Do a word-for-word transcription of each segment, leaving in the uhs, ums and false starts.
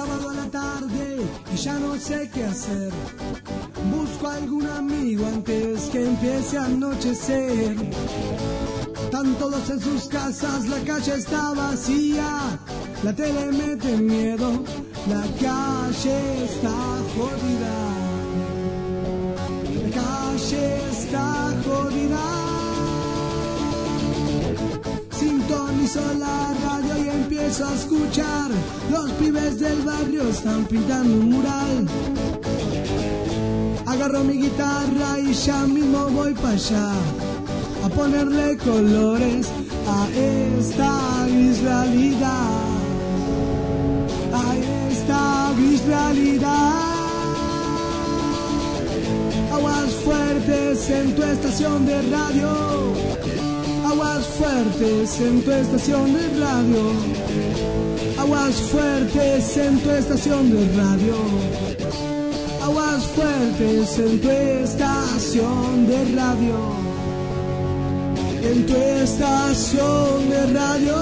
sábado a la tarde y ya no sé qué hacer. Busco a algún amigo antes que empiece a anochecer. Están todos en sus casas, la calle está vacía. La tele mete miedo, la calle está jodida. La calle está jodida. Sintonizo la radio y empiezo a escuchar. Los pibes del barrio están pintando un mural. Agarro mi guitarra y ya mismo voy para allá a ponerle colores a esta gris realidad. A esta gris realidad. Aguas fuertes en tu estación de radio. Aguas fuertes en tu estación de radio. Aguas fuertes en tu estación de radio. Aguas fuertes en tu estación de radio. En tu estación de radio.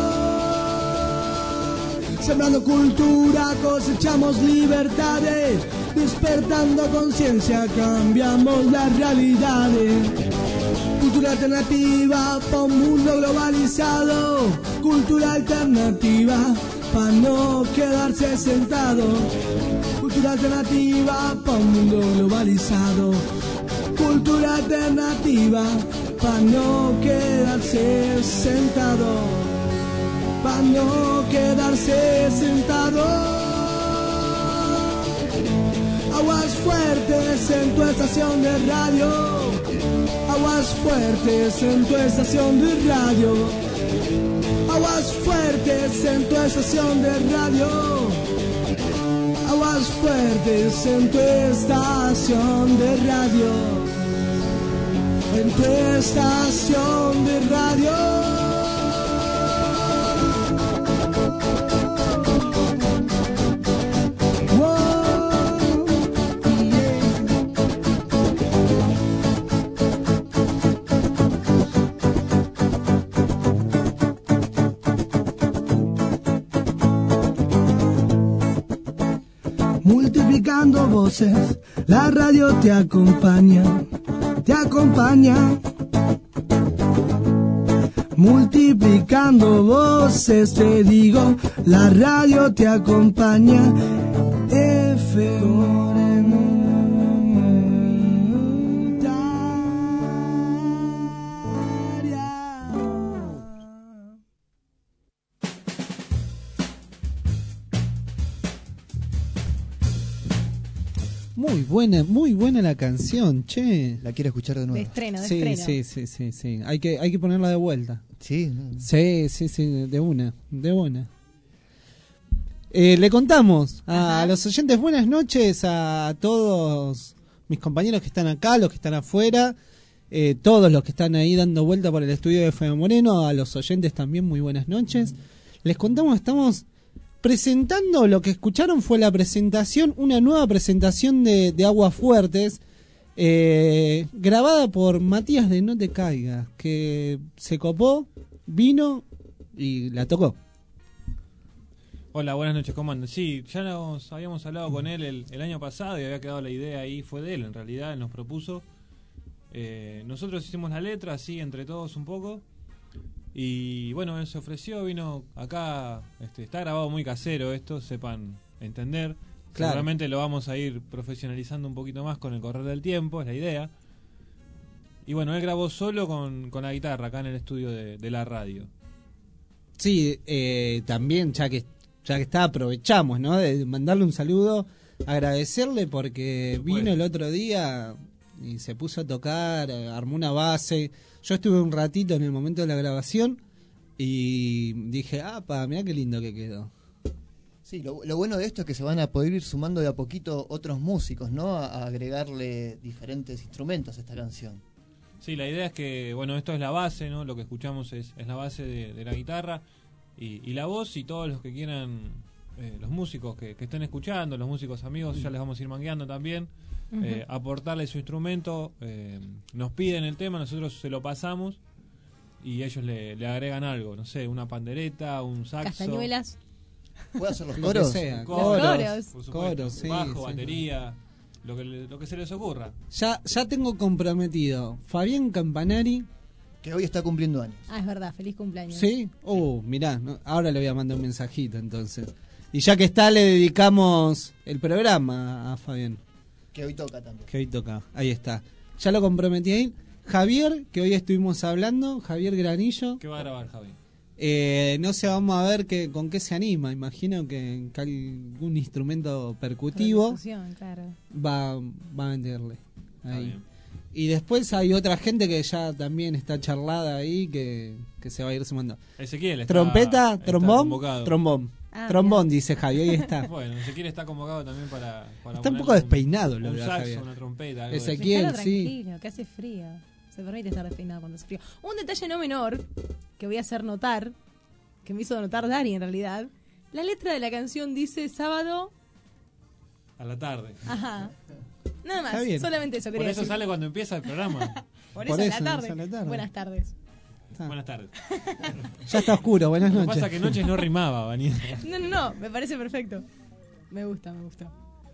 Sembrando cultura, cosechamos libertades. Despertando conciencia, cambiamos las realidades. Cultura alternativa pa' un mundo globalizado. Cultura alternativa pa' no quedarse sentado. Cultura alternativa pa' un mundo globalizado. Cultura alternativa pa' no quedarse sentado. Pa' no quedarse sentado. Aguas fuertes en tu estación de radio. Aguas fuertes en tu estación de radio. Aguas fuertes en tu estación de radio. Aguas fuertes en tu estación de radio. En tu estación de radio. Multiplicando voces, la radio te acompaña, te acompaña. Multiplicando voces, te digo, la radio te acompaña. F Muy buena, muy buena la canción, che. La quiero escuchar de nuevo. De estreno, de Sí, estreno. sí, sí, sí, sí. Hay que, hay que ponerla de vuelta. Sí, no. Sí, sí, sí, de una, de una. Eh, le contamos a Ajá. los oyentes buenas noches a todos mis compañeros que están acá, los que están afuera, eh, todos los que están ahí dando vuelta por el estudio de F M Moreno, a los oyentes también muy buenas noches. Les contamos, estamos presentando, lo que escucharon fue la presentación, una nueva presentación de, de Aguas Fuertes, eh, grabada por Matías de No Te Caigas, que se copó, vino y la tocó. Hola, buenas noches, ¿cómo andan? Sí, ya nos habíamos hablado con él el, el año pasado y había quedado la idea ahí, fue de él en realidad, él nos propuso. Eh, nosotros hicimos la letra, así, entre todos un poco. Y bueno, él se ofreció, vino acá, este, está grabado muy casero esto, sepan entender. Claro. Seguramente lo vamos a ir profesionalizando un poquito más con el correr del tiempo, es la idea. Y bueno, él grabó solo con, con la guitarra acá en el estudio de, de la radio. Sí, eh, también, ya que ya que está, aprovechamos, ¿no? De mandarle un saludo, agradecerle porque vino el otro día y se puso a tocar, armó una base. Yo estuve un ratito en el momento de la grabación y dije, ah, pa, mirá qué lindo que quedó. Sí, lo, lo bueno de esto es que se van a poder ir sumando de a poquito otros músicos, ¿no? A, a agregarle diferentes instrumentos a esta canción. Sí, la idea es que, bueno, esto es la base, ¿no? Lo que escuchamos es, es la base de, de la guitarra y, y la voz, y todos los que quieran, eh, los músicos que, que estén escuchando, los músicos amigos, ya les vamos a ir mangueando también, uh-huh. eh, aportarle su instrumento, eh, nos piden el tema, nosotros se lo pasamos y ellos le, le agregan algo, no sé, una pandereta, un saxo. Castañuelas. ¿Puede hacer los Lo que coros? sea, Coros, coros, por supuesto. coros, sí, Bajo, sí. batería, lo que, le- lo que se les ocurra. Ya, ya tengo comprometido Fabián Campanari. Que hoy está cumpliendo años. Ah, es verdad, feliz cumpleaños. Sí, uh, mirá, ¿no? Ahora le voy a mandar un mensajito entonces. Y ya que está, le dedicamos el programa a Fabián, Que hoy toca también. que hoy toca. Ahí está. Ya lo comprometí ahí. Javier, que hoy estuvimos hablando, Javier Granillo. ¿Qué va a grabar, Javi? Eh, no sé, vamos a ver que, con qué se anima. Imagino que, que algún instrumento percutivo Percusión, claro. va, va a meterle. Está Ahí. bien. Y después hay otra gente que ya también está charlada ahí que, que se va a ir sumando. Ezequiel está, Trompeta, está trombón, convocado. trombón. Ah, trombón, bien. dice Javi, ahí está. Bueno, Ezequiel está convocado también para... para Está un poner poco despeinado, lo un de saxo, Javier. una trompeta. algo de eso. Ezequiel. Dejalo sí. tranquilo, que hace frío. Se permite estar despeinado cuando hace frío. Un detalle no menor que voy a hacer notar, que me hizo notar Dani en realidad. La letra de la canción dice sábado. A la tarde. Ajá. Nada más, Está bien. solamente eso Por quería eso decir. sale cuando empieza el programa. Por Por eso, eso, a la tarde. es a la tarde. Buenas tardes. Está. Buenas tardes. Ya está oscuro, buenas Lo que noches. pasa es que noches no rimaba, Vanina. No, no, no, me parece perfecto. Me gusta, me gusta.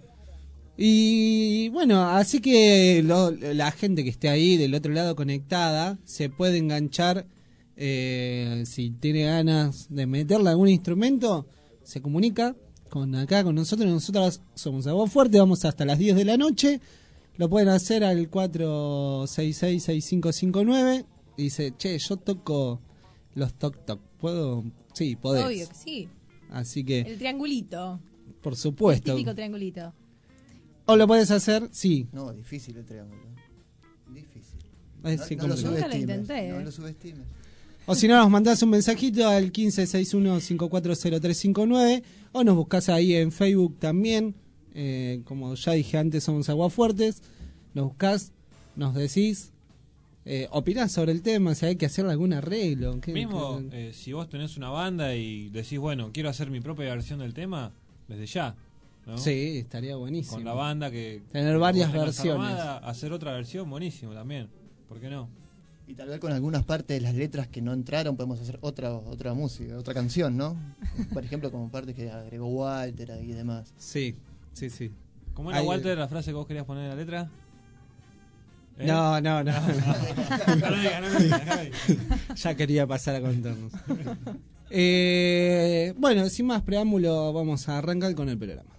Y bueno, así que lo- la gente que esté ahí del otro lado conectada se puede enganchar. Eh, si tiene ganas de meterle algún instrumento, se comunica con acá, con nosotros. Nosotros somos a voz fuerte, vamos hasta las diez de la noche. Lo pueden hacer al cuatro seis seis, seis cinco cinco nueve. Y dice, che, yo toco los toc toc. ¿Puedo? Sí, podés. Obvio que sí. Así que, El triangulito. por El supuesto. típico triangulito. O lo puedes hacer, sí. No, difícil el triángulo. Difícil. Es No, sí, no lo complicado. Nunca lo subestimes. intenté, No eh. lo subestimes. O si no, nos mandás un mensajito al quince sesenta y uno cincuenta y cuatro cero tres cincuenta y nueve o nos buscás ahí en Facebook también. Eh, como ya dije antes, somos Aguafuertes. Nos buscás, nos decís, eh, opinás sobre el tema, si hay que hacerle algún arreglo. ¿qué- Mismo, qué- eh, si vos tenés una banda y decís, bueno, quiero hacer mi propia versión del tema, desde ya. ¿no? Sí, estaría buenísimo. Con la banda que... Tener que varias vos tengas versiones. armada, hacer otra versión, buenísimo también. ¿Por qué no? Y tal vez con algunas partes de las letras que no entraron podemos hacer otra otra música, otra canción, ¿no? Por ejemplo, como partes que agregó Walter y demás. Sí, sí, sí. ¿Cómo era, Ahí- Walter, la frase que vos querías poner en la letra? ¿Eh? No, no, no. No lo digas, no lo digas, no lo digas. Ya quería pasar a contarnos. Eh, bueno, sin más preámbulo, vamos a arrancar con el programa.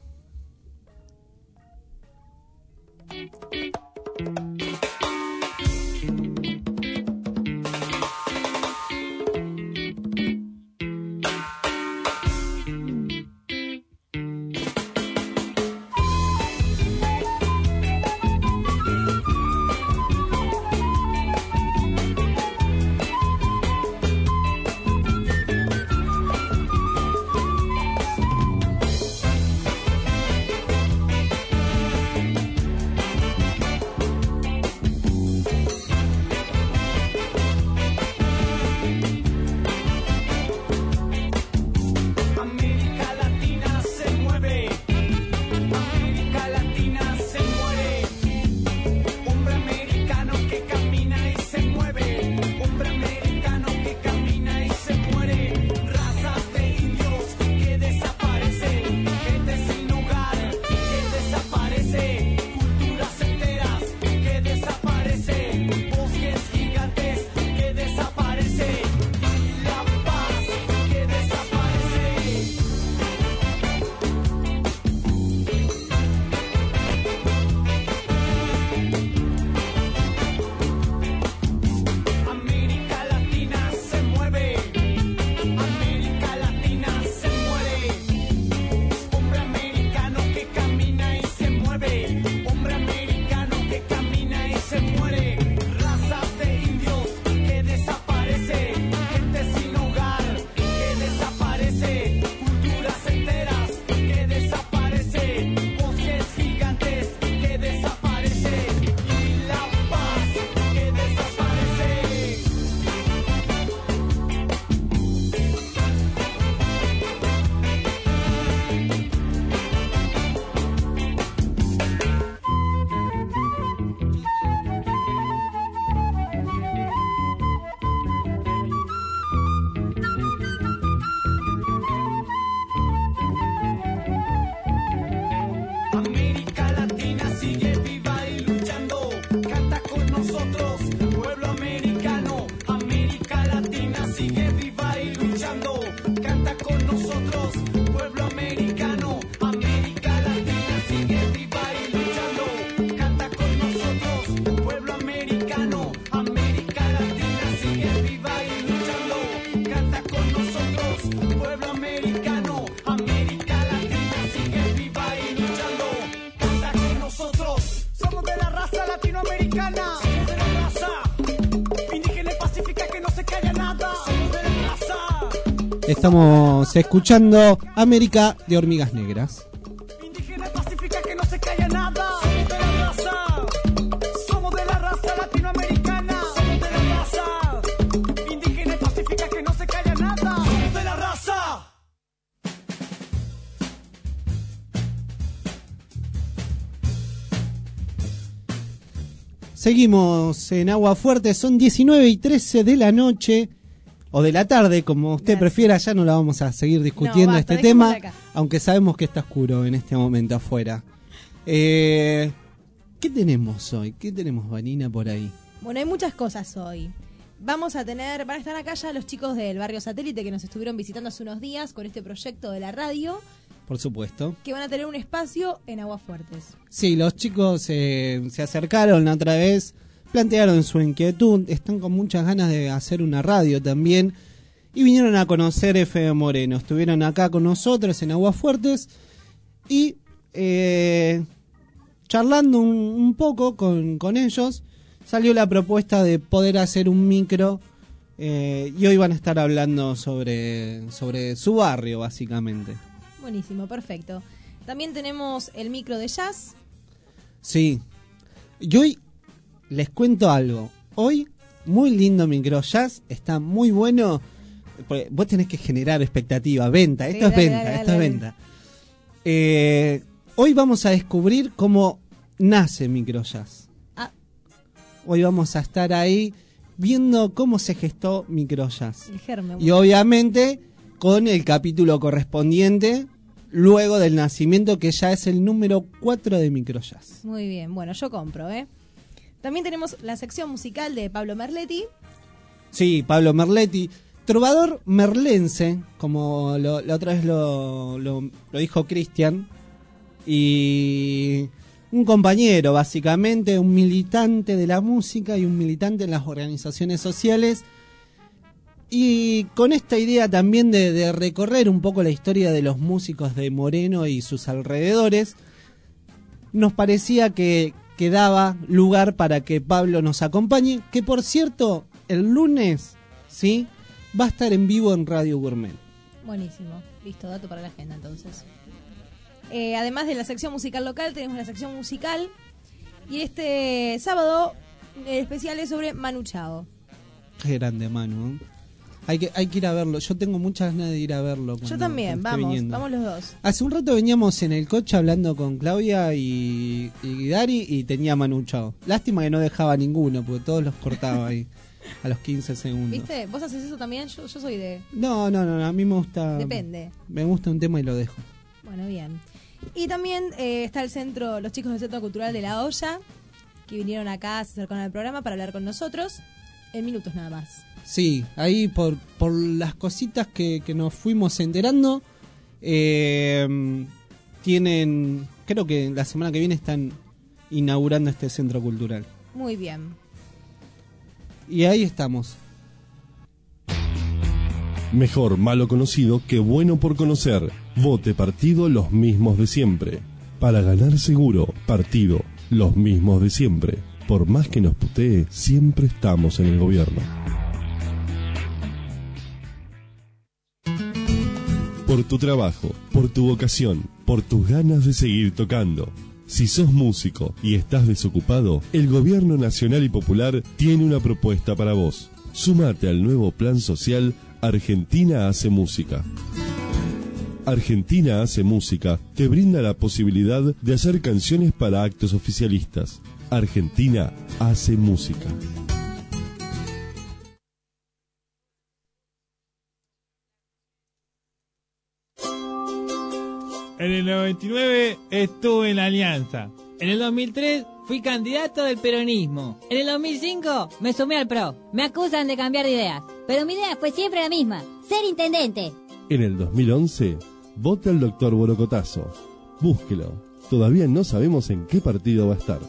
Estamos escuchando América de Hormigas Negras. Indígena pacífica que no se calla nada. Somos de la raza. Somos de la raza latinoamericana. Somos de la raza. Indígena pacífica que no se calla nada. Somos de la raza. Seguimos en Agua Fuerte, son diecinueve y trece de la noche, o de la tarde, como usted Gracias. prefiera, ya no la vamos a seguir discutiendo No, basta, este tema, dejémosla acá. aunque sabemos que está oscuro en este momento afuera. Eh, ¿Qué tenemos hoy? ¿Qué tenemos, Vanina, por ahí? Bueno, hay muchas cosas hoy. Vamos a tener, van a estar acá ya los chicos del barrio Satélite que nos estuvieron visitando hace unos días con este proyecto de la radio, Por supuesto. que van a tener un espacio en Aguas Fuertes. Sí, los chicos eh, se acercaron la otra vez, plantearon su inquietud, están con muchas ganas de hacer una radio también y vinieron a conocer F M Moreno. Estuvieron acá con nosotros en Aguas Fuertes y eh, charlando un, un poco con, con ellos salió la propuesta de poder hacer un micro eh, y hoy van a estar hablando sobre, sobre su barrio básicamente. Buenísimo, perfecto. También tenemos el micro de jazz. Sí. Y hoy les cuento algo. Hoy, muy lindo micro jazz. Está muy bueno. Porque vos tenés que generar expectativa. Venta. Sí, Esto es dale, venta. dale, esto dale. es venta. Eh, hoy vamos a descubrir cómo nace micro jazz. Ah, Hoy vamos a estar ahí viendo cómo se gestó micro jazz. el germen. Y obviamente con el capítulo correspondiente luego del nacimiento, que ya es el número cuatro de micro jazz. Muy bien, bueno, yo compro, ¿eh? También tenemos la sección musical de Pablo Merletti. Sí, Pablo Merletti, trovador merlense, como lo- la otra vez lo, lo, lo dijo Cristian, y un compañero, básicamente, un militante de la música y un militante en las organizaciones sociales. Y con esta idea también de, de recorrer un poco la historia de los músicos de Moreno y sus alrededores, nos parecía que, que daba lugar para que Pablo nos acompañe, que por cierto, el lunes, ¿sí?, va a estar en vivo en Radio Gourmet. Buenísimo, listo, dato para la agenda entonces. Eh, además de la sección musical local, tenemos la sección musical. Y este sábado, el especial es sobre Manu Chao. Qué grande, Manu. ¿eh? Hay que, hay que ir a verlo. Yo tengo muchas ganas de ir a verlo. Yo cuando- también, cuando esté vamos, viniendo. vamos los dos. Hace un rato veníamos en el coche hablando con Claudia y, y Dari y tenía Manu Chao. Lástima que no dejaba ninguno, porque todos los cortaba ahí a los quince segundos. ¿Viste? ¿Vos haces eso también? Yo, yo soy de... No, no, no, a mí me gusta. Depende. Me gusta un tema y lo dejo. Bueno, bien. Y también eh, está el centro, los chicos del Centro Cultural de La Olla, que vinieron acá, se acercaron al programa para hablar con nosotros, en minutos nada más. Sí, ahí por, por las cositas que, que nos fuimos enterando, eh, tienen, creo que la semana que viene están inaugurando este centro cultural. Muy bien. Y ahí estamos. Mejor malo conocido que bueno por conocer. Vote partido los mismos de siempre. Para ganar seguro, partido los mismos de siempre. Por más que nos putee, siempre estamos en el gobierno. Por tu trabajo, por tu vocación, por tus ganas de seguir tocando. Si sos músico y estás desocupado, el Gobierno Nacional y Popular tiene una propuesta para vos. Sumate al nuevo plan social Argentina Hace Música. Argentina Hace Música te brinda la posibilidad de hacer canciones para actos oficialistas. Argentina Hace Música. En el noventa y nueve estuve en la Alianza. En el dos mil tres fui candidato del peronismo. En el dos mil cinco me sumé al P R O. Me acusan de cambiar de ideas, pero mi idea fue siempre la misma, ser intendente. En el dos mil once, vote al doctor Borocotazo. Búsquelo. Todavía no sabemos en qué partido va a estar.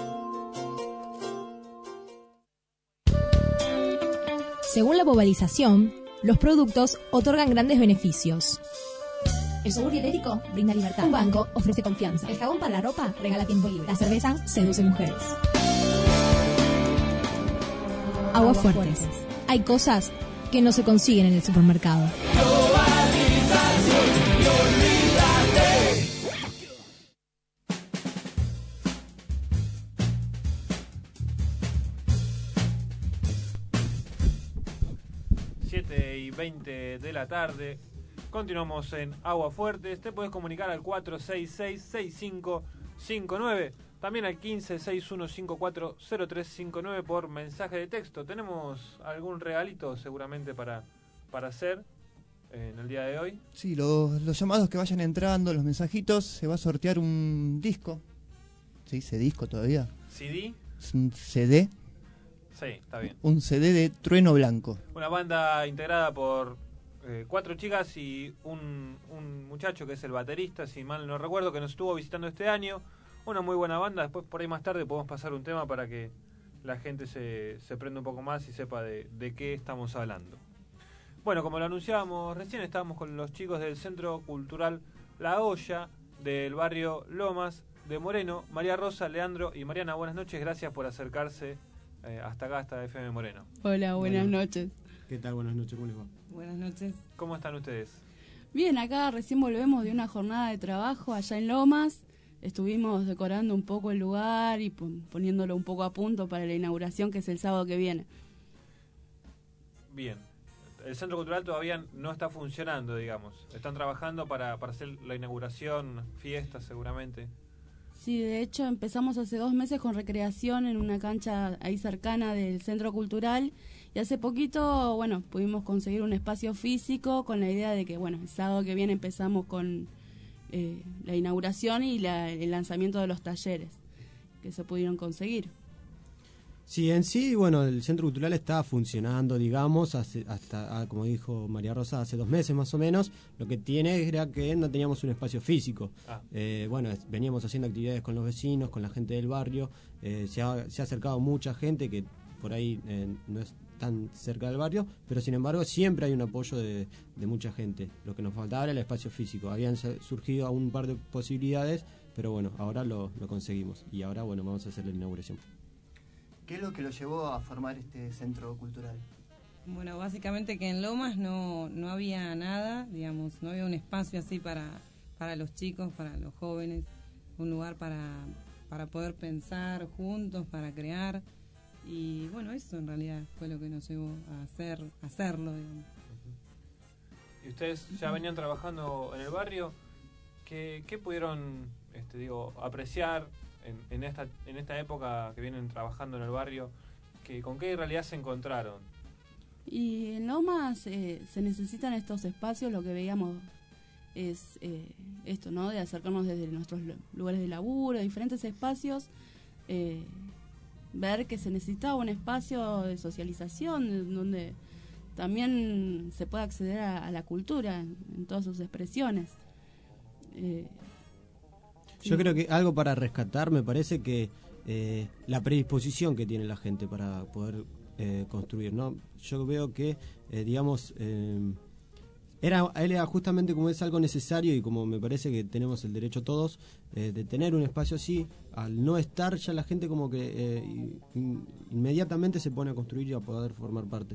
Según la globalización, los productos otorgan grandes beneficios. El yogur dietético brinda libertad. Un banco ofrece confianza. El jabón para la ropa regala tiempo libre. La cerveza seduce mujeres. Aguas Fuertes. Hay cosas que no se consiguen en el supermercado. veinte de la tarde. Continuamos en Agua Fuerte. Te puedes comunicar al cuatro seis seis, seis cinco cinco nueve. También al quince, sesenta y uno, cincuenta y cuatro, cero tres cincuenta y nueve por mensaje de texto. Tenemos algún regalito seguramente para, para hacer eh, en el día de hoy. Sí, los, los llamados que vayan entrando, los mensajitos, se va a sortear un disco. ¿Se dice disco todavía? C D. Es un C D. Sí, está bien. Un C D de Trueno Blanco. Una banda integrada por eh, cuatro chicas y un, un muchacho que es el baterista, si mal no recuerdo, que nos estuvo visitando este año. Una muy buena banda. Después por ahí más tarde podemos pasar un tema para que la gente se, se prenda un poco más y sepa de, de qué estamos hablando. Bueno, como lo anunciábamos recién, estábamos con los chicos del Centro Cultural La Olla, del barrio Lomas de Moreno. María Rosa, Leandro y Mariana, buenas noches. Gracias por acercarse eh, hasta acá, hasta F M Moreno. Hola, buenas Bueno. noches. ¿Qué tal? Buenas noches, ¿cómo les va? Buenas noches. ¿Cómo están ustedes? Bien, acá recién volvemos de una jornada de trabajo allá en Lomas. Estuvimos decorando un poco el lugar y poniéndolo un poco a punto para la inauguración, que es el sábado que viene. Bien. El Centro Cultural todavía no está funcionando, digamos. Están trabajando para, para hacer la inauguración, fiestas seguramente. Sí, de hecho empezamos hace dos meses con recreación en una cancha ahí cercana del Centro Cultural y hace poquito, bueno, pudimos conseguir un espacio físico con la idea de que, bueno, el sábado que viene empezamos con eh, la inauguración y la, el lanzamiento de los talleres que se pudieron conseguir. Sí, en sí, bueno, el Centro Cultural está funcionando, digamos, hace, hasta, como dijo María Rosa, hace dos meses más o menos. Lo que tiene era que no teníamos un espacio físico. Ah. Eh, bueno, es- veníamos haciendo actividades con los vecinos, con la gente del barrio. Eh, se, ha, se ha acercado mucha gente que por ahí eh, no es tan cerca del barrio, pero sin embargo siempre hay un apoyo de, de mucha gente. Lo que nos faltaba era el espacio físico. Habían sa- surgido un par de posibilidades, pero bueno, ahora lo, lo conseguimos. Y ahora, bueno, vamos a hacer la inauguración. ¿Qué es lo que lo llevó a formar este centro cultural? Bueno, básicamente que en Lomas no, no había nada, digamos, no había un espacio así para, para los chicos, para los jóvenes, un lugar para, para poder pensar juntos, para crear. Y bueno, eso en realidad fue lo que nos llevó a hacer, a hacerlo, digamos. ¿Y ustedes ya venían trabajando en el barrio? ¿Qué, qué pudieron, este, digo, apreciar en, en esta en esta época que vienen trabajando en el barrio? Que, ¿con qué realidad se encontraron? Y en Lomas eh, se necesitan estos espacios, lo que veíamos es eh, esto, ¿no? De acercarnos desde nuestros lu- lugares de laburo, diferentes espacios, eh, ver que se necesitaba un espacio de socialización en donde también se pueda acceder a, a la cultura en, en todas sus expresiones. Eh, Yo sí. creo que algo para rescatar me parece que eh, la predisposición que tiene la gente para poder eh, construir, ¿no? Yo veo que, eh, digamos, eh, era, era justamente como es algo necesario y como me parece que tenemos el derecho todos eh, de tener un espacio así. Al no estar ya la gente como que eh, in- inmediatamente se pone a construir y a poder formar parte.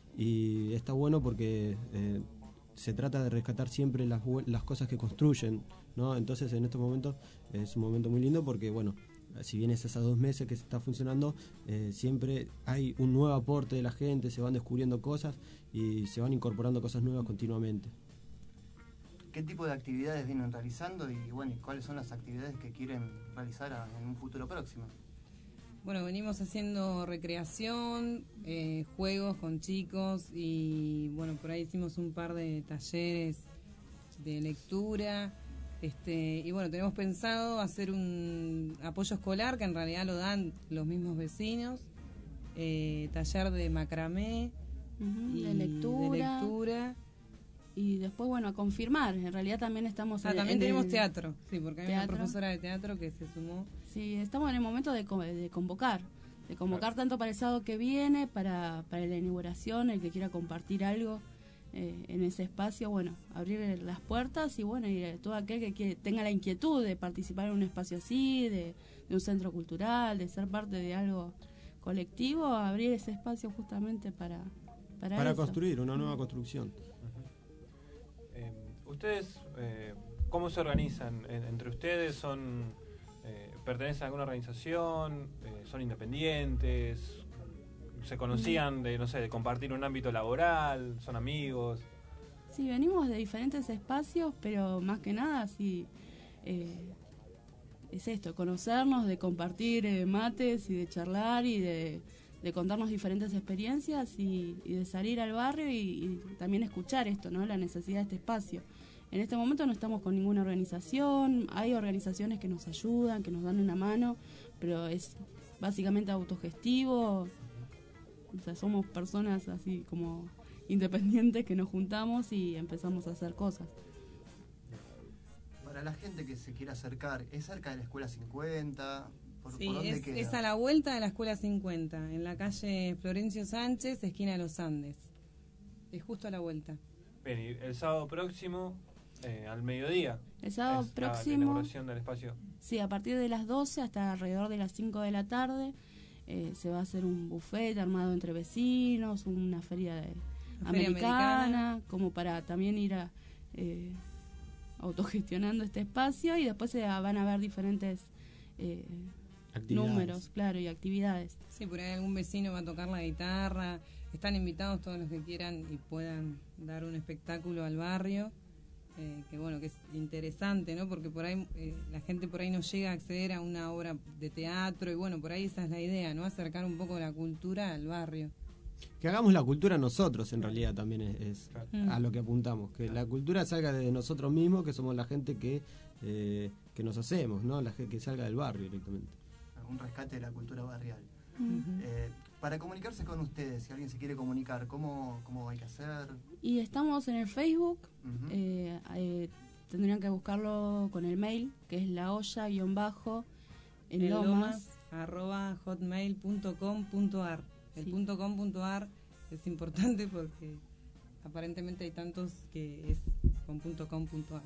Y está bueno porque eh, se trata de rescatar siempre las, bu- las cosas que construyen, ¿no? Entonces en estos momentos es un momento muy lindo porque, bueno, si bien es hace dos meses que se está funcionando, eh, siempre hay un nuevo aporte de la gente, se van descubriendo cosas y se van incorporando cosas nuevas continuamente. ¿Qué tipo de actividades vienen realizando y bueno, y cuáles son las actividades que quieren realizar a- en un futuro próximo? Bueno, venimos haciendo recreación, eh, juegos con chicos y bueno, por ahí hicimos un par de talleres de lectura. Este, y bueno, tenemos pensado hacer un apoyo escolar que en realidad lo dan los mismos vecinos, eh, taller de macramé, Ujú, y de lectura. de lectura. Y después, bueno, a confirmar. En realidad también estamos Ah, en, también en tenemos el teatro, sí, porque hay una teatro. profesora de teatro que se sumó. Sí, estamos en el momento de, co- de convocar. De convocar tanto para el sábado que viene, para, para la inauguración, el que quiera compartir algo eh, en ese espacio, bueno, abrir las puertas y bueno, y eh, todo aquel que quiere- tenga la inquietud de participar en un espacio así, de, de un centro cultural, de ser parte de algo colectivo, abrir ese espacio justamente para, para, Para eso. construir una nueva construcción. Eh, ¿Ustedes eh, cómo se organizan en- entre ustedes? ¿Son eh, pertenecen a alguna organización? Eh, ¿Son independientes? se conocían de, no sé, de compartir un ámbito laboral, son amigos. Sí, venimos de diferentes espacios, pero más que nada, sí, eh, es esto, conocernos, de compartir eh, mates y de charlar y de, de contarnos diferentes experiencias y, y de salir al barrio y, y también escuchar esto, ¿no? La necesidad de este espacio. En este momento no estamos con ninguna organización, hay organizaciones que nos ayudan, que nos dan una mano, pero es básicamente autogestivo. O sea, somos personas así como independientes que nos juntamos y empezamos a hacer cosas. Para la gente que se quiera acercar, ¿es cerca de la Escuela cincuenta? ¿Por, Sí, por dónde es, queda? es a la vuelta de la Escuela cincuenta, en la calle Florencio Sánchez, esquina de los Andes. Es justo a la vuelta. Bien, y el sábado próximo, eh, al mediodía. El sábado es la- próximo- La inauguración del espacio. Sí, a partir de las doce hasta alrededor de las cinco de la tarde eh, se va a hacer un buffet armado entre vecinos, una feria de Una feria americana, americana. como para también ir a, eh, autogestionando este espacio y después se van a ver diferentes eh, Actividades. números, claro, y actividades. Sí, por ahí algún vecino va a tocar la guitarra. Están invitados todos los que quieran y puedan dar un espectáculo al barrio. Eh, que bueno, que es interesante, ¿no? Porque por ahí eh, la gente por ahí no llega a acceder a una obra de teatro y bueno, por ahí esa es la idea, ¿no? Acercar un poco la cultura al barrio. Que hagamos la cultura nosotros, en realidad, también es, es Mm. a lo que apuntamos. Que la cultura salga de nosotros mismos, que somos la gente que, eh, que nos hacemos, ¿no? La gente que salga del barrio directamente. Un rescate de la cultura barrial. Ujú. Eh, para comunicarse con ustedes, si alguien se quiere comunicar, ¿cómo, cómo hay que hacer? Y estamos en el Facebook, Ujú. eh, eh, tendrían que buscarlo con el mail, que es la olla guión bajo en En Lomas. lomas arroba hotmail punto com punto ar. El Sí. punto .com punto ar es importante porque aparentemente hay tantos que es con punto .com punto ar.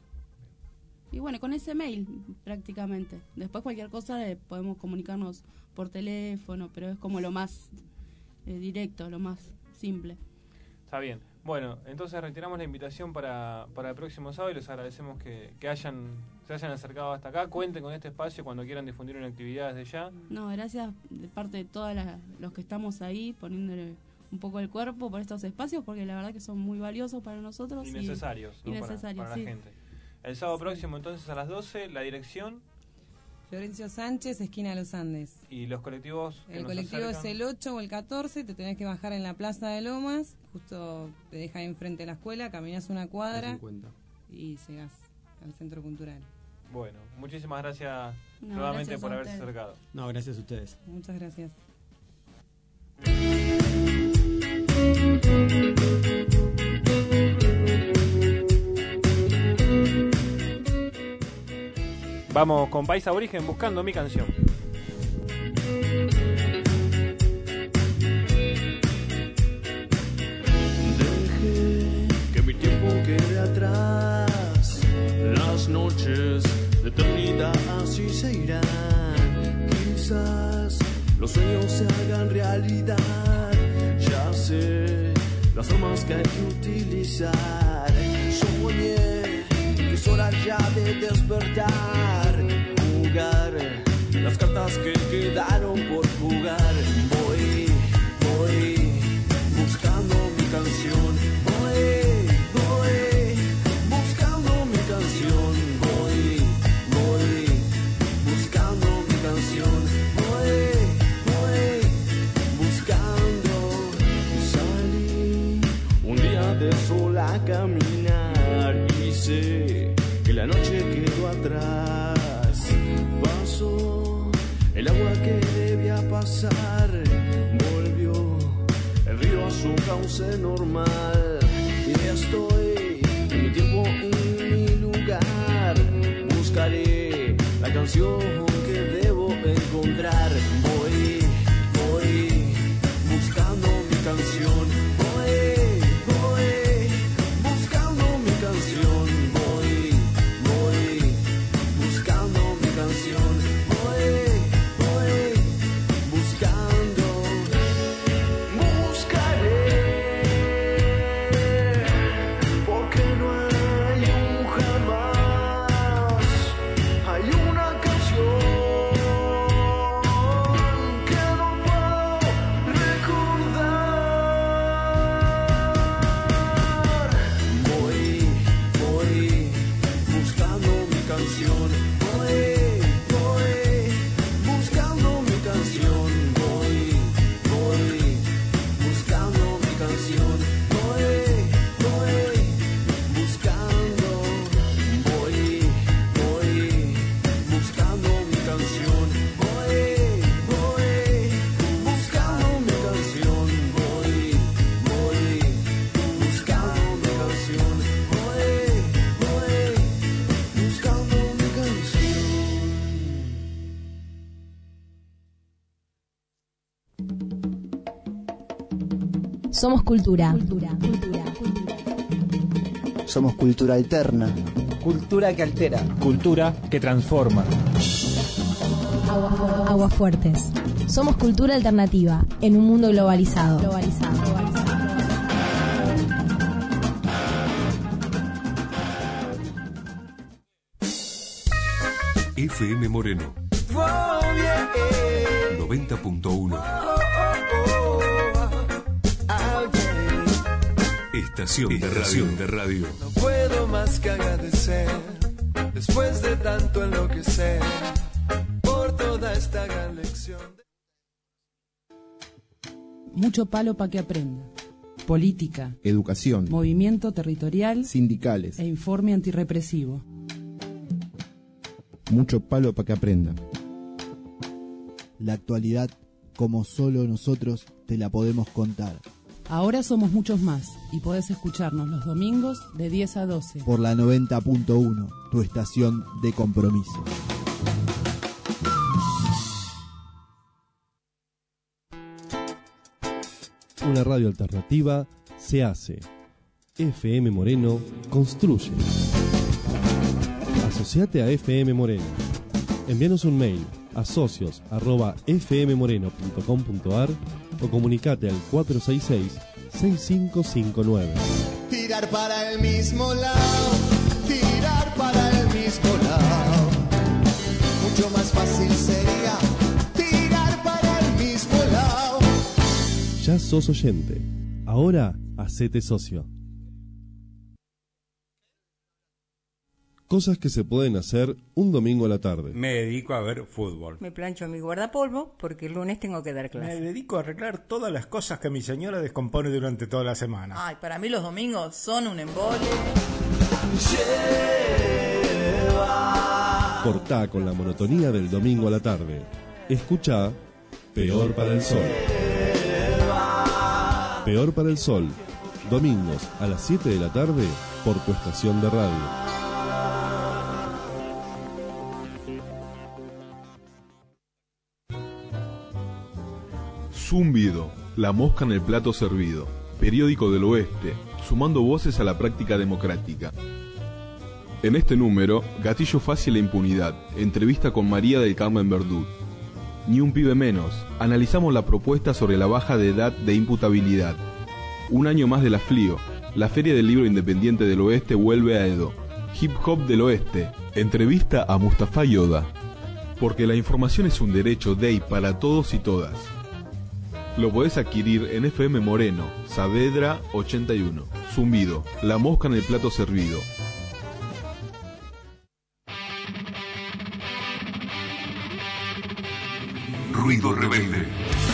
Y bueno, con ese mail prácticamente. Después cualquier cosa eh, podemos comunicarnos por teléfono, pero es como lo más eh, directo, lo más simple. Está bien. Bueno, entonces retiramos la invitación para, para el próximo sábado y les agradecemos que, que hayan se hayan acercado hasta acá. Cuenten con este espacio cuando quieran difundir una actividad desde ya. No, gracias de parte de todos los que estamos ahí poniéndole un poco el cuerpo por estos espacios, porque la verdad que son muy valiosos para nosotros. Y necesarios, y ¿no? Para- necesarios, para, sí. la gente. El sábado próximo entonces a las doce, la dirección Florencio Sánchez, esquina de los Andes. y los colectivos que El nos colectivo acercan. es el ocho o el catorce, te tenés que bajar en la plaza de Lomas, justo te deja ahí enfrente de la escuela, caminás una cuadra y llegás al centro cultural. Bueno, muchísimas gracias No, nuevamente gracias por a haberse ustedes. acercado. No, gracias a ustedes. Muchas gracias. Vamos con País Aborigen buscando mi canción. Dejé que mi tiempo quede atrás. Las noches de eternidad así se irán. Quizás los sueños se hagan realidad. Ya sé las formas que hay que utilizar. Soñé que es hora ya de despertar. Jugar las cartas que quedaron por jugar. Voy, voy buscando mi canción. Voy, voy buscando mi canción. Voy, voy buscando mi canción. Voy, voy buscando. Salí un día de sol a caminar y sé que la noche quedó atrás. Pasó el agua que debía pasar, volvió el río a su cauce normal. Y estoy en mi tiempo, en mi lugar. Buscaré la canción que debo encontrar. Voy, voy buscando mi canción. Voy, voy buscando mi canción. Voy, voy buscando mi canción. Voy, voy buscando. Buscaré, porque no hay un jamás. Hay una canción canción. Voy, voy, buscando mi canción. Voy, voy, buscando mi canción. Voy, voy, buscando. Voy, voy, buscando mi canción. Voy, voy, buscando mi canción. Voy, voy, buscando mi canción. Voy, voy, buscando mi canción. Somos cultura. Somos cultura alterna. Cultura que altera. Cultura que transforma. Agua- Aguas fuertes. Somos cultura alternativa en un mundo globalizado. Globalizado. F M Moreno noventa punto uno. Estación de radio. de radio. No puedo más que agradecer, después de tanto enloquecer, por toda esta gran lección. Mucho palo para que aprenda. Política, Educación, movimiento territorial sindicales, e informe antirrepresivo. mucho palo para que aprenda. La actualidad, como solo nosotros te la podemos contar. Ahora somos muchos más y podés escucharnos los domingos de diez a doce. Por la noventa punto uno, tu estación de compromiso. Una radio alternativa se hace. F M Moreno construye. Asociate a F M Moreno. Envíanos un mail a socios arroba f m moreno punto com punto a r o comunicate al cuatro seis seis, seis cinco cinco nueve. Tirar para el mismo lado, tirar para el mismo lado. Mucho más fácil sería tirar para el mismo lado. Ya sos oyente. Ahora hacete socio. Cosas que se pueden hacer un domingo a la tarde. Me dedico a ver fútbol. Me plancho mi guardapolvo porque el lunes tengo que dar clase. Me dedico a arreglar todas las cosas que mi señora descompone durante toda la semana. Ay, para mí los domingos son un embole. Cortá con la monotonía del domingo a la tarde. Escuchá Peor para el Sol. Peor para el Sol. Domingos a las siete de la tarde por tu estación de radio. Zumbido, la mosca en el plato servido. Periódico del Oeste, sumando voces a la práctica democrática. En este número, gatillo fácil e impunidad. Entrevista con María del Carmen Verdú. Ni un pibe menos. Analizamos la propuesta sobre la baja de edad de imputabilidad. Un año más de la FLIO. La Feria del Libro Independiente del Oeste vuelve a Edo. Hip Hop del Oeste. Entrevista a Mustafa Yoda. Porque la información es un derecho de y para todos y todas. Lo podés adquirir en F M Moreno, Saavedra ochenta y uno. Zumbido, la mosca en el plato servido. Ruido rebelde.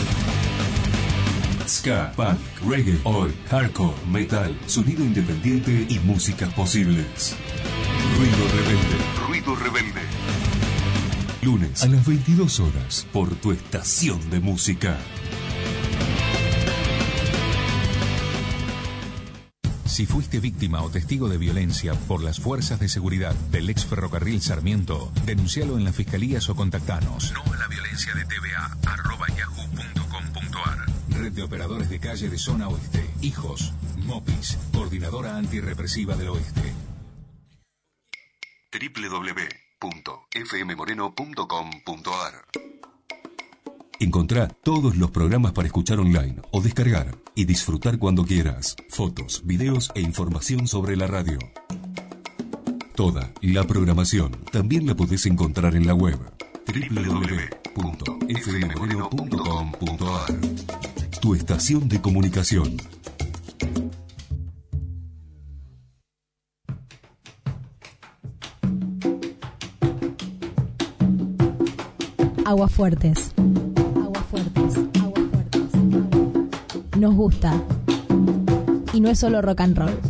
Ska, punk, reggae, oi, hardcore, metal, sonido independiente y músicas posibles. Ruido rebelde. Ruido rebelde. Lunes a las veintidós horas por tu estación de música. Si fuiste víctima o testigo de violencia por las fuerzas de seguridad del ex ferrocarril Sarmiento, denuncialo en las fiscalías o contactanos. No a la violencia de T V A, arroba yahoo punto com punto a r. Red de Operadores de Calle de Zona Oeste. Hijos, Mopis, Coordinadora Antirrepresiva del Oeste. doble u doble u doble u punto f m moreno punto com punto a r. Encontrá todos los programas para escuchar online o descargar y disfrutar cuando quieras. Fotos, videos e información sobre la radio. Toda la programación también la podés encontrar en la web doble u doble u doble u punto f m moreno punto com punto a r. Tu estación de comunicación. Aguafuertes. Aguafuertes. Aguafuertes. Nos gusta. Y no es solo rock and roll.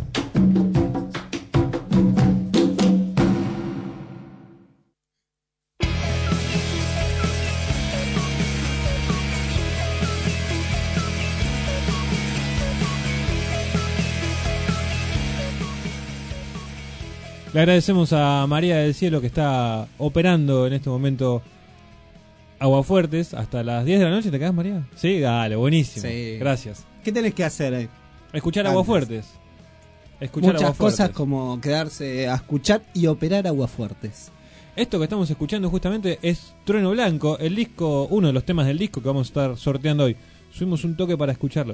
Le agradecemos a María del Cielo que está operando en este momento Aguafuertes hasta las diez de la noche. ¿Te quedás, María? Sí, dale, buenísimo. Sí. Gracias. ¿Qué tenés que hacer ahí? Escuchar Antes. Aguafuertes. Escuchar Muchas Aguafuertes. cosas como quedarse a escuchar y operar Aguafuertes. Esto que estamos escuchando justamente es Trueno Blanco, el disco, uno de los temas del disco que vamos a estar sorteando hoy. Subimos un toque para escucharlo.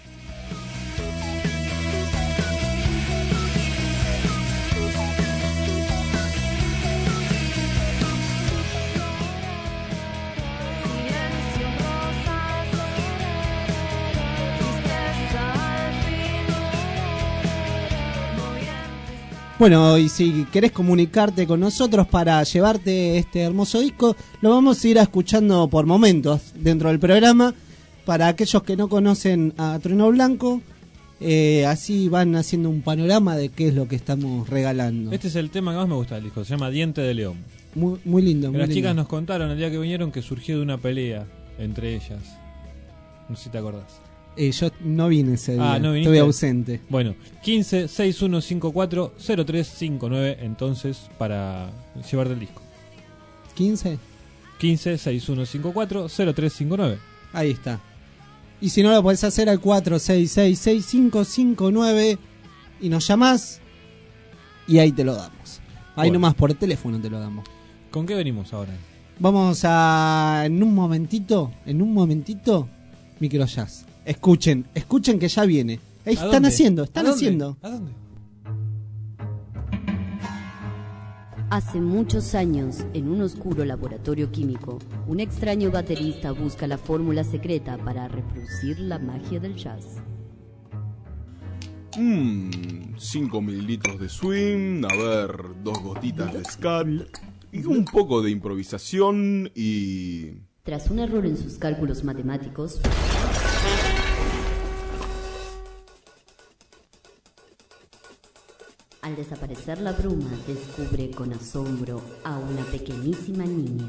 Bueno, y si querés comunicarte con nosotros para llevarte este hermoso disco, lo vamos a ir escuchando por momentos dentro del programa. Para aquellos que no conocen a Trueno Blanco, eh, así van haciendo un panorama de qué es lo que estamos regalando. Este es el tema que más me gusta del disco, se llama Diente de León. Muy, muy lindo, muy Las lindo. chicas nos contaron el día que vinieron que surgió de una pelea entre ellas. No sé si te acordás. Eh, yo no vine ese día, Ah, ¿no viniste? estuve ausente. Bueno, quince sesenta y uno cincuenta y cuatro cero tres cincuenta y nueve entonces para llevarte el disco. ¿quince? quince sesenta y uno cincuenta y cuatro cero tres cincuenta y nueve. Ahí está. Y si no, lo podés hacer al cuatro seis seis seis cinco cinco nueve y nos llamás y ahí te lo damos. Ahí Bueno. nomás por teléfono te lo damos. ¿Con qué venimos ahora? Vamos a, en un momentito, en un momentito, microjazz. Escuchen, escuchen que ya viene. Ahí ¿A están dónde? haciendo, están ¿A dónde? haciendo. ¿A dónde? Hace muchos años, en un oscuro laboratorio químico, un extraño baterista busca la fórmula secreta para reproducir la magia del jazz. Mmm, cinco mililitros de swing, a ver, dos gotitas de scat, y un poco de improvisación y... Tras un error en sus cálculos matemáticos, al desaparecer la bruma, descubre con asombro a una pequeñísima niña.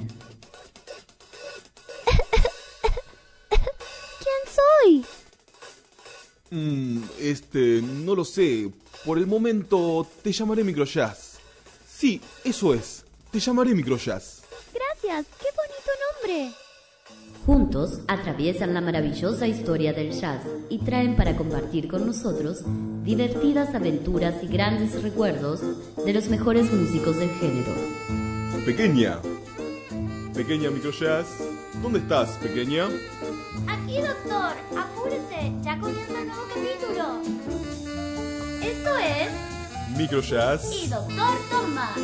¿Quién soy? Mmm, este, no lo sé, por el momento te llamaré Microjazz. Sí, eso es, te llamaré Microjazz. Gracias, qué bonito nombre. Juntos atraviesan la maravillosa historia del jazz y traen para compartir con nosotros divertidas aventuras y grandes recuerdos de los mejores músicos del género. Pequeña, pequeña Microjazz, ¿dónde estás, pequeña? Aquí, doctor, apúrese, ya comienza el nuevo capítulo. Esto es... Microjazz. Y Doctor Thomas.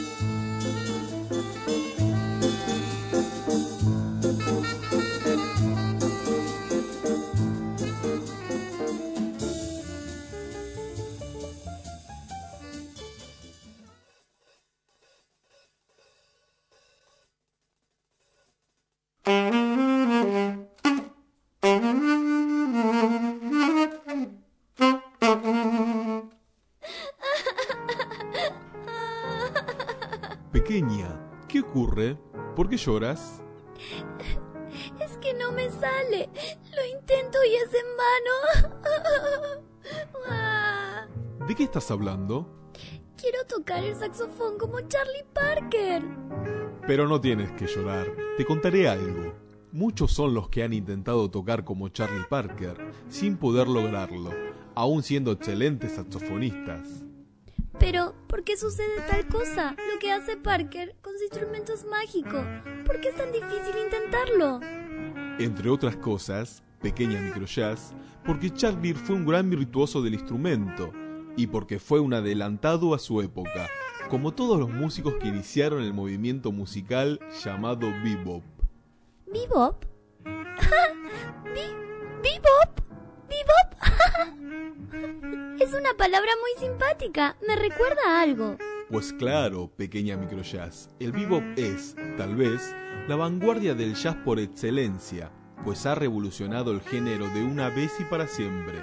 Pequeña, ¿qué ocurre? ¿Por qué lloras? Es que no me sale. Lo intento y es en vano. ¿De qué estás hablando? Quiero tocar el saxofón como Charlie Parker. Pero no tienes que llorar, te contaré algo. Muchos son los que han intentado tocar como Charlie Parker, sin poder lograrlo, aún siendo excelentes saxofonistas. Pero, ¿por qué sucede tal cosa? Lo que hace Parker con su instrumento es mágico. ¿Por qué es tan difícil intentarlo? Entre otras cosas, pequeña Microjazz, porque Charlie fue un gran virtuoso del instrumento, y porque fue un adelantado a su época, como todos los músicos que iniciaron el movimiento musical llamado bebop. ¿Bebop? Bi- ¿Bebop? ¿Bebop? Es una palabra muy simpática. Me recuerda a algo. Pues claro, pequeña microjazz, el bebop es, tal vez, la vanguardia del jazz por excelencia, pues ha revolucionado el género de una vez y para siempre.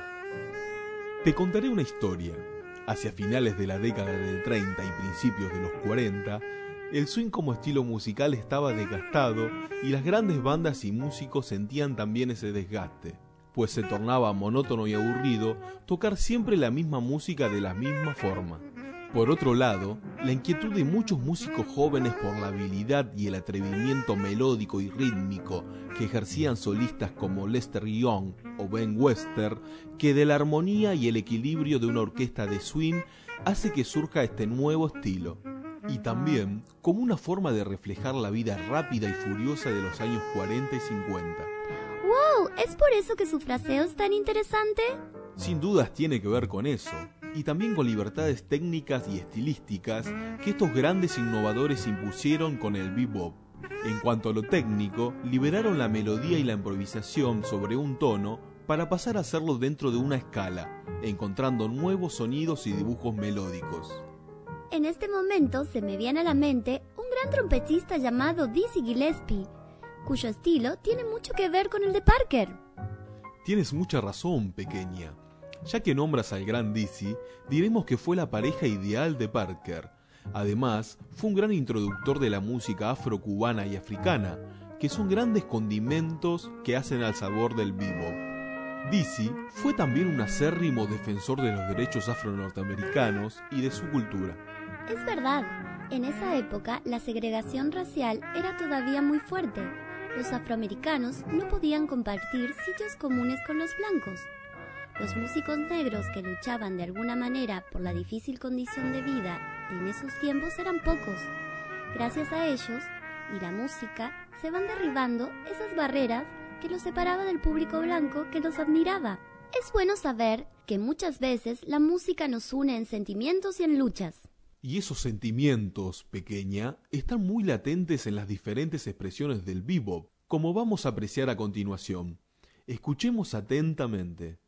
Te contaré una historia. Hacia finales de la década del treinta y principios de los cuarenta, el swing como estilo musical estaba desgastado y las grandes bandas y músicos sentían también ese desgaste, pues se tornaba monótono y aburrido tocar siempre la misma música de la misma forma. Por otro lado, la inquietud de muchos músicos jóvenes por la habilidad y el atrevimiento melódico y rítmico que ejercían solistas como Lester Young o Ben Webster, que de la armonía y el equilibrio de una orquesta de swing hace que surja este nuevo estilo. Y también como una forma de reflejar la vida rápida y furiosa de los años cuarenta y cincuenta. ¡Wow! ¿Es por eso que su fraseo es tan interesante? Sin dudas tiene que ver con eso, y también con libertades técnicas y estilísticas que estos grandes innovadores impusieron con el bebop. En cuanto a lo técnico, liberaron la melodía y la improvisación sobre un tono para pasar a hacerlo dentro de una escala, encontrando nuevos sonidos y dibujos melódicos. En este momento se me viene a la mente un gran trompetista llamado Dizzy Gillespie, cuyo estilo tiene mucho que ver con el de Parker. Tienes mucha razón, pequeña. Ya que nombras al gran Dizzy, diremos que fue la pareja ideal de Parker. Además, fue un gran introductor de la música afrocubana y africana, que son grandes condimentos que hacen al sabor del bebop. Dizzy fue también un acérrimo defensor de los derechos afro-norteamericanos y de su cultura. Es verdad, en esa época la segregación racial era todavía muy fuerte. Los afroamericanos no podían compartir sitios comunes con los blancos. Los músicos negros que luchaban de alguna manera por la difícil condición de vida en esos tiempos eran pocos. Gracias a ellos y la música se van derribando esas barreras que los separaba del público blanco que los admiraba. Es bueno saber que muchas veces la música nos une en sentimientos y en luchas. Y esos sentimientos, pequeña, están muy latentes en las diferentes expresiones del bebop, como vamos a apreciar a continuación. Escuchemos atentamente.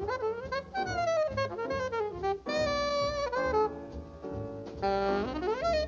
Thank you.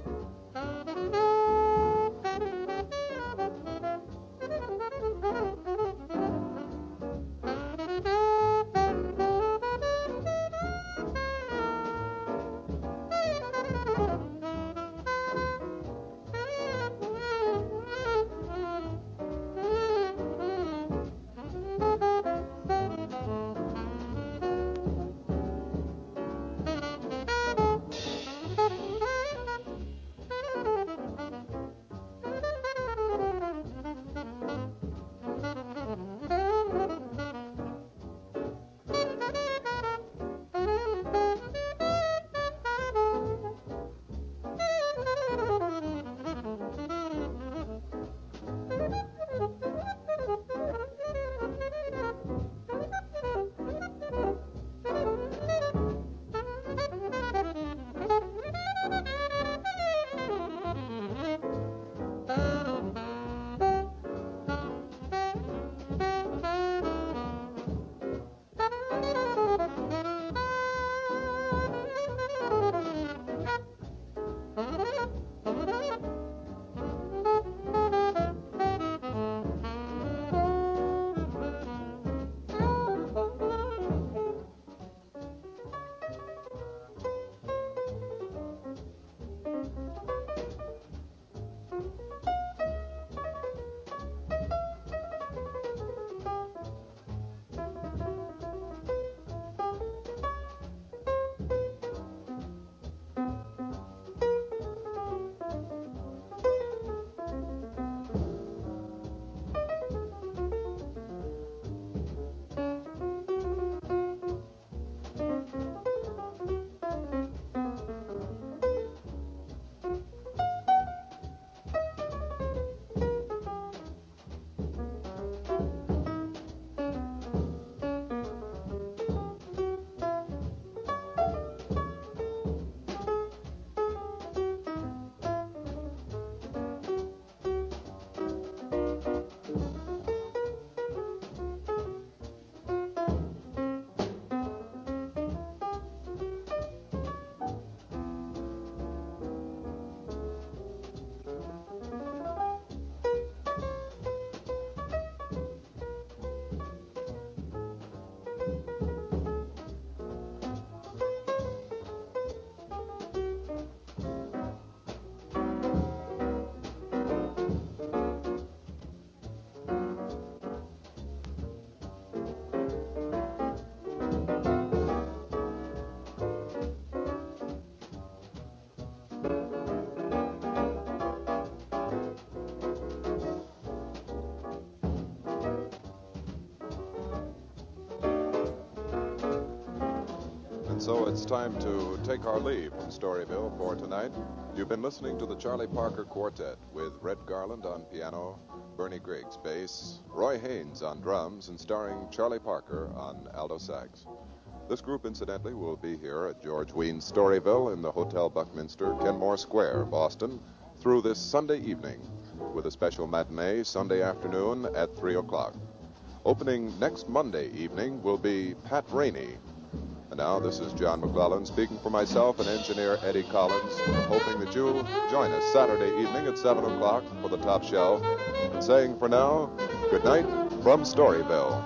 And so it's time to take our leave from Storyville for tonight. You've been listening to the Charlie Parker Quartet with Red Garland on piano, Bernie Griggs bass, Roy Haynes on drums, and starring Charlie Parker on alto sax. This group, incidentally, will be here at George Weins' Storyville in the Hotel Buckminster, Kenmore Square, Boston, through this Sunday evening, with a special matinee Sunday afternoon at three o'clock. Opening next Monday evening will be Pat Rainey. And now this is John McClellan speaking for myself and engineer Eddie Collins, hoping that you'll join us Saturday evening at seven o'clock for the Top Shelf, and saying for now, good night from Storyville.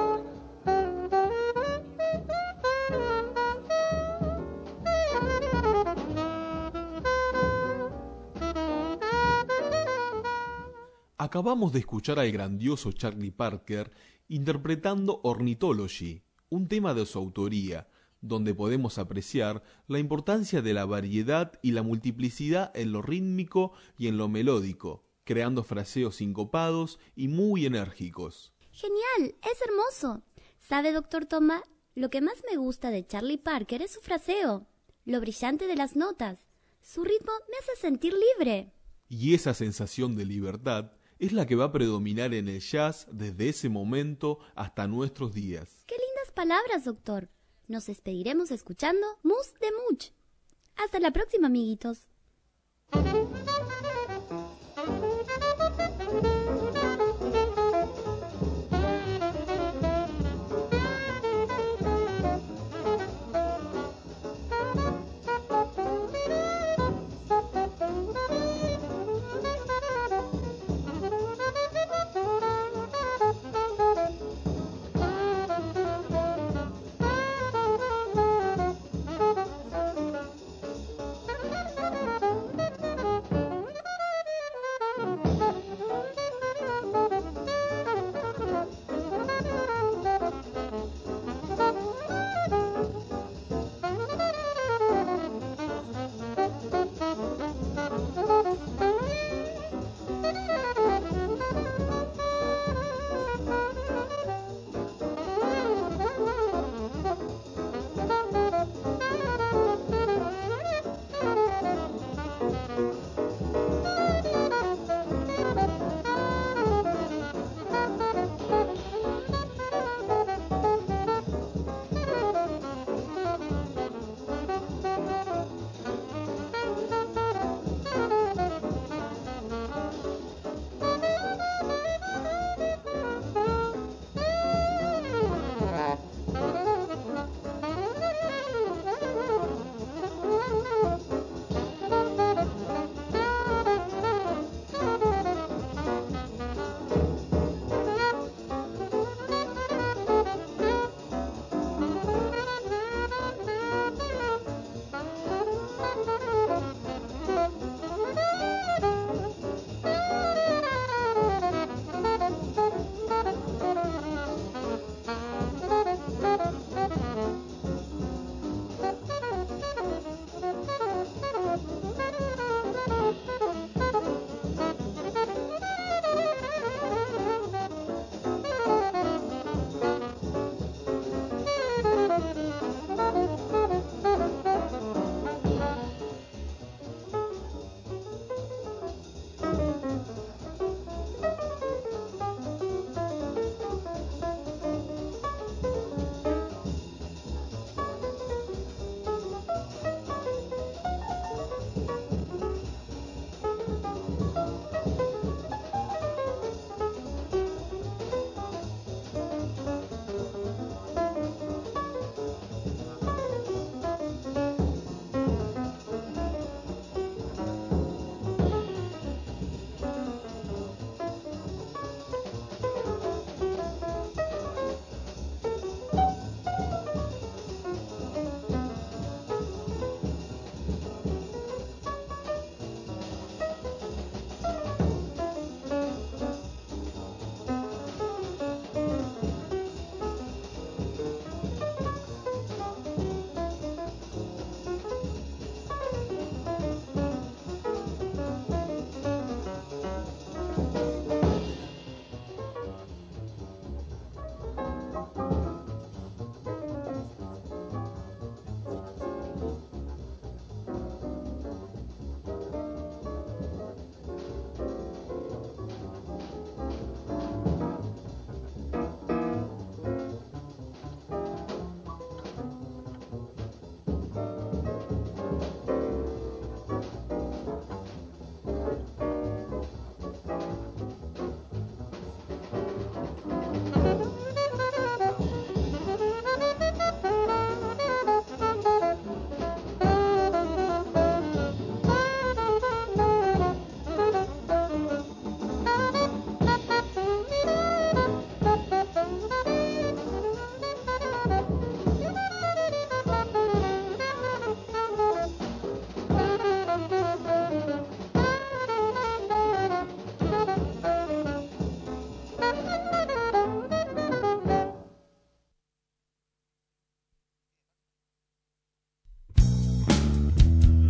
Acabamos de escuchar al grandioso Charlie Parker interpretando Ornithology, un tema de su autoría, donde podemos apreciar la importancia de la variedad y la multiplicidad en lo rítmico y en lo melódico, creando fraseos sincopados y muy enérgicos. ¡Genial! ¡Es hermoso! ¿Sabe, doctor Toma? Lo que más me gusta de Charlie Parker es su fraseo, lo brillante de las notas. Su ritmo me hace sentir libre. Y esa sensación de libertad es la que va a predominar en el jazz desde ese momento hasta nuestros días. ¡Qué lindas palabras, doctor! Nos despediremos escuchando Mus de Much. Hasta la próxima, amiguitos.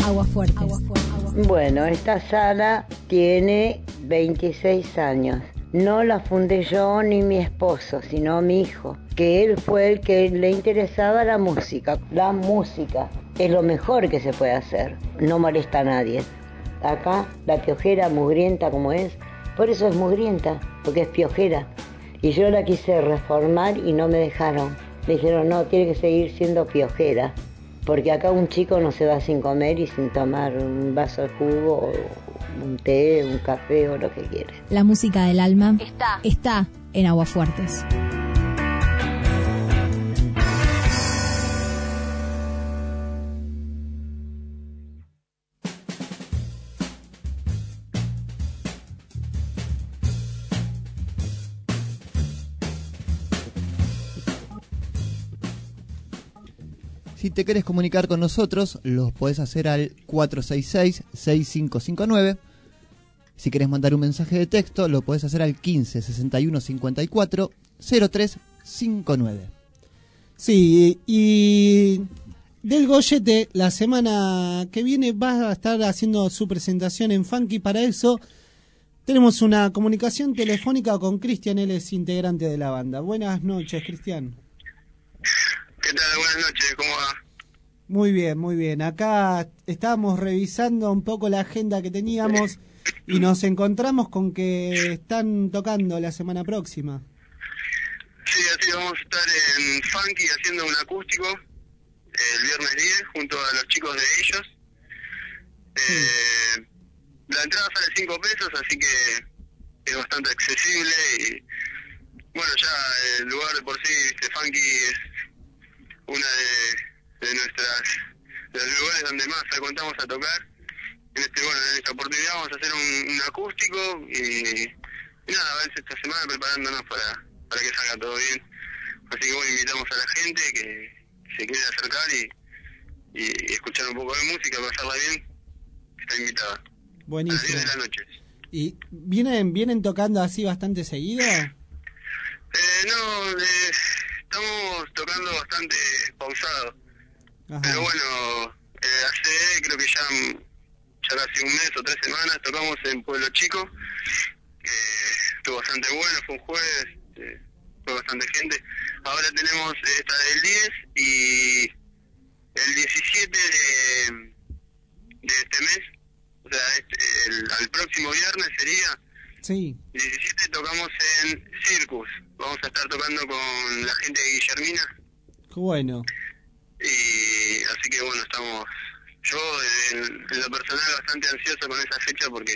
Aguafuertes. Bueno, esta sala tiene veintiséis años. No la fundé yo ni mi esposo, sino mi hijo, que él fue el que le interesaba la música. La música es lo mejor que se puede hacer, no molesta a nadie. Acá, la piojera mugrienta como es, por eso es mugrienta, porque es piojera. Y yo la quise reformar y no me dejaron. Me dijeron, no, tiene que seguir siendo piojera, porque acá un chico no se va sin comer y sin tomar un vaso de jugo, o un té, un café o lo que quiera. La música del alma está, está en Aguafuertes. Si te querés comunicar con nosotros, lo podés hacer al cuatro seis seis, seis cinco cinco nueve. Si querés mandar un mensaje de texto, lo podés hacer al quince, sesenta y uno, cincuenta y cuatro, cero tres cinco nueve. Sí, y Del Goyete la semana que viene va a estar haciendo su presentación en Funky. Para eso tenemos una comunicación telefónica con Cristian, él es integrante de la banda. Buenas noches, Cristian. ¿Qué tal? Buenas noches, ¿cómo va? Muy bien, muy bien. Acá estábamos revisando un poco la agenda que teníamos y nos encontramos con que están tocando la semana próxima. Sí, así vamos a estar en Funky haciendo un acústico el viernes diez junto a los chicos de ellos. Eh, la entrada sale cinco pesos, así que es bastante accesible y bueno, ya el lugar de por sí, este Funky es una de, de nuestras de los lugares donde más contamos a tocar. En este bueno en esta oportunidad vamos a hacer un, un acústico y, y nada, a ver esta semana preparándonos para, para que salga todo bien. Así que bueno, invitamos a la gente que se quiere acercar y, y, y escuchar un poco de música, pasarla bien, está invitada. Buenísimo. A las diez de la noche. ¿Y vienen vienen tocando así bastante seguido? Eh, no, eh, estamos tocando bastante pausado. Ajá. Pero bueno, eh, hace creo que ya, ya casi un mes o tres semanas tocamos en Pueblo Chico. Eh, estuvo bastante bueno, fue un jueves, eh, fue bastante gente. Ahora tenemos esta del diez y el diecisiete de, de este mes, o sea, este, el, al próximo viernes sería. Sí. diecisiete tocamos en Circus. Vamos a estar tocando con la gente de Guillermina. Qué bueno. Y así que bueno, estamos. Yo en, en lo personal bastante ansioso con esa fecha porque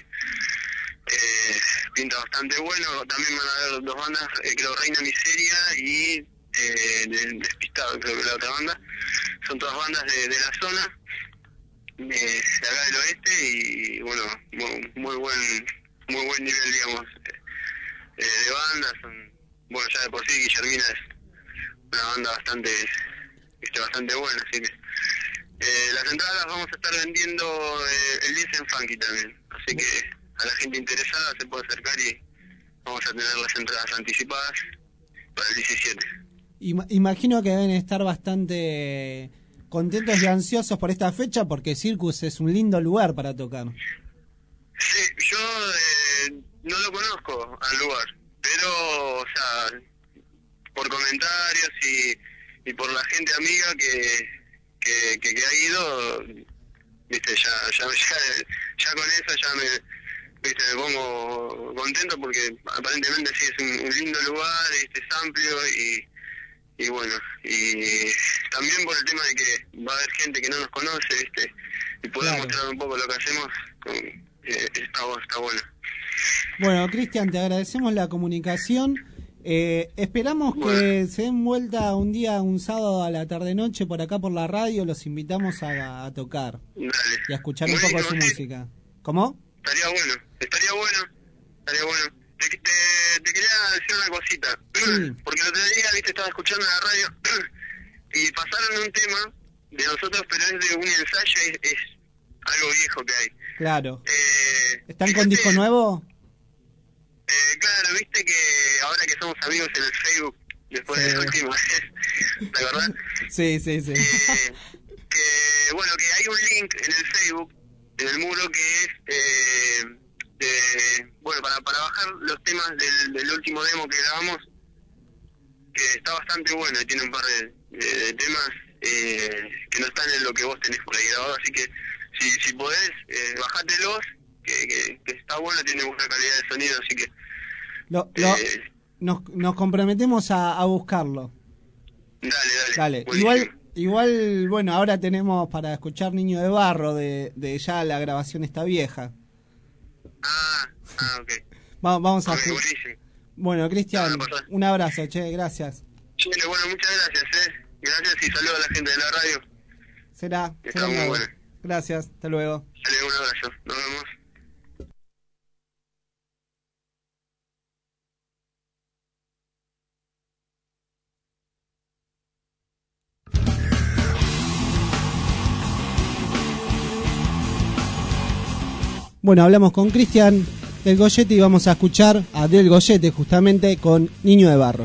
eh, pinta bastante bueno. También van a haber dos bandas, eh, creo Reina Miseria y eh, Despistado, creo que la otra banda. Son todas bandas de, de la zona, de, de acá del oeste y bueno, muy, muy buen muy buen nivel, digamos, eh, de bandas. Son, bueno, ya de por sí Guillermina es una banda bastante este, bastante buena, así que eh, las entradas las vamos a estar vendiendo eh, el diez en Funky también, así que a la gente interesada se puede acercar y vamos a tener las entradas anticipadas para el diecisiete. Ima- imagino que deben estar bastante contentos y ansiosos por esta fecha porque Circus es un lindo lugar para tocar. Sí, yo eh, no lo conozco al lugar, pero, o sea, por comentarios y, y por la gente amiga que, que, que, que ha ido, viste, ya, ya, ya, ya con eso ya me, viste, me pongo contento porque aparentemente sí es un, un lindo lugar, este, es amplio y, y bueno, y también por el tema de que va a haber gente que no nos conoce, viste, y poder Claro. mostrar un poco lo que hacemos, con, eh, está, está bueno. Bueno, Cristian, te agradecemos la comunicación. Eh, esperamos que se den vuelta un día, un sábado a la tarde-noche por acá por la radio. Los invitamos a, a tocar Dale. y a escuchar un poco su música. ¿Cómo? Estaría bueno, estaría bueno, estaría bueno. Te, te, te quería decir una cosita, porque el otro día, viste, estaba escuchando la radio y pasaron un tema de nosotros, pero es de un ensayo, es, es algo viejo que hay. Claro. Eh, ¿Están con disco nuevo? eh, claro, viste que ahora que somos amigos en el Facebook, después Sí. de la última vez, ¿te acordás? Sí, sí, sí. Eh, que bueno, que hay un link en el Facebook, en el muro, que es, eh, de, bueno, para, para bajar los temas del, del último demo que grabamos, que está bastante bueno y tiene un par de, de, de temas eh, que no están en lo que vos tenés por ahí grabado, así que si, si podés, eh, bajatelos, que, que, que está bueno, tiene buena calidad de sonido, así que... Lo, lo, eh, nos, nos comprometemos a, a buscarlo. Dale, dale. Dale. Buenísimo. Igual, igual, bueno, ahora tenemos para escuchar Niño de Barro, de, de ya la grabación está vieja. Ah, ah, ok. Vamos, vamos a... Ok, buenísimo. Bueno, Cristian, un abrazo, che, gracias. Chile, bueno, muchas gracias, eh. Gracias y saludos a la gente de la radio. Será, Está será muy luego. bueno. Gracias, hasta luego. Dale, un abrazo. Nos vemos. Bueno, hablamos con Cristian del Goyete y vamos a escuchar a Del Goyete justamente con Niño de Barro.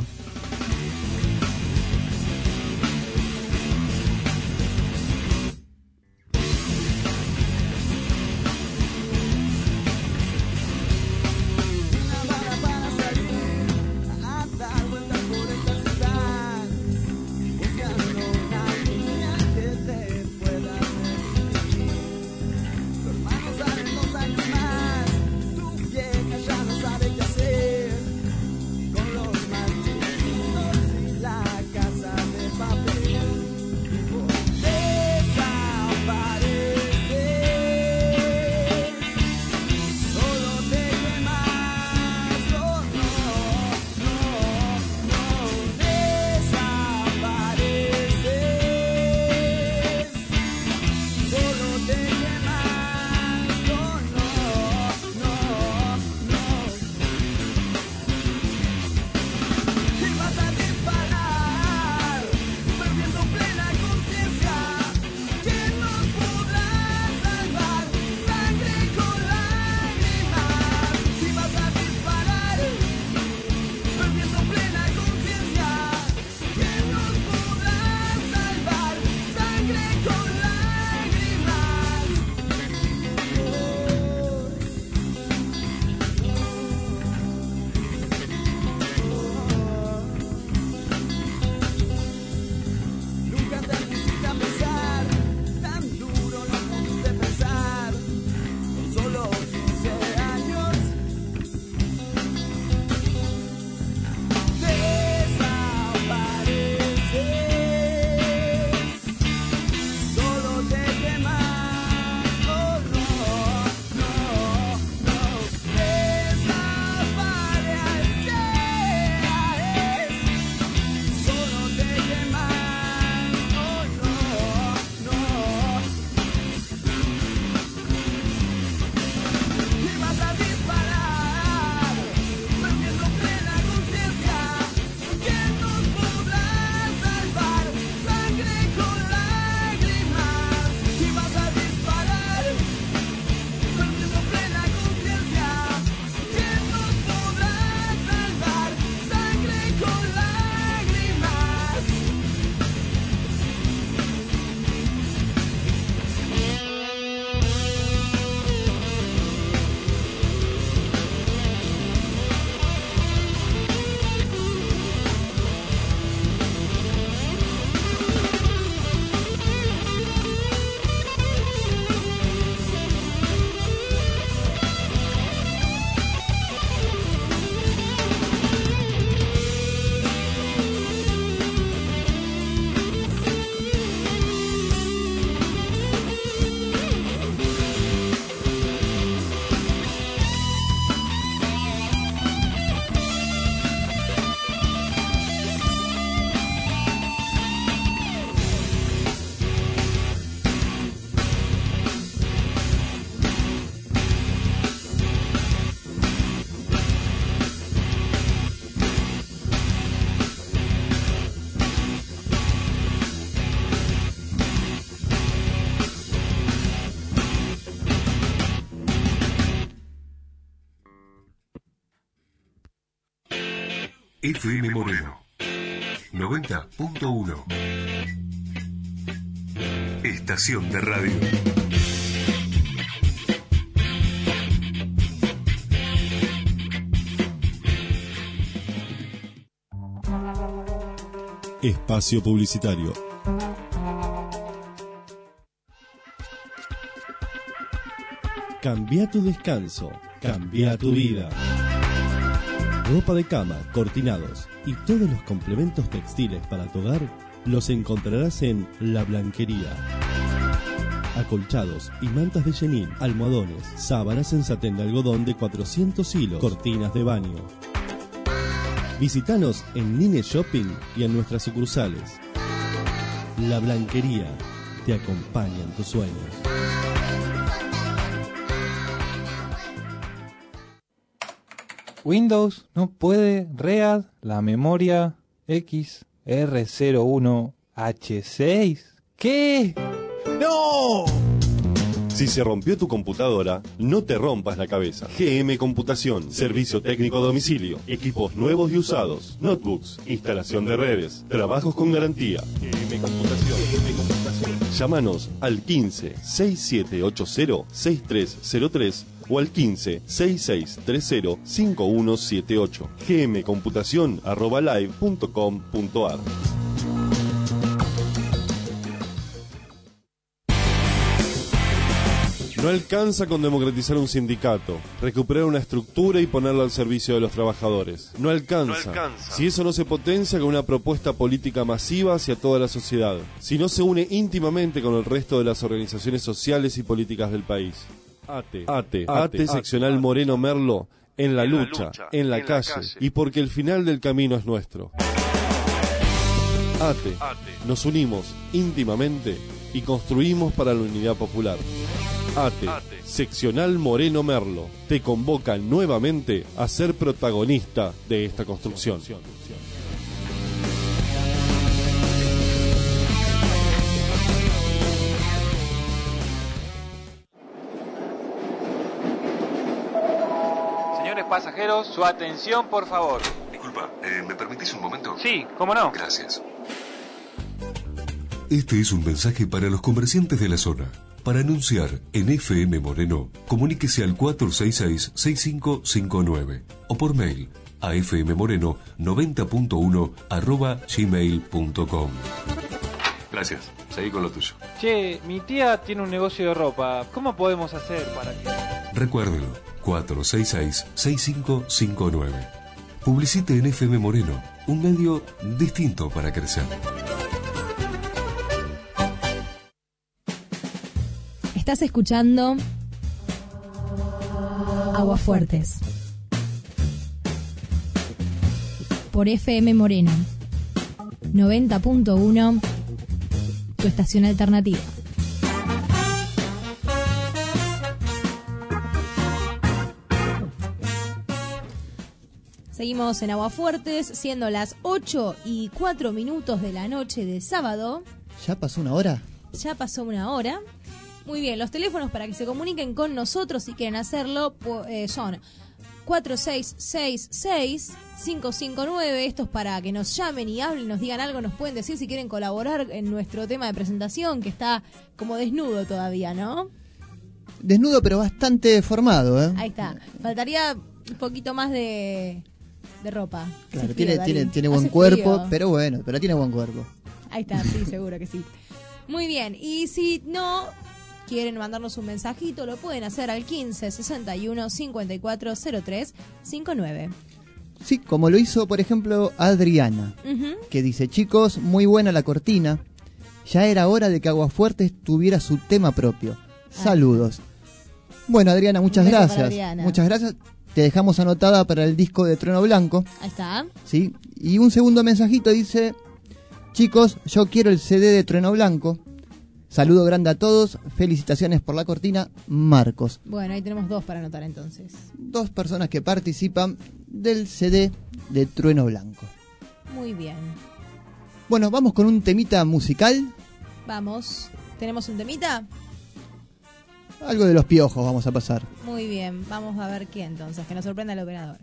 F M Moreno noventa punto uno. estación de radio. Espacio publicitario. Cambia tu descanso, cambia tu vida. Ropa de cama, cortinados y todos los complementos textiles para tu hogar los encontrarás en La Blanquería. Acolchados y mantas de chenil, almohadones, sábanas en satén de algodón de cuatrocientos hilos, cortinas de baño. Visítanos en Nine Shopping y en nuestras sucursales. La Blanquería te acompaña en tus sueños. Windows no puede read la memoria X R cero uno H seis. ¿Qué? ¡No! Si se rompió tu computadora, no te rompas la cabeza. G M Computación, servicio técnico a domicilio, equipos nuevos y usados, notebooks, instalación de redes, trabajos con garantía. G M Computación. G M Computación. Llámanos al quince, sesenta y siete ochenta, sesenta y tres cero tres o al quince, sesenta y seis treinta, cincuenta y uno setenta y ocho. gmcomputación arroba live punto com punto ar. No alcanza con democratizar un sindicato, recuperar una estructura y ponerla al servicio de los trabajadores. No alcanza. No alcanza. Si eso no se potencia con una propuesta política masiva hacia toda la sociedad. Si no se une íntimamente con el resto de las organizaciones sociales y políticas del país. ATE, ATE, ATE, seccional Moreno Merlo, en la lucha, en la calle, y porque el final del camino es nuestro. ATE, nos unimos íntimamente y construimos para la unidad popular. ATE, seccional Moreno Merlo, te convoca nuevamente a ser protagonista de esta construcción. Señores pasajeros, su atención, por favor. Disculpa, eh, ¿me permitís un momento? Sí, cómo no. Gracias. Este es un mensaje para los comerciantes de la zona. Para anunciar en F M Moreno, comuníquese al cuatro seis seis, seis cinco cinco nueve o por mail a fmmoreno noventa punto uno arroba gmail punto com. Gracias, seguí con lo tuyo. Che, mi tía tiene un negocio de ropa. ¿Cómo podemos hacer para que...? Recuérdelo, cuatro seis seis, seis cinco cinco nueve. Publicite en F M Moreno, un medio distinto para crecer. Estás escuchando Aguafuertes por F M Moreno noventa punto uno, tu estación alternativa. Seguimos en Aguafuertes, siendo las ocho y cuatro minutos de la noche de sábado. ¿Ya pasó una hora? Ya pasó una hora. Muy bien, los teléfonos para que se comuniquen con nosotros si quieren hacerlo eh, son cuatro seis seis seis, cinco cinco nueve. Estos para que nos llamen y hablen, nos digan algo, nos pueden decir si quieren colaborar en nuestro tema de presentación, que está como desnudo todavía, ¿no? Desnudo pero bastante formado, ¿eh? Ahí está. Faltaría un poquito más de, de ropa. Claro, Hace tiene, frío, tiene, Darín. tiene buen Hace cuerpo, frío. pero bueno, pero tiene buen cuerpo. Ahí está, sí, seguro que sí. Muy bien, y si no quieren mandarnos un mensajito, lo pueden hacer al quince, sesenta y uno, cincuenta y cuatro, cero tres, cincuenta y nueve. Sí, como lo hizo, por ejemplo, Adriana, Uh-huh. que dice: chicos, muy buena la cortina. Ya era hora de que Aguafuertes tuviera su tema propio. Saludos. Bueno, Adriana, muchas Un beso para gracias. Adriana. Muchas gracias. Te dejamos anotada para el disco de Trueno Blanco. Ahí está. ¿Sí? Y un segundo mensajito dice: chicos, yo quiero el C D de Trueno Blanco. Saludo grande a todos, felicitaciones por la cortina, Marcos. Bueno, ahí tenemos dos para anotar entonces. Dos personas que participan del C D de Trueno Blanco. Muy bien. Bueno, vamos con un temita musical. Vamos. ¿Tenemos un temita? Algo de los Piojos vamos a pasar. Muy bien. Vamos a ver qué entonces. Que nos sorprenda el operador.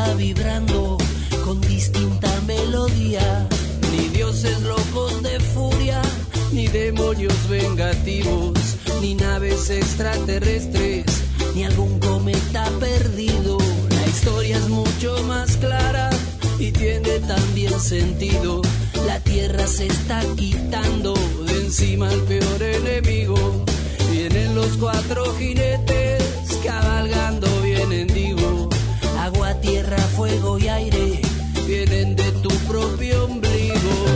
está vibrando con distinta melodía. Ni dioses locos de furia, ni demonios vengativos, ni naves extraterrestres, ni algún cometa perdido. La historia es mucho más clara y tiene también sentido. La tierra se está quitando de encima al peor enemigo. Vienen los cuatro jinetes cabalgando, vienen digo. Agua, tierra, fuego y aire vienen de tu propio ombligo.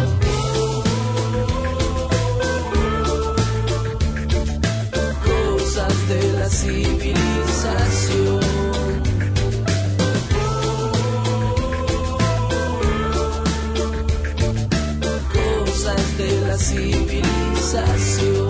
Cosas de la civilización. Cosas de la civilización.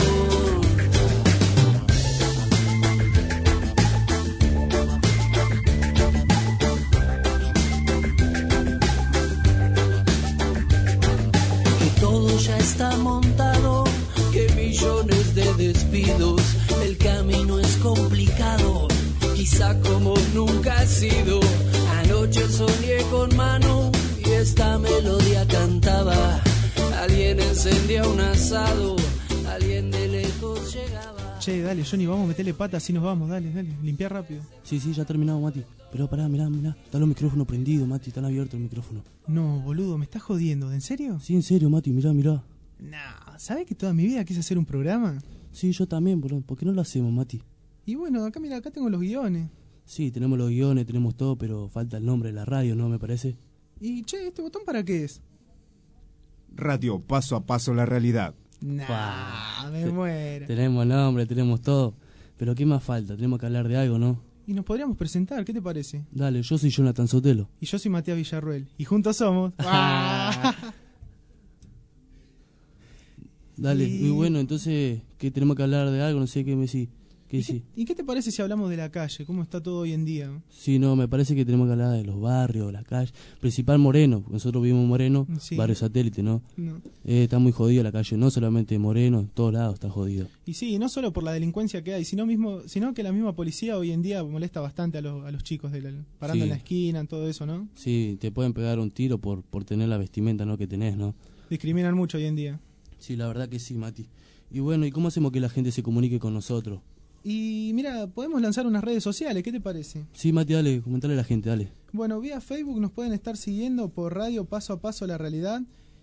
Ya está montado, que millones de despidos, el camino es complicado, quizá como nunca ha sido. Anoche soñé con Manu y esta melodía cantaba, alguien encendía un asado, alguien de lejos llegaba. Che, dale, Johnny, vamos a meterle patas, así nos vamos, dale, dale, limpiar rápido. Sí, sí, ya terminamos, Mati. Pero pará, mirá, mirá, están los micrófonos prendidos, Mati, están abiertos el micrófono. No, boludo, ¿me estás jodiendo? ¿En serio? Sí, en serio, Mati, mirá, mirá. Nah, ¿sabés que toda mi vida quise hacer un programa? Sí, yo también, boludo, ¿por qué no lo hacemos, Mati? Y bueno, acá mira, acá tengo los guiones. Sí, tenemos los guiones, tenemos todo, pero falta el nombre de la radio, ¿no? Me parece. Y, che, ¿este botón para qué es? Radio Paso a Paso la Realidad. Nah, me muero. Tenemos nombre, tenemos todo. Pero ¿qué más falta? Tenemos que hablar de algo, ¿no? Y nos podríamos presentar, ¿qué te parece? Dale, yo soy Jonathan Sotelo. Y yo soy Matías Villarruel. Y juntos somos... Dale, y... muy bueno, entonces, ¿qué tenemos que hablar de algo? No sé qué me decís. ¿Qué ¿Y, decís? qué, ¿Y qué te parece si hablamos de la calle? ¿Cómo está todo hoy en día? Sí, no, me parece que tenemos que hablar de los barrios, la calle. Principal Moreno, porque nosotros vivimos en Moreno, sí. Barrio Satélite, ¿no? no. Eh, está muy jodido la calle, no solamente Moreno, en todos lados está jodido. Y sí, no solo por la delincuencia que hay, sino mismo sino que la misma policía hoy en día molesta bastante a los, a los chicos, de la, parando Sí. en la esquina, todo eso, ¿no? Sí, te pueden pegar un tiro por, por tener la vestimenta, ¿no? Que tenés, ¿no? Discriminan mucho hoy en día. Sí, la verdad que sí, Mati. Y bueno, ¿y cómo hacemos que la gente se comunique con nosotros? Y mira, podemos lanzar unas redes sociales, ¿qué te parece? Sí, Mati, dale, comentale a la gente, dale. Bueno, vía Facebook nos pueden estar siguiendo por Radio Paso a Paso La Realidad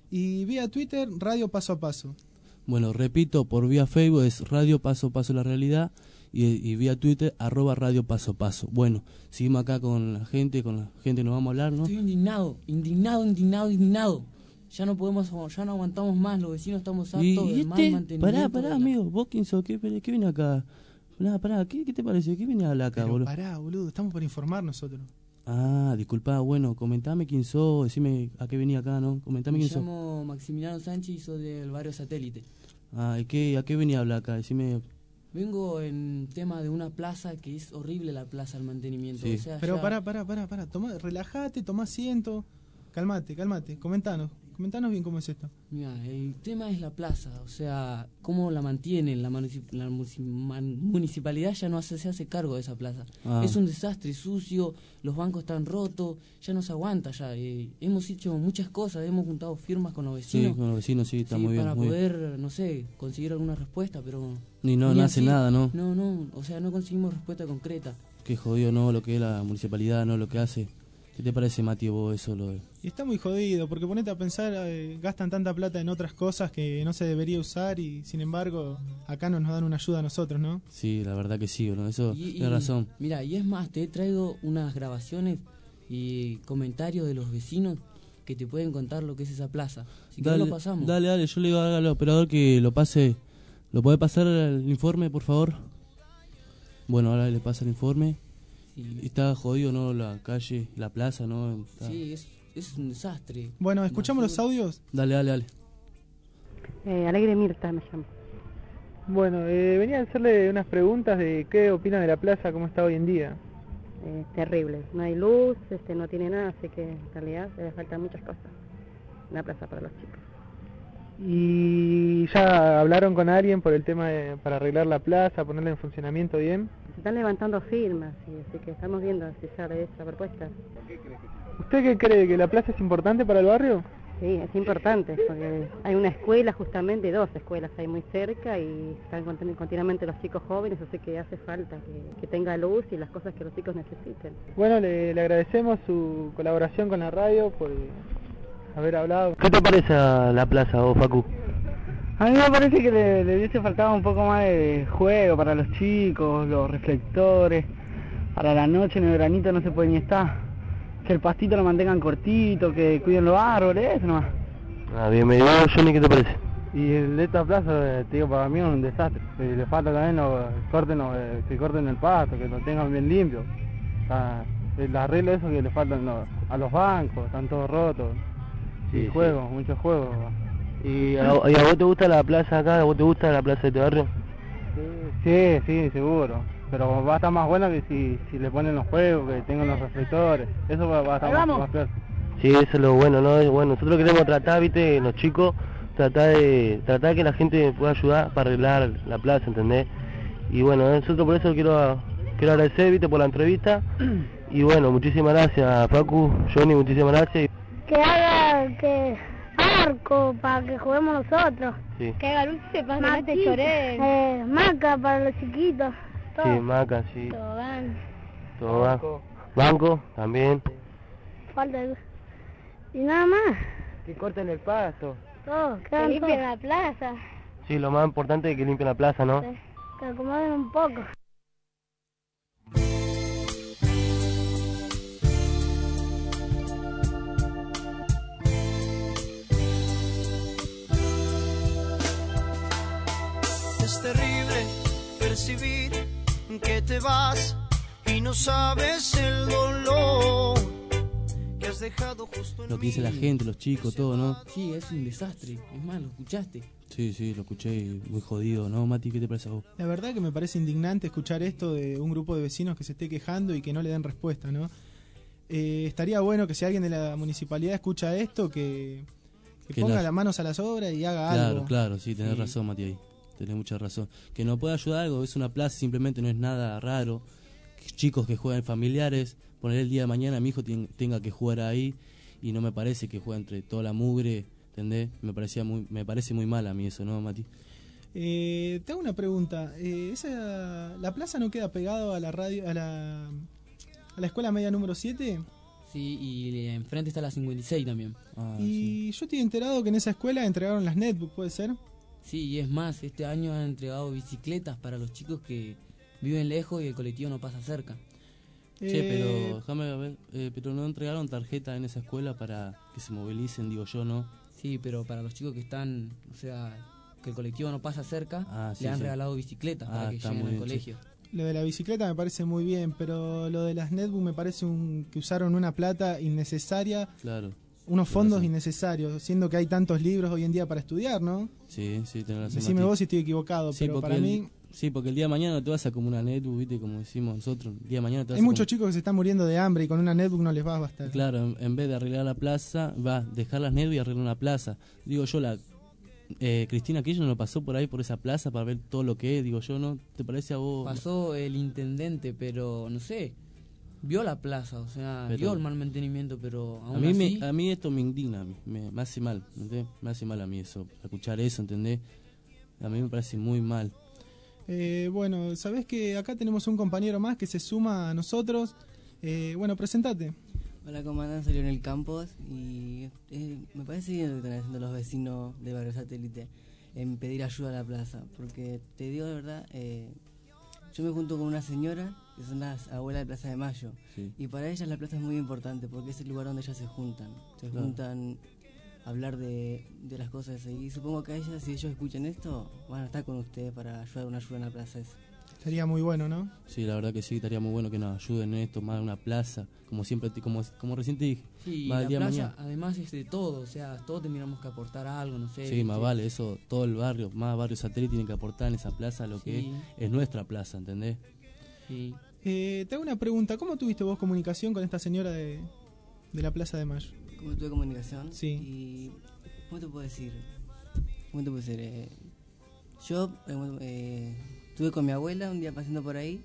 y vía Twitter Radio Paso a Paso. Bueno, repito, por vía Facebook es Radio Paso a Paso La Realidad y, y vía Twitter arroba Radio Paso a Paso. Bueno, seguimos acá con la gente, con la gente nos vamos a hablar, ¿no? Estoy indignado, indignado, indignado, indignado. Ya no podemos, ya no aguantamos más, los vecinos estamos hartos ¿Y, del y mal este? mantenimiento. Pará, pará, de la- amigo, vos quién sos, ¿qué, qué viene acá? Pará, pará, ¿qué, qué te parece? ¿Qué viene a hablar acá, Pero boludo? pará, boludo, estamos por informar nosotros. Ah, disculpa, bueno, comentame quién sos, decime a qué venía acá, ¿no? Comentame Me quién sos. llamo Maximiliano Sánchez y soy del barrio Satélite. Ah, ¿y qué, a qué venía a hablar acá? Decime. Vengo en tema de una plaza que es horrible, la plaza, el mantenimiento. Sí. O sea, Pero ya- pará, pará, pará, pará, toma, relájate, toma asiento, calmate, calmate, comentanos, comentanos bien cómo es esto. Mira, el tema es la plaza, o sea, cómo la mantienen, la, municip- la munici- man- municipalidad ya no hace, se hace cargo de esa plaza. Ah. Es un desastre, sucio, los bancos están rotos, ya no se aguanta ya. eh, hemos hecho muchas cosas, hemos juntado firmas con los vecinos. Sí, con los vecinos, sí, está sí, muy bien. para muy bien. poder, no sé, conseguir alguna respuesta, pero... Ni no, ni no hace así. nada, ¿no? No, no, o sea, no conseguimos respuesta concreta. Qué jodido, ¿no? Lo que es la municipalidad, ¿no? Lo que hace. ¿Qué te parece, Mati, vos eso? Lo de... Y está muy jodido, porque ponete a pensar, eh, gastan tanta plata en otras cosas que no se debería usar y sin embargo acá no nos dan una ayuda a nosotros, ¿no? Sí, la verdad que sí, ¿no? Eso, Y- y- tienes razón. Mira, y es más, te he traído unas grabaciones y comentarios de los vecinos que te pueden contar lo que es esa plaza. Si querés Dale, lo pasamos. dale, dale, yo le digo al operador que lo pase. ¿Lo puede pasar el informe, por favor? Bueno, ahora le pasa el informe. Sí. Está jodido, ¿no? La calle, la plaza, ¿no? Está- Sí, es, es un desastre. Bueno, ¿escuchamos los audios? Dale, dale, dale. Eh, Alegre Mirta me llamo. Bueno, eh, venía a hacerle unas preguntas de qué opina de la plaza, cómo está hoy en día. Eh, terrible. No hay luz, este, no tiene nada, así que en realidad le faltan muchas cosas. Una plaza para los chicos. ¿Y ya hablaron con alguien por el tema de, para arreglar la plaza, ponerla en funcionamiento bien? se están levantando firmas, y así que estamos viendo si sale esa propuesta. ¿Usted qué cree? ¿Que la plaza es importante para el barrio? Sí, es importante, porque hay una escuela justamente, dos escuelas hay muy cerca y están continu- continuamente los chicos jóvenes, así que hace falta que, que tenga luz y las cosas que los chicos necesiten. Bueno, le, le agradecemos su colaboración con la radio por haber hablado. ¿Qué te parece la plaza, vos, Facu? A mí me parece que le, le hubiese faltado un poco más de juego para los chicos, los reflectores, para la noche en el veranito no se puede ni estar. Que el pastito lo mantengan cortito, que cuiden los árboles, eso nomás. Ah, bien, me digo, Johnny, ¿qué te parece? Y el de esta plaza, te digo, para mí es un desastre. Y le falta también lo, corten lo, que corten el pasto, que lo tengan bien limpio. O sea, el arreglo eso que le faltan lo, a los bancos, están todos rotos. Sí, y sí. juegos, muchos juegos. ¿Y a, ¿Y a vos te gusta la plaza acá? ¿A vos te gusta la plaza de tu barrio? Sí, sí, seguro. Pero va a estar más buena que si, si le ponen los juegos, que tengan los reflectores. Eso va, va a estar más, más peor. Sí, eso es lo bueno, ¿no? Bueno, nosotros queremos tratar, viste, los chicos, tratar de tratar de que la gente pueda ayudar para arreglar la plaza, ¿entendés? Y bueno, nosotros por eso quiero quiero agradecer, viste, por la entrevista. Y bueno, muchísimas gracias, Facu, Johnny, muchísimas gracias. Que haga que arco para que juguemos nosotros. Sí, Que haga luces para que no te choreen. Eh, maca para los chiquitos. Todo. sí, Maca, sí. Tobogán. Todo va. Banco, también. Falta de... Y nada más. Que corten el pasto. Todo. Que limpien la plaza. Sí, lo más importante es que limpien la plaza, ¿no? Sí. Que acomoden un poco. Es terrible percibir que te vas y no sabes el dolor que has dejado justo en Lo que dice la gente, los chicos, todo, ¿no? Sí, es un desastre. Es más, ¿lo escuchaste? Sí, sí, lo escuché muy jodido, ¿no, Mati? ¿Qué te parece a vos? La verdad que me parece indignante escuchar esto de un grupo de vecinos que se esté quejando y que no le den respuesta, ¿no? Eh, estaría bueno que si alguien de la municipalidad escucha esto, que, que Que ponga no- las manos a las obras y haga Claro, algo. claro, sí, tenés Sí. razón, Mati, ahí. Tenés mucha razón. Que no pueda ayudar algo, es una plaza, simplemente no es nada raro. Que chicos que juegan familiares, poner el día de mañana mi hijo ten- tenga que jugar ahí y no me parece que juegue entre toda la mugre, ¿entendés? Me parecía muy, me parece muy mal a mí eso, ¿no, Mati? Eh, te hago una pregunta. Eh, esa, ¿La plaza no queda pegado a la radio, a la, a la escuela media número siete? Sí, y enfrente está la cincuenta y seis también. Ah, y yo estoy enterado que en esa escuela entregaron las netbooks, ¿puede ser? Sí, y es más, este año han entregado bicicletas para los chicos que viven lejos y el colectivo no pasa cerca. Che, Eh, pero déjame ver, eh, pero no entregaron tarjeta en esa escuela para que se movilicen, digo yo, ¿no? Sí, pero para los chicos que están, o sea, que el colectivo no pasa cerca, Ah, sí, le han sí. regalado bicicletas Ah, para que está lleguen muy al bien, colegio. Lo de la bicicleta me parece muy bien, pero lo de las netbooks me parece un, que usaron una plata innecesaria, Claro. unos Tenés fondos razón. innecesarios, siendo que hay tantos libros hoy en día para estudiar, ¿no? Sí, sí, tenés razón. Decime Mati. vos si estoy equivocado, Sí, pero porque para el- mí Sí, porque el día de mañana no te vas a como una netbook, ¿viste? Como decimos nosotros. El día de mañana te vas hay a muchos como- chicos que se están muriendo de hambre y con una netbook no les va a bastar. Claro, en, en vez de arreglar la plaza, va a dejar las netbooks y arreglar una plaza. Digo yo, la eh, Cristina Kirchner no pasó por ahí, por esa plaza, para ver todo lo que es. Digo yo, ¿no? ¿Te parece a vos? Pasó el intendente, pero no sé, vio la plaza, o sea, Pero- vio el mal mantenimiento, pero A aún mí, así... me, a mí esto me indigna, a mí, me, me hace mal, ¿entendés? Me hace mal a mí eso, escuchar eso, ¿entendés? A mí me parece muy mal. Eh, bueno, sabés que acá tenemos un compañero más que se suma a nosotros. Eh, bueno, presentate. Hola, comandante, soy Leonel Campos y eh, me parece bien lo que están haciendo los vecinos de Barrio Satélite en pedir ayuda a la plaza, porque te digo de verdad, eh, yo me junto con una señora que son las abuelas de Plaza de Mayo, Sí. y para ellas la plaza es muy importante porque es el lugar donde ellas se juntan, se Claro. juntan a hablar de, de las cosas, y supongo que a ellas, si ellos escuchan esto, van a estar con ustedes para ayudar una ayuda en la plaza esa. Estaría muy bueno, ¿no? Sí, la verdad que sí, estaría muy bueno que nos ayuden en esto, más en una plaza, como siempre, te- como, como recién te dije. Sí, más la el día de plaza mañana. además es de todo, o sea, todos tendríamos que aportar algo, no sé. Sí, más ¿viste? vale, eso, todo el barrio, más barrio satélite tiene que aportar en esa plaza lo que Sí. es, es nuestra plaza, ¿entendés? Sí. Eh, te hago una pregunta. ¿Cómo tuviste vos comunicación con esta señora de, de la Plaza de Mayo? ¿Cómo tuve comunicación? Sí. Y, ¿cómo te puedo decir? ¿Cómo te puedo decir? Eh, yo eh, bueno, eh, estuve con mi abuela un día pasando por ahí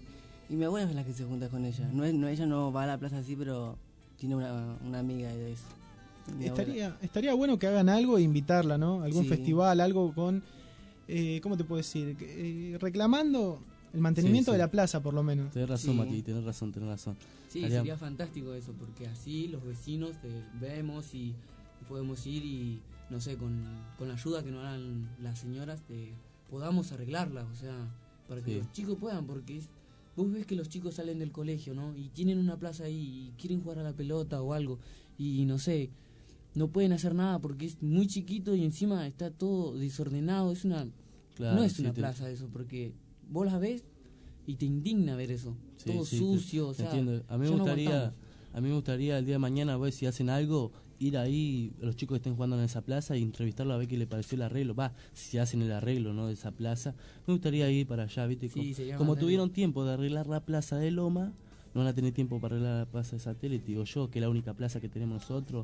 Y mi abuela es la que se junta con ella. No es, no, ella no va a la plaza así, pero tiene una, una amiga de eso. Mi Estaría, estaría bueno que hagan algo e invitarla, ¿no? Algún Sí. festival, algo con, eh, ¿cómo te puedo decir? Eh, reclamando el mantenimiento Sí, sí. de la plaza, por lo menos. Tenés razón, Sí. Mati, tenés razón, tenés razón. Sí, Haría- sería fantástico eso, porque así los vecinos te vemos y podemos ir y, no sé, con, con la ayuda que nos dan las señoras, te, podamos arreglarla, o sea, para que Sí. los chicos puedan, porque es- vos ves que los chicos salen del colegio, ¿no? Y tienen una plaza ahí y quieren jugar a la pelota o algo, y no sé, no pueden hacer nada porque es muy chiquito y encima está todo desordenado, es una... Claro, no es sí, una te- plaza eso, porque vos las ves y te indigna ver eso, Sí, todo sí, sucio, te- o sea, entiendo. A mí me ya no gustaría, aguantamos. a mí me gustaría el día de mañana, a ver si hacen algo, ir ahí, los chicos que estén jugando en esa plaza y entrevistarlo a ver qué le pareció el arreglo, va, si hacen el arreglo, ¿no? De esa plaza. Me gustaría ir para allá, ¿viste? Sí, como sería como fantástico. tuvieron tiempo de arreglar la plaza de Loma, no van a tener tiempo para arreglar la plaza de Satélite, digo yo, que es la única plaza que tenemos nosotros.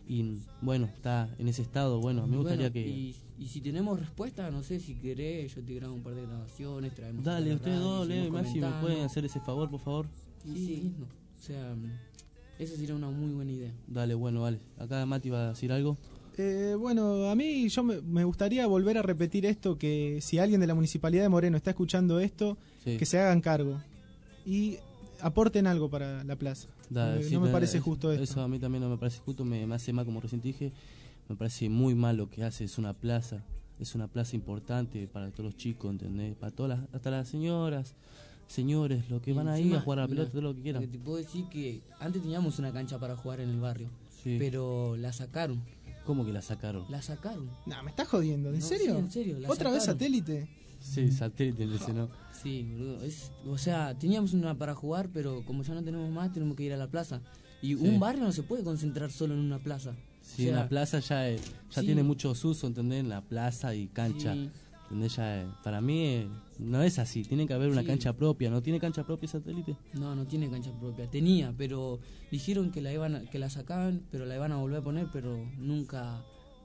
Y bueno, está en ese estado, bueno, me gustaría Bueno, que... Y, y si tenemos respuesta, no sé, si querés, yo te grabo un par de grabaciones, traemos... Dale, a la ustedes radio, dos, seguimos Leo y Maxi, ¿me comentando. pueden hacer ese favor, por favor? Sí, sí, no. O sea, esa sería una muy buena idea. Dale, bueno, vale. Acá Mati va a decir algo. Eh, bueno, a mí yo me, me gustaría volver a repetir esto, que si alguien de la Municipalidad de Moreno está escuchando esto, Sí. que se hagan cargo y aporten algo para la plaza. Dale, Eh, sí, no me te- parece eso- justo esto. Eso a mí también no me parece justo, me, me hace mal, como recién te dije, me parece muy mal lo que hace, es una plaza, es una plaza importante para todos los chicos, ¿entendés? Para todas las, hasta las señoras, señores, los que Y van ahí encima, a jugar a la mirá, pelota, todo lo que quieran. Te puedo decir que antes teníamos una cancha para jugar en el barrio, Sí. pero la sacaron. ¿Cómo que la sacaron? La sacaron. No, me estás jodiendo, ¿en No, serio? sí, en serio, la ¿Otra vez sacaron. Satélite? Sí, Satélite, ese, ¿no? Sí, boludo. Es, o sea, teníamos una para jugar, pero como ya no tenemos más, tenemos que ir a la plaza. Y Sí. un barrio no se puede concentrar solo en una plaza. Sí, O sea, la plaza ya es- ya sí. tiene muchos usos, ¿entendés? La plaza y cancha. Sí. ¿Entendés? Ya, eh, para mí eh, no es así, tiene que haber una Sí. cancha propia. ¿No tiene cancha propia Satélite? No, no tiene cancha propia. Tenía, pero dijeron que la iban a- que la sacaban, pero la iban a volver a poner, pero nunca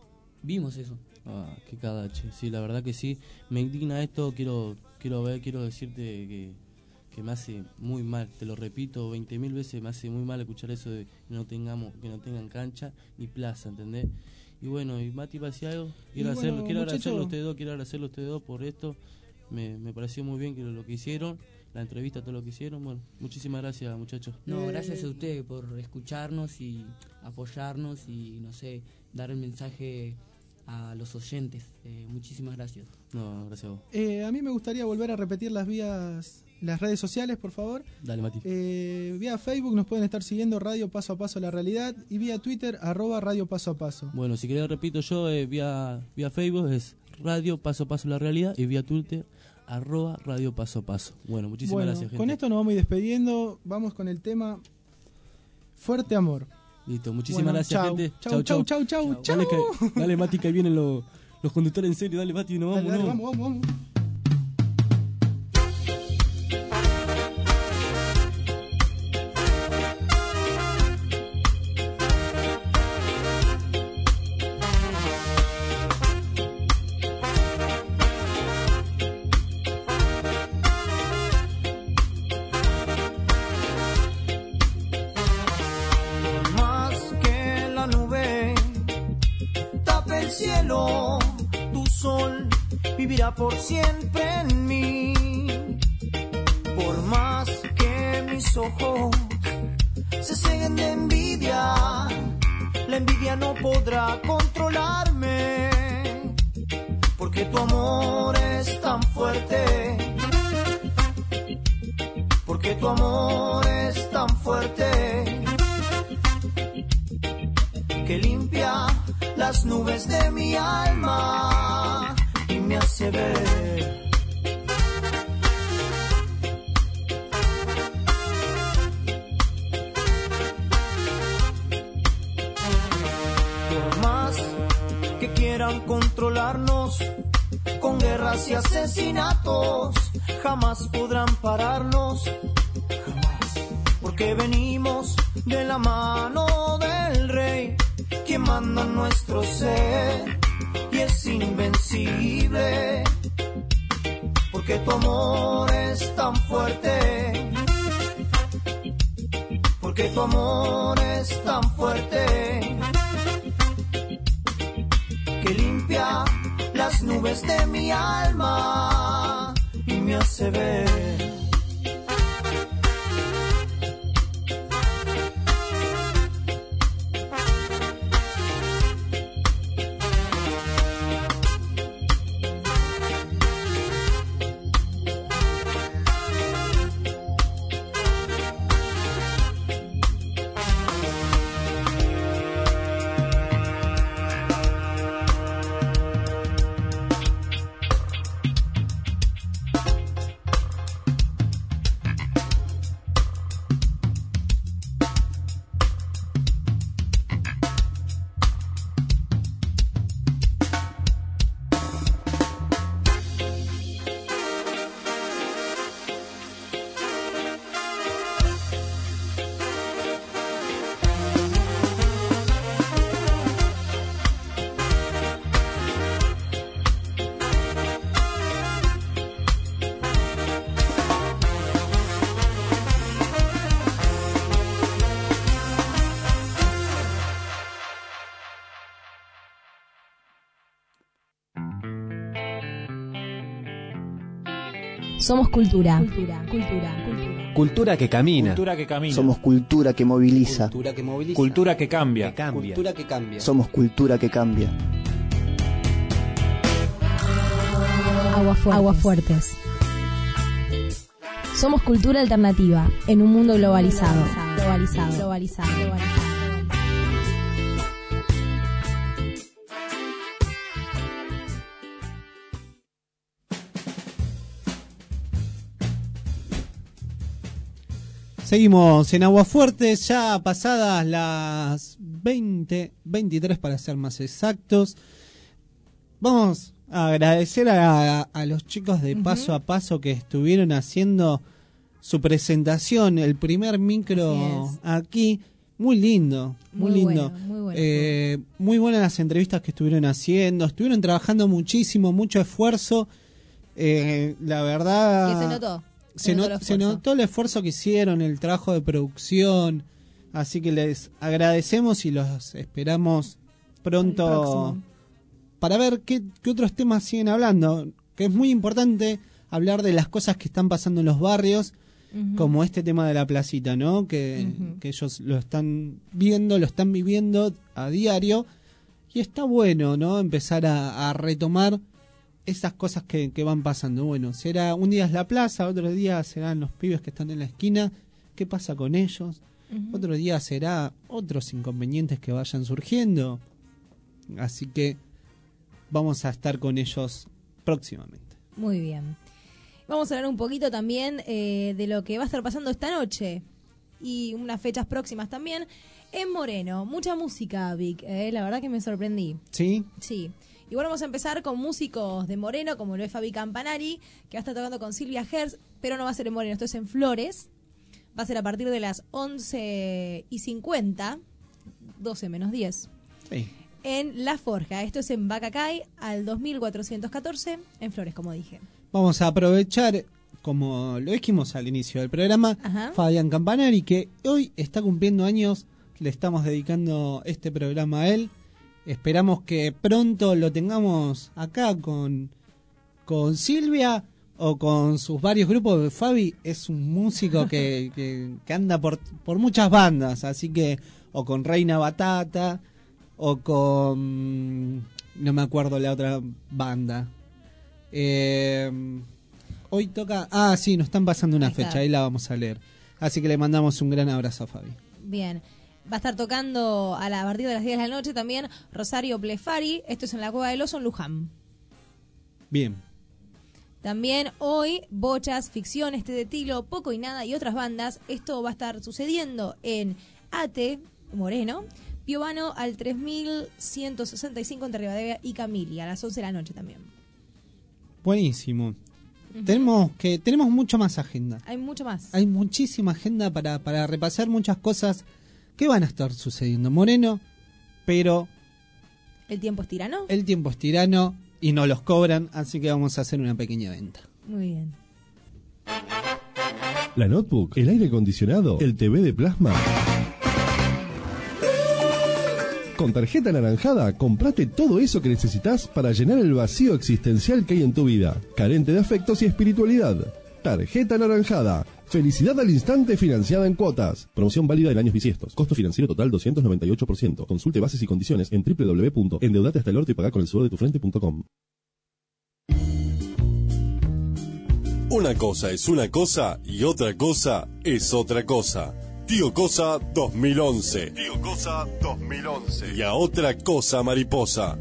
vimos eso. Ah, qué cadache. Sí, la verdad que sí. Me indigna esto. Quiero quiero ver, quiero decirte que, que me hace muy mal. Te lo repito veinte mil veces. Me hace muy mal escuchar eso de que no tengamos, que no tengan cancha ni plaza, ¿entendés? Y bueno, y Mati va a decir algo. Quiero, Y hacerlo, bueno, quiero muchacho- agradecerlo a ustedes dos. Quiero agradecerlo a ustedes dos por esto. Me, me pareció muy bien que lo que hicieron. La entrevista, todo lo que hicieron. Bueno, muchísimas gracias, muchachos. No, Eh, gracias a ustedes por escucharnos y apoyarnos y, no sé, dar el mensaje a los oyentes. Eh, muchísimas gracias. No, gracias a vos. Eh, a mí me gustaría volver a repetir las vías, las redes sociales, por favor. Dale, Mati. Eh, vía Facebook nos pueden estar siguiendo Radio Paso a Paso La Realidad y vía Twitter arroba Radio Paso a Paso. Bueno, si querés repito yo, eh, vía, vía Facebook es Radio Paso a Paso La Realidad y vía Twitter arroba Radio Paso a Paso. Bueno, muchísimas Bueno, gracias, gente. con esto nos vamos a ir despidiendo. Vamos con el tema Fuerte Amor. Listo, muchísimas Bueno, gracias, chau. gente. Chau, chau, chau, chau, chau. Dale, que- dale, Mati, que ahí vienen los, los conductores en serio. Dale, Mati, nos vamos, Dale, dale, ¿no? vamos, vamos, vamos. Por más que la nube tape el cielo, tu sol vivirá por siempre en mí. Por más que mis ojos se ceguen de envidia, la envidia no podrá controlarme, porque tu amor es tan fuerte, porque tu amor es tan fuerte, que limpia las nubes de mi alma y me hace ver. Por más que quieran controlarnos con guerras y asesinatos, jamás podrán pararnos, jamás, porque venimos de la mano del Rey, quien manda en nuestro ser y es invencible, porque tu amor es tan fuerte, porque tu amor es tan fuerte que limpia las nubes de mi alma y me hace ver Somos cultura. Cultura, cultura, cultura. Cultura que camina. Cultura que camina. Somos cultura que moviliza. Cultura que moviliza. Cultura que cambia. Que cambia. Cultura que cambia. Somos cultura que cambia. Aguafuertes. Aguafuertes. Somos cultura alternativa en un mundo globalizado. Globalizado. Globalizado. Globalizado. Seguimos en Aguafuertes, ya pasadas las veinte, veintitrés para ser más exactos. Vamos a agradecer a, a los chicos de Paso uh-huh. a Paso que estuvieron haciendo su presentación, el primer micro aquí. Muy lindo, muy, muy lindo. Bueno, muy, bueno. Eh, muy buenas las entrevistas que estuvieron haciendo. Estuvieron trabajando muchísimo, mucho esfuerzo. Eh, la verdad... ¿Y se notó? Se, se, not, se notó el esfuerzo que hicieron, el trabajo de producción, así que les agradecemos y los esperamos pronto para ver qué, qué otros temas siguen hablando, que es muy importante hablar de las cosas que están pasando en los barrios, uh-huh. como este tema de la placita, ¿no? Que, uh-huh. que ellos lo están viendo, lo están viviendo a diario, y está bueno, ¿no? Empezar a, a retomar esas cosas que, que van pasando. Bueno, será un día es la plaza, otro día serán los pibes que están en la esquina, qué pasa con ellos, uh-huh. otro día será otros inconvenientes que vayan surgiendo, así que vamos a estar con ellos próximamente. Muy bien, vamos a hablar un poquito también eh, de lo que va a estar pasando esta noche y unas fechas próximas también en Moreno. Mucha música, Vic, eh, la verdad que me sorprendí. ¿Sí? Sí. Y bueno, vamos a empezar con músicos de Moreno, como lo es Fabi Campanari, que va a estar tocando con Silvia Herz, pero no va a ser en Moreno, esto es en Flores. Va a ser a partir de las once y cincuenta, doce menos diez, sí. en La Forja. Esto es en Bacacay, al dos mil cuatrocientos catorce, en Flores, como dije. Vamos a aprovechar, como lo dijimos al inicio del programa, Ajá. Fabián Campanari, que hoy está cumpliendo años, le estamos dedicando este programa a él. Esperamos que pronto lo tengamos acá con, con Silvia o con sus varios grupos. Fabi es un músico que, que, que anda por, por muchas bandas, así que o con Reina Batata o con... no me acuerdo la otra banda. Eh, hoy toca... Ah, sí, nos están pasando una ahí fecha, está. Ahí la vamos a leer. Así que le mandamos un gran abrazo a Fabi. Bien. Va a estar tocando a, la, a partir de las diez de la noche también Rosario Blefari. Esto es en la Cueva del Oso en Luján. Bien. También hoy Bochas, Ficción, Este de Tilo, Poco y Nada y otras bandas. Esto va a estar sucediendo en Ate, Moreno, Piovano al tres mil ciento sesenta y cinco entre Rivadavia y Camilia, a las once de la noche también. Buenísimo. Uh-huh. Tenemos que tenemos mucho más agenda. Hay mucho más. Hay muchísima agenda para, para repasar muchas cosas que van a estar sucediendo en Moreno, pero... ¿El tiempo es tirano? El tiempo es tirano y no los cobran, así que vamos a hacer una pequeña venta. Muy bien. La notebook, el aire acondicionado, el T V de plasma. Con Tarjeta Anaranjada, comprate todo eso que necesitas para llenar el vacío existencial que hay en tu vida, carente de afectos y espiritualidad. Tarjeta Anaranjada. Felicidad al instante financiada en cuotas. Promoción válida en años bisiestos. Costo financiero total doscientos noventa y ocho por ciento. Consulte bases y condiciones en doble u doble u doble u punto endeudate hasta el orto y pagar con el sudor de tu frente punto com. Una cosa es una cosa y otra cosa es otra cosa. Tío Cosa dos mil once. Tío Cosa dos mil once. Y a otra cosa mariposa.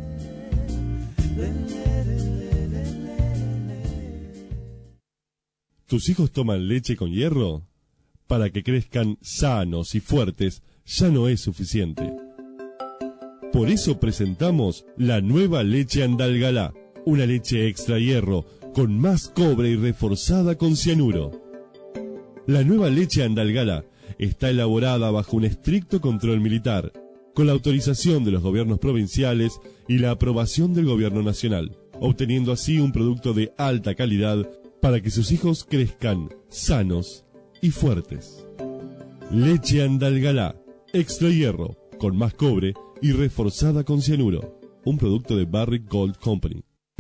¿Tus hijos toman leche con hierro? Para que crezcan sanos y fuertes ya no es suficiente. Por eso presentamos la nueva leche Andalgalá, una leche extra hierro con más cobre y reforzada con cianuro. La nueva leche Andalgalá está elaborada bajo un estricto control militar, con la autorización de los gobiernos provinciales y la aprobación del gobierno nacional, obteniendo así un producto de alta calidad para que sus hijos crezcan sanos y fuertes. Leche Andalgalá, extra hierro, con más cobre y reforzada con cianuro. Un producto de Barrick Gold Company.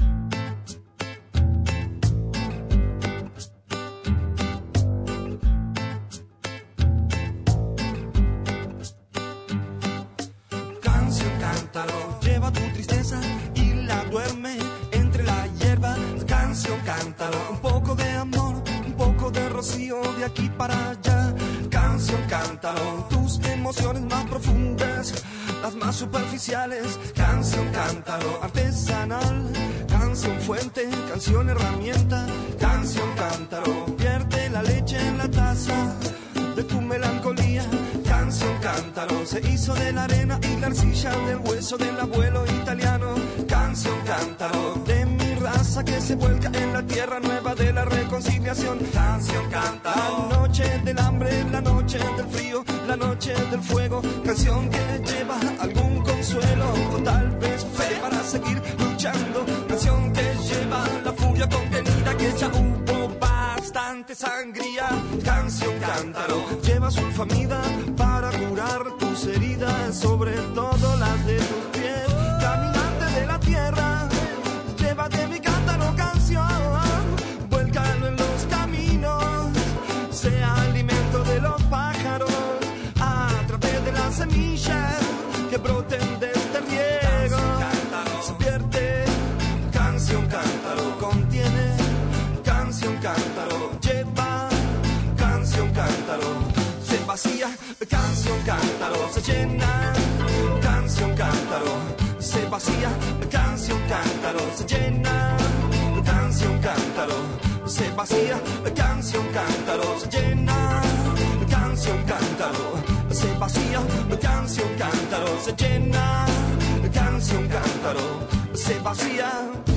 Canción, cántalo, lleva tu tristeza y la duerme entre la hierba. Canción, cántalo, un poco de amor, un poco de rocío de aquí para allá. Canción, cántalo, tus emociones más profundas, las más superficiales. Canción, cántalo, artesanal. Canción, fuente, canción, herramienta. Canción, cántalo, vierte la leche en la taza de tu melancolía. Canción, cántalo, se hizo de la arena y la arcilla del hueso del abuelo italiano. Canción, cántalo, de mi raza que se vuelca en la tierra nueva de la reconciliación. Canción, cántalo, la noche del hambre, la noche del frío, la noche del fuego. Canción que lleva algún consuelo o tal vez fe para seguir luchando. Canción que lleva la furia contenida que ya hubo bastante sangría. Canción, cántalo, lleva sulfamida para curar tus heridas, sobre todo las de tus pies. Caminante de la tierra, llévate mi cántaro, canción, vuélcalo en los caminos, sea alimento de los pájaros, a través de las semillas que broten de este riego. Se vierte, canción, cántaro, contiene, canción, cántaro, lleva, canción, cántaro, se vacía, canción, cántaro, se llena, canción, cántaro, se vacía, canción, cántaro, se llena, canción, cántaro, se vacía, canción, cántaro, se llena, canción, cántaro, se vacía, canción, cántaro, se llena, canción, cántaro, se vacía.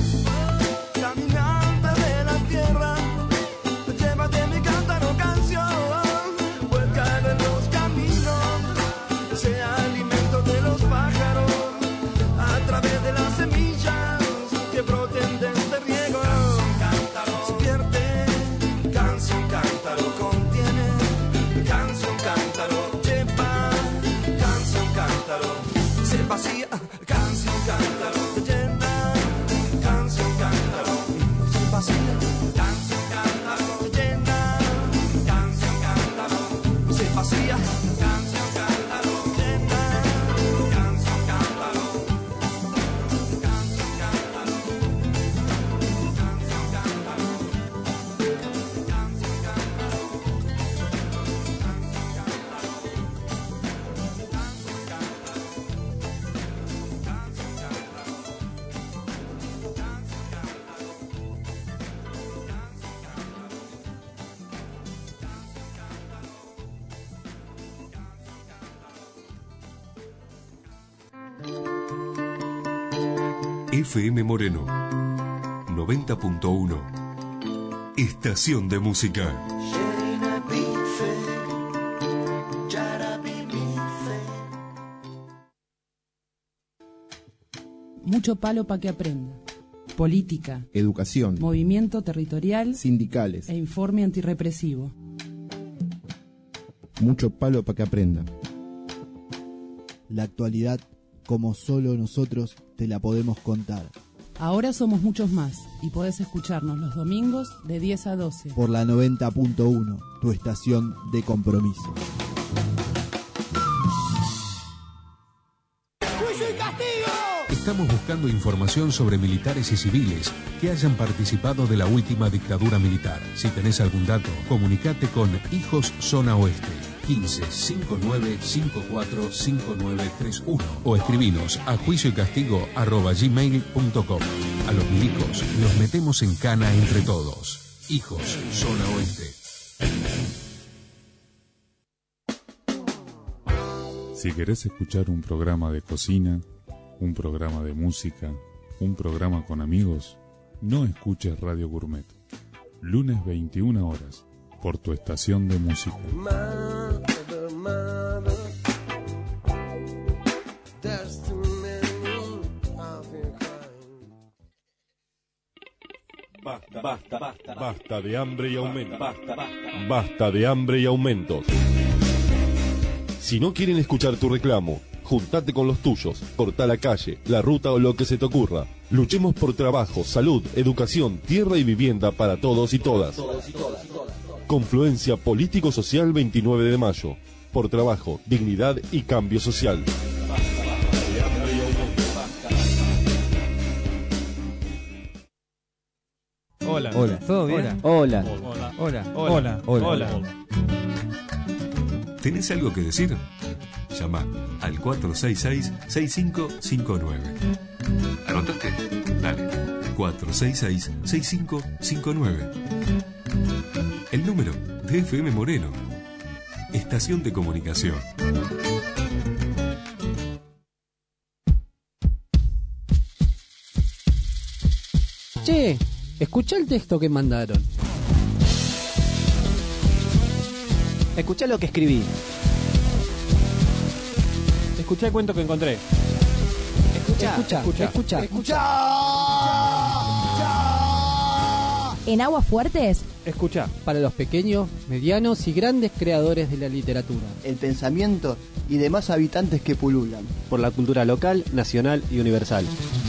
Caminante de la tierra, llévate mi cántaro, canción, vuélcalo en los caminos, sea alimento de los pájaros, a través de las semillas que broten de este riego. Se vierte, canción, cántaro, contiene, canción, cántaro, lleva, canción, cántaro, se vacía, canción, cántaro, se llena, canción, cántaro, se vacía, canción, cántaro, se llena, canción, cántaro, se vacía, canción, cántaro, llena, canción, cántaro, canción, cántaro, canción, cántaro, canción, cántaro, F M Moreno noventa punto uno. Estación de música. Mucho palo para que aprenda. Política, Educación, movimiento territorial sindicales, e informe antirrepresivo. mucho palo para que aprenda. La actualidad como solo nosotros te la podemos contar. Ahora somos muchos más y podés escucharnos los domingos de diez a doce. Por la noventa punto uno, tu estación de compromiso. Estamos buscando información sobre militares y civiles que hayan participado de la última dictadura militar. Si tenés algún dato, comunicate con Hijos Zona Oeste quince cincuenta y nueve cincuenta y cuatro cincuenta y nueve treinta y uno o escribinos a juicio y castigo arroba gmail punto com. A los milicos los metemos en cana entre todos. Hijos Zona Oeste. Si querés escuchar un programa de cocina, un programa de música, un programa con amigos, no escuches Radio Gourmet. Lunes veintiuna horas, por tu estación de música. Mother, mother, there's too many of your kind. Basta, basta, basta, basta de hambre y aumento. Basta, basta, basta de hambre y aumentos. Si no quieren escuchar tu reclamo, juntate con los tuyos, cortá la calle, la ruta o lo que se te ocurra. Luchemos por trabajo, salud, educación, tierra y vivienda para todos y todas. Confluencia Político-Social veintinueve de mayo. Por trabajo, dignidad y cambio social. Hola. Hola. ¿Todo bien? Hola. Hola. Hola. Hola. Hola. Hola. ¿Tenés algo que decir? Llama al cuatro seis seis, seis cinco cinco nueve. ¿Anotaste? Dale. cuatro seis seis, seis cinco cinco nueve. El número de F M Moreno. Estación de comunicación. Che, escuchá el texto que mandaron. Escuchá lo que escribí. Escuchá el cuento que encontré. Escuchá, Escucha, escuchá, escucha. escuchá. En Aguas Fuertes, Escuchá. Para los pequeños, medianos y grandes creadores de la literatura. El pensamiento y demás habitantes que pululan. Por la cultura local, nacional y universal.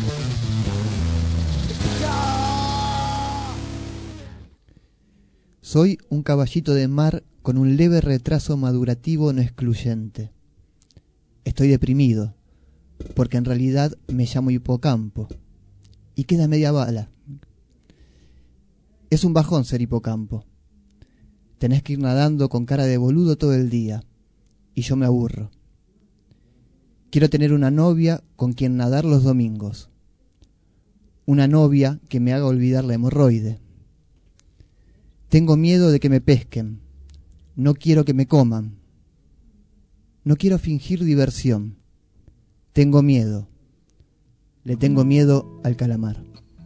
Soy un caballito de mar con un leve retraso madurativo no excluyente. Estoy deprimido, porque en realidad me llamo hipocampo. Y queda media bala. Es un bajón ser hipocampo. Tenés que ir nadando con cara de boludo todo el día, y yo me aburro. Quiero tener una novia con quien nadar los domingos. Una novia que me haga olvidar la hemorroide. Tengo miedo de que me pesquen. No quiero que me coman. No quiero fingir diversión. Tengo miedo. Le tengo miedo al calamar.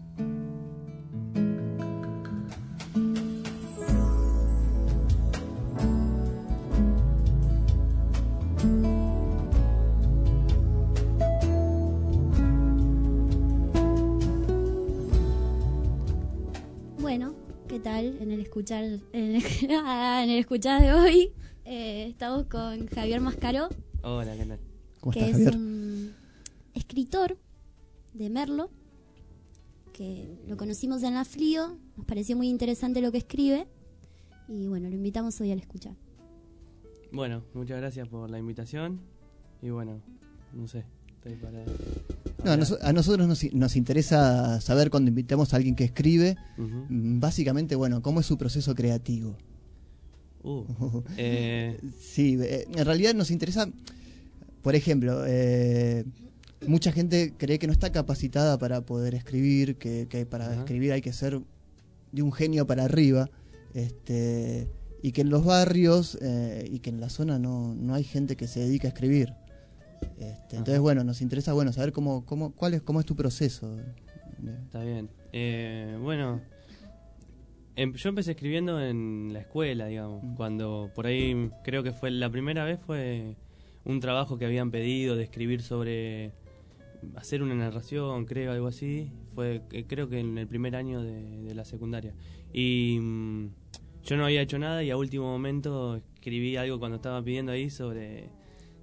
Bueno, ¿qué tal? En el escuchar, en el, en el escuchar de hoy eh, estamos con Javier Mascaró. Hola, ¿qué tal? ¿Cómo que estás, es Javier? un escritor de Merlo, que lo conocimos en la Flío, nos pareció muy interesante lo que escribe y bueno, lo invitamos hoy al escuchar. Bueno, muchas gracias por la invitación y bueno, no sé, estoy para... No, a, nos- a nosotros nos, nos interesa saber cuando invitamos a alguien que escribe, Ujú. mm, básicamente, bueno, cómo es su proceso creativo. Uh, eh, Sí, eh, en realidad nos interesa, por ejemplo, eh, mucha gente cree que no está capacitada para poder escribir, que, que para Ajá. escribir hay que ser de un genio para arriba, este, y que en los barrios eh, y que en la zona no, no hay gente que se dedique a escribir. Este, entonces, bueno, nos interesa bueno saber cómo, cómo, cuál es, cómo es tu proceso. Está bien. Eh, bueno, em- yo empecé escribiendo en la escuela, digamos, cuando por ahí creo que fue la primera vez fue un trabajo que habían pedido de escribir sobre hacer una narración, creo, algo así. Fue eh, creo que en el primer año de, de la secundaria. Y mm, yo no había hecho nada y a último momento escribí algo cuando estaba pidiendo ahí sobre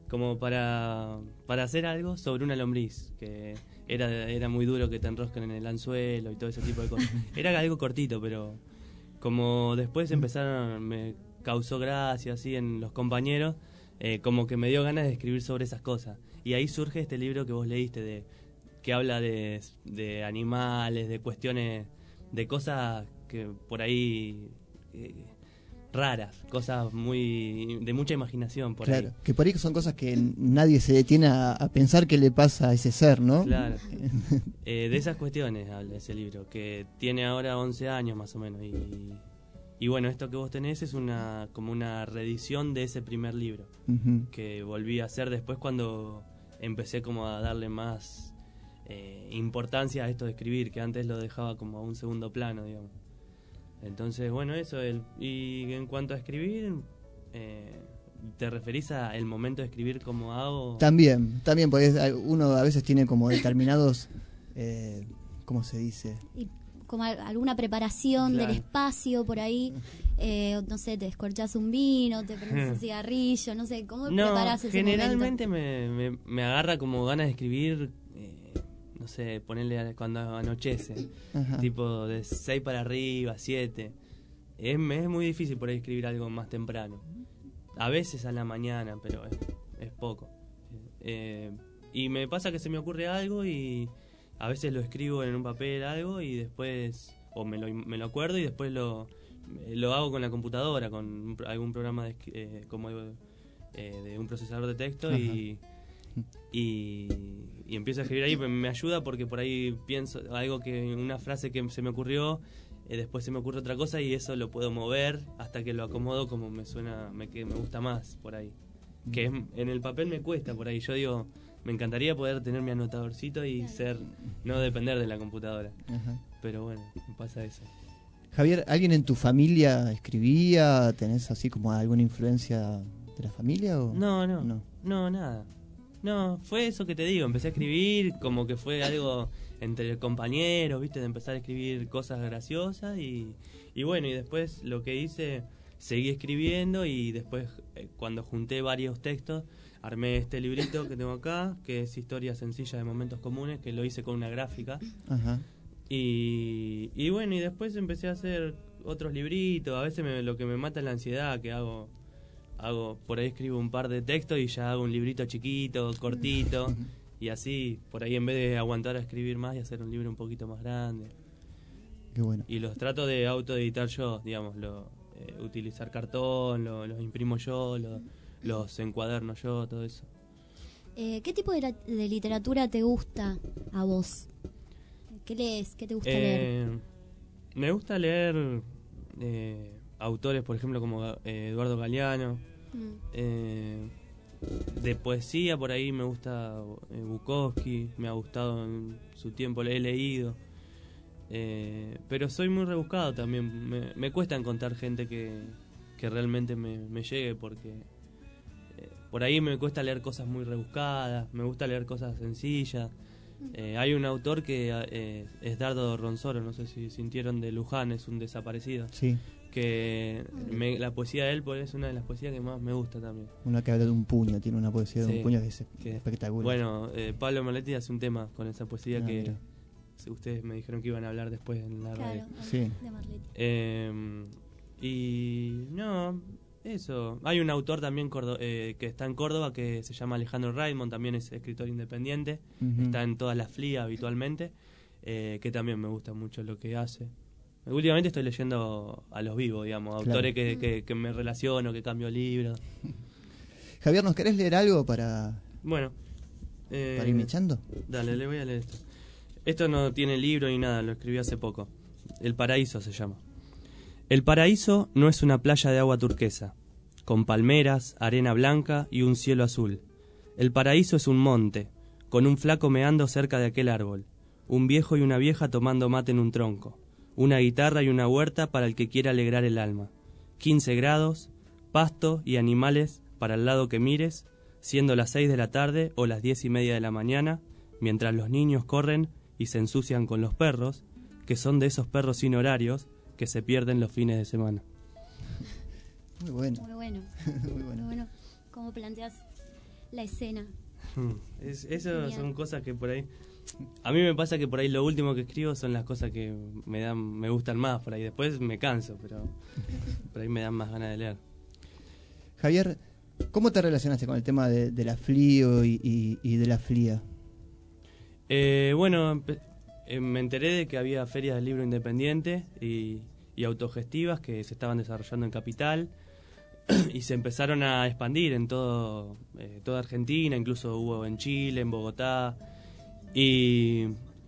como para, para hacer algo sobre una lombriz, que era, era muy duro que te enrosquen en el anzuelo y todo ese tipo de cosas. Era algo cortito, pero como después empezaron, me causó gracia así en los compañeros, eh, como que me dio ganas de escribir sobre esas cosas. Y ahí surge este libro que vos leíste, de que habla de, de animales, de cuestiones, de cosas que por ahí... Eh, raras, cosas muy de mucha imaginación por claro, ahí. que por ahí son cosas que nadie se detiene a, a pensar qué le pasa a ese ser, ¿no? Claro. eh, de esas cuestiones habla ese libro, que tiene ahora once años más o menos. Y, y bueno, esto que vos tenés es una como una reedición de ese primer libro, uh-huh. que volví a hacer después cuando empecé como a darle más eh, importancia a esto de escribir, que antes lo dejaba como a un segundo plano, digamos. Entonces, bueno, eso. El, y en cuanto a escribir, eh, ¿te referís a el momento de escribir como hago? También, también, porque uno a veces tiene como determinados, eh, ¿cómo se dice? Y como alguna preparación Claro. del espacio por ahí, eh, no sé, te descorchás un vino, te prendes un cigarrillo, no sé, ¿cómo No, preparás ese generalmente momento? me, me, me agarra como ganas de escribir, eh, no sé, ponerle a- cuando anochece, Ajá. tipo de seis para arriba, siete. Es, me es muy difícil por ahí escribir algo más temprano. A veces a la mañana, pero es, es poco. Eh, y me pasa que se me ocurre algo y a veces lo escribo en un papel algo y después, o me lo, me lo acuerdo y después lo, lo hago con la computadora, con un pro- algún programa de, escri- eh, como eh, de un procesador de texto y, y, y empiezo a escribir ahí. Me ayuda porque por ahí pienso algo que, una frase que se me ocurrió, eh, después se me ocurre otra cosa y eso lo puedo mover hasta que lo acomodo como me suena, me, que me gusta más por ahí. Que es- en el papel me cuesta por ahí. Yo digo, me encantaría poder tener mi anotadorcito y ser, no depender de la computadora. Ajá. Pero bueno, me pasa eso. Javier, ¿alguien en tu familia escribía? ¿Tenés así como alguna influencia de la familia? O? No, no, no. no, nada. No, fue eso que te digo, empecé a escribir como que fue algo entre compañeros, viste, de empezar a escribir cosas graciosas y, y bueno, y después lo que hice, seguí escribiendo y después eh, cuando junté varios textos, armé este librito que tengo acá, que es Historia Sencilla de Momentos Comunes, que lo hice con una gráfica. Ajá. Y, y bueno, y después empecé a hacer otros libritos. A veces me- lo que me mata es la ansiedad, que hago, hago por ahí escribo un par de textos y ya hago un librito chiquito, cortito, y así, por ahí en vez de aguantar a escribir más y hacer un libro un poquito más grande. Qué bueno. Y los trato de autoeditar yo, digamos, lo, eh, utilizar cartón, lo- los imprimo yo, lo- los encuaderno yo, todo eso. Eh, ¿Qué tipo de, la- de literatura te gusta a vos? ¿Qué lees? ¿Qué te gusta leer? Eh, me gusta leer eh, autores, por ejemplo, como eh, Eduardo Galeano. Mm. Eh, de poesía, por ahí me gusta eh, Bukowski, me ha gustado en su tiempo, le he leído. Eh, pero soy muy rebuscado también. Me, me cuesta encontrar gente que, que realmente me, me llegue porque eh, por ahí me cuesta leer cosas muy rebuscadas, me gusta leer cosas sencillas. Eh, hay un autor que eh, es Dardo Ronsoro, no sé si sintieron, de Luján, es un desaparecido. Sí. Que me- la poesía de él pues, es una de las poesías que más me gusta también. Una que habla de un puño, tiene una poesía de Sí, un puño que es que- espectacular. Bueno, eh, Pablo Moletti hace un tema con esa poesía Ah, que mira. si ustedes me dijeron que iban a hablar después en la radio. Claro, Sí. de Marletti. Eh, y no, eso. Hay un autor también cordo- eh, que está en Córdoba que se llama Alejandro Raimond, también es escritor independiente, Ujú. está en todas las F L I A habitualmente, eh, que también me gusta mucho lo que hace. Últimamente estoy leyendo a los vivos, digamos, Claro. autores que, que, que me relaciono, que cambio libros. Javier, ¿nos querés leer algo para, Bueno. eh, para irme echando? Dale, le voy a leer esto. Esto no tiene libro ni nada, lo escribí hace poco. El Paraíso se llama. El paraíso no es una playa de agua turquesa, con palmeras, arena blanca y un cielo azul. El paraíso es un monte, con un flaco meando cerca de aquel árbol, un viejo y una vieja tomando mate en un tronco, una guitarra y una huerta para el que quiera alegrar el alma, quince grados, pasto y animales para el lado que mires, siendo las seis de la tarde o las diez y media de la mañana, mientras los niños corren y se ensucian con los perros, que son de esos perros sin horarios que se pierden los fines de semana. Muy bueno. Muy bueno. Muy bueno. Muy bueno. ¿Cómo planteas la escena. Es, eso Genial. son cosas que por ahí... A mí me pasa que por ahí lo último que escribo son las cosas que me dan, me gustan más por ahí. Después me canso, pero por ahí me dan más ganas de leer. Javier, ¿cómo te relacionaste con el tema de, de la Flío y, y, y de la Flia? Eh, bueno, empe- eh, me enteré de que había ferias del libro independiente y, y autogestivas que se estaban desarrollando en Capital y se empezaron a expandir en todo eh, toda Argentina, incluso hubo en Chile, en Bogotá. Y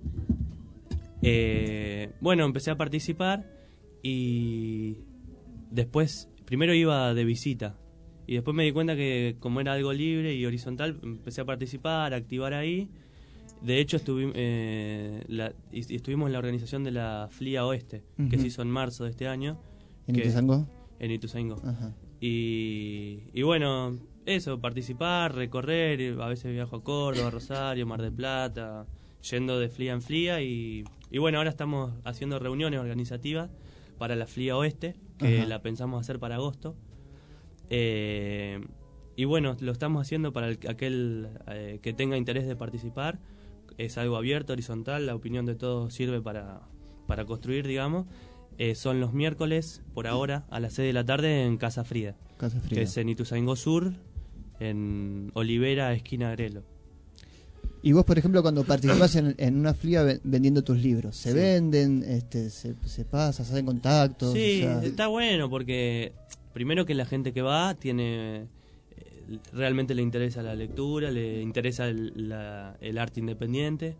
eh, bueno, empecé a participar y después, primero iba de visita y después me di cuenta que como era algo libre y horizontal, empecé a participar, a activar ahí. De hecho, estuvi, eh, la, y- y estuvimos en la organización de la Flia Oeste, que Ujú. se hizo en marzo de este año. ¿En que- Ituzaingó? En Ituzaingó. Ajá. Y, y bueno, eso, participar, recorrer, a veces viajo a Córdoba, Rosario, Mar del Plata, yendo de Flia en Flia y, y bueno, ahora estamos haciendo reuniones organizativas para la Flia Oeste, que Ajá. la pensamos hacer para agosto. Eh, y bueno, lo estamos haciendo para el- aquel eh, que tenga interés de participar. Es algo abierto, horizontal, la opinión de todos sirve para, para construir, digamos. Eh, son los miércoles, por ahora, a las seis de la tarde en Casa Frida. Casa Frida. Que es en Ituzaingó Sur, en Olivera, esquina Grelo. Y vos, por ejemplo, cuando participás en, en una Flia ve- vendiendo tus libros, ¿se Sí. venden, este, se, se pasa, se hacen contactos? Sí, O sea, está bueno porque primero que la gente que va tiene eh, realmente le interesa la lectura, le interesa el, la- el arte independiente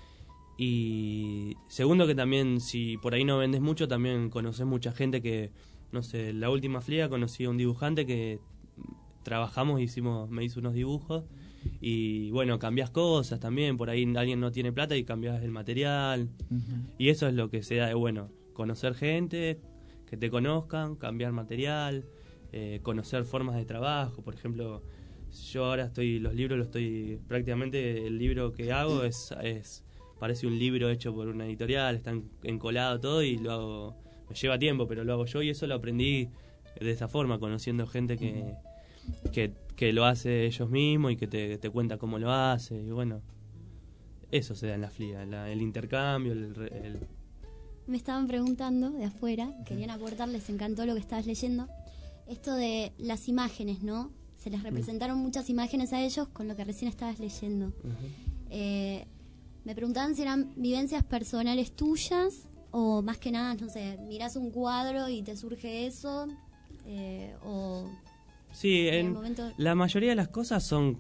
y segundo que también si por ahí no vendes mucho también conoces mucha gente que, no sé, la última Flia conocí a un dibujante que trabajamos, hicimos, me hizo unos dibujos y bueno, cambias cosas también, por ahí alguien no tiene plata y cambias el material. Y eso es lo que se da de bueno, conocer gente, que te conozcan, cambiar material, eh, conocer formas de trabajo. Por ejemplo, yo ahora estoy, los libros los estoy, prácticamente el libro que hago es, es parece un libro hecho por una editorial, está en- encolado todo y lo hago, me lleva tiempo, pero lo hago yo y eso lo aprendí de esa forma, conociendo gente que, que, que lo hace ellos mismos y que te, te cuenta cómo lo hace y bueno, eso se da en la Flia, la- el intercambio, el, re- el Me estaban preguntando de afuera, querían aportar, les encantó lo que estabas leyendo. Esto de las imágenes, ¿no? Se les representaron muchas imágenes a ellos con lo que recién estabas leyendo. Eh, me preguntaban si eran vivencias personales tuyas o más que nada, no sé, mirás un cuadro y te surge eso eh, o... Sí, en el en momento- la mayoría de las cosas son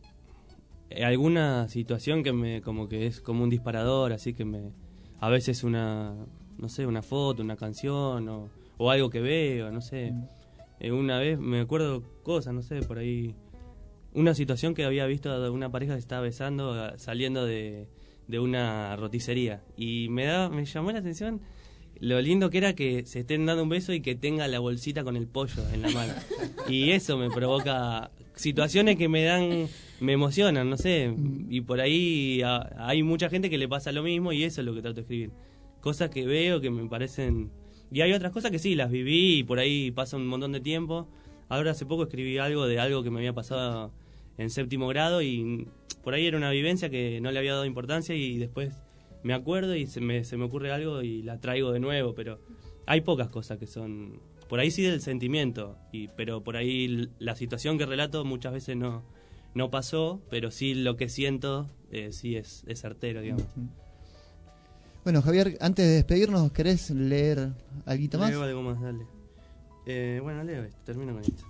eh, alguna situación que me como que es como un disparador, así que me a veces una no sé, una foto, una canción o, o algo que veo, no sé. Eh, una vez me acuerdo cosas, no sé, por ahí una situación que había visto de una pareja que estaba besando eh, saliendo de, de una roticería y me da me llamó la atención lo lindo que era que se estén dando un beso y que tenga la bolsita con el pollo en la mano. Y eso me provoca situaciones que me dan, me emocionan, no sé. Y por ahí a- hay mucha gente que le pasa lo mismo y eso es lo que trato de escribir. Cosas que veo que me parecen... Y hay otras cosas que sí, las viví y por ahí pasa un montón de tiempo. Ahora hace poco escribí algo de algo que me había pasado en séptimo grado y por ahí era una vivencia que no le había dado importancia y después me acuerdo y se me, se me ocurre algo y la traigo de nuevo, pero hay pocas cosas que son... Por ahí sí del sentimiento, y pero por ahí l- la situación que relato muchas veces no, no pasó, pero sí lo que siento eh, sí es, es certero, digamos. Bueno, Javier, antes de despedirnos, ¿querés leer algo más? Leo algo más, dale. Eh, bueno, leo esto, termino con esto.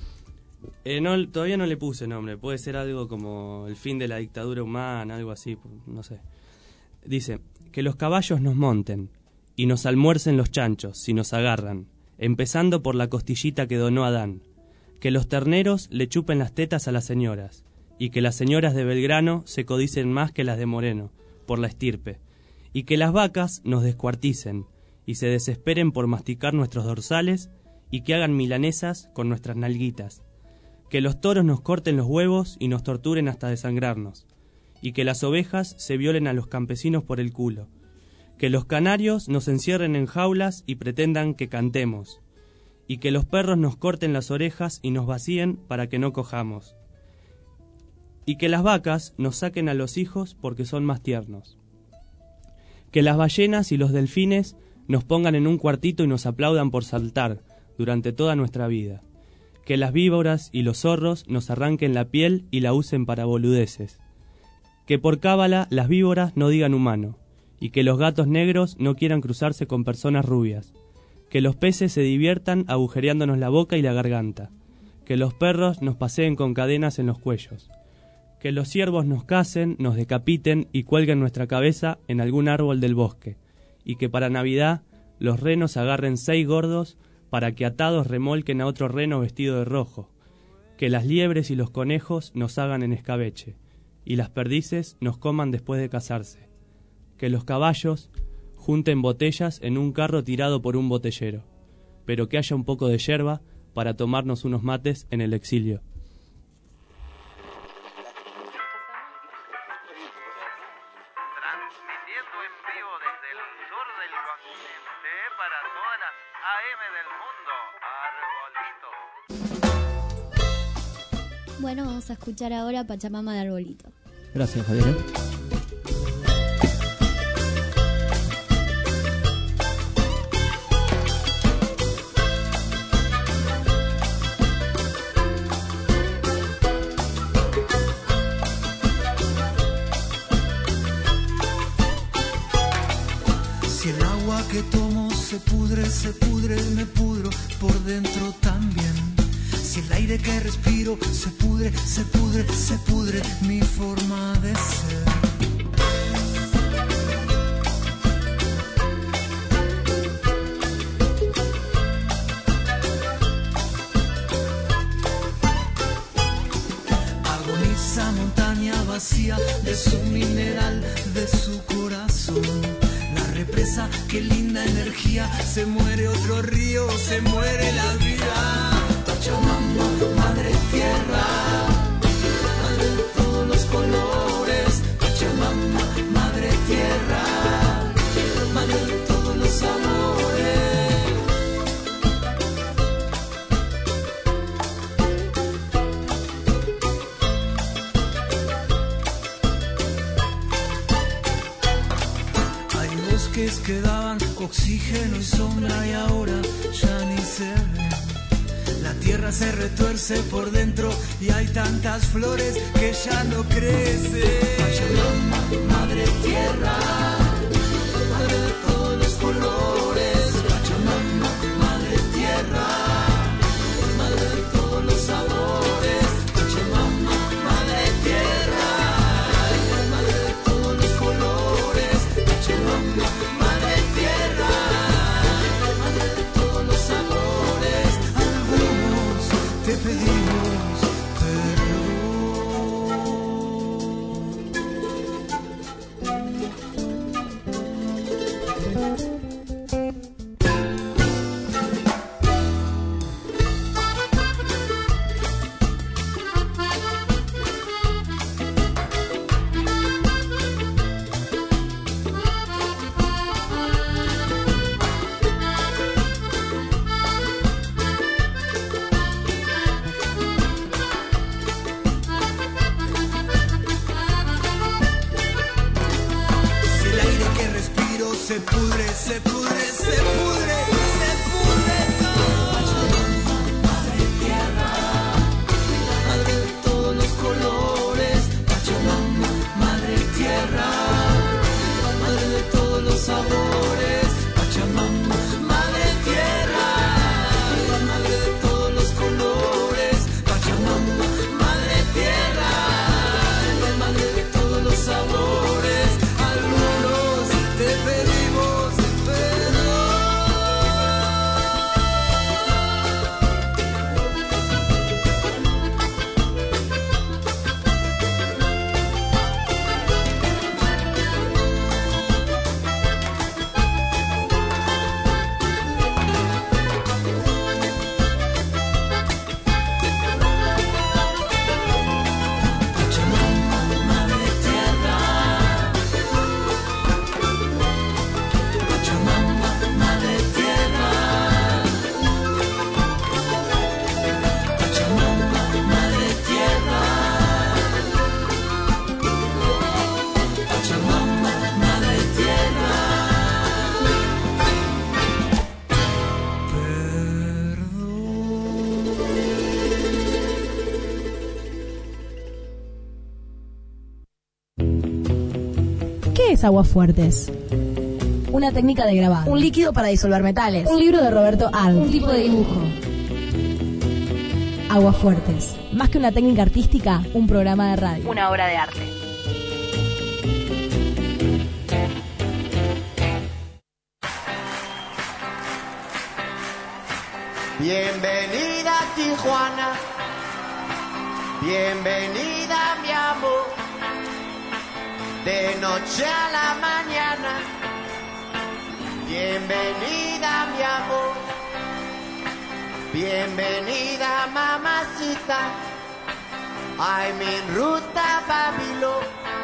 Eh, no, todavía no le puse nombre, puede ser algo como el fin de la dictadura humana, algo así, no sé. Dice, que los caballos nos monten y nos almuercen los chanchos si nos agarran, empezando por la costillita que donó Adán. Que los terneros le chupen las tetas a las señoras y que las señoras de Belgrano se codicen más que las de Moreno, por la estirpe. Y que las vacas nos descuarticen y se desesperen por masticar nuestros dorsales y que hagan milanesas con nuestras nalguitas. Que los toros nos corten los huevos y nos torturen hasta desangrarnos. Y que las ovejas se violen a los campesinos por el culo. Que los canarios nos encierren en jaulas y pretendan que cantemos. Y que los perros nos corten las orejas y nos vacíen para que no cojamos. y que las vacas nos saquen a los hijos porque son más tiernos. Que las ballenas y los delfines nos pongan en un cuartito y nos aplaudan por saltar durante toda nuestra vida. Que las víboras y los zorros nos arranquen la piel y la usen para boludeces. Que por cábala las víboras no digan humano, y que los gatos negros no quieran cruzarse con personas rubias. Que los peces se diviertan agujereándonos la boca y la garganta. Que los perros nos paseen con cadenas en los cuellos. Que los ciervos nos casen, nos decapiten y cuelguen nuestra cabeza en algún árbol del bosque. Y que para Navidad los renos agarren seis gordos para que atados remolquen a otro reno vestido de rojo. Que las liebres y los conejos nos hagan en escabeche, y las perdices nos coman después de casarse. Que los caballos junten botellas en un carro tirado por un botellero, pero que haya un poco de yerba para tomarnos unos mates en el exilio. Transmitiendo en vivo desde el sur del continente para todas las A M del mundo. Arbolito. Bueno, vamos a escuchar ahora Pachamama de Arbolito. Gracias, Javier. Si el agua que tomo se pudre, se pudre, me pudro por dentro también. Si el aire que respiro se pudre, se pudre, se pudre mi forma de ser. Agoniza montaña vacía de su mineral, de su corazón. La represa, qué linda energía, se muere otro río, se muere la vida. Pachamama, madre tierra, madre de todos los colores. Pachamama, madre tierra, madre de todos los amores. Hay bosques que daban oxígeno y sombra y ahora ya ni se ven. La tierra se retuerce por dentro y hay tantas flores que ya no crecen. Pachamama, madre tierra, madre de todos los colores. Pachamama, madre tierra, madre de todos los sabores. Pachamama, madre tierra, madre de todos los colores. Pachamama, madre tierra, madre de todos los sabores. Te pedimos se pudre, se pudre, se pudre, se pudre todo. Pachamama, madre tierra, madre de todos los colores. Pachamama, madre tierra, madre de todos los sabores. Pachamama, madre tierra, madre de todos los colores. Pachamama, madre tierra, madre de todos los sabores. Algunos te pedimos perdón. ¿Qué es Aguafuertes? Una técnica de grabado, un líquido para disolver metales, un libro de Roberto Arlt, un tipo de dibujo. Aguafuertes, más que una técnica artística, un programa de radio, una obra de arte. Bienvenida a Tijuana, bienvenida mi amor, de noche a la mañana, bienvenida mi amor, bienvenida mamacita, I'm en ruta a Babilón,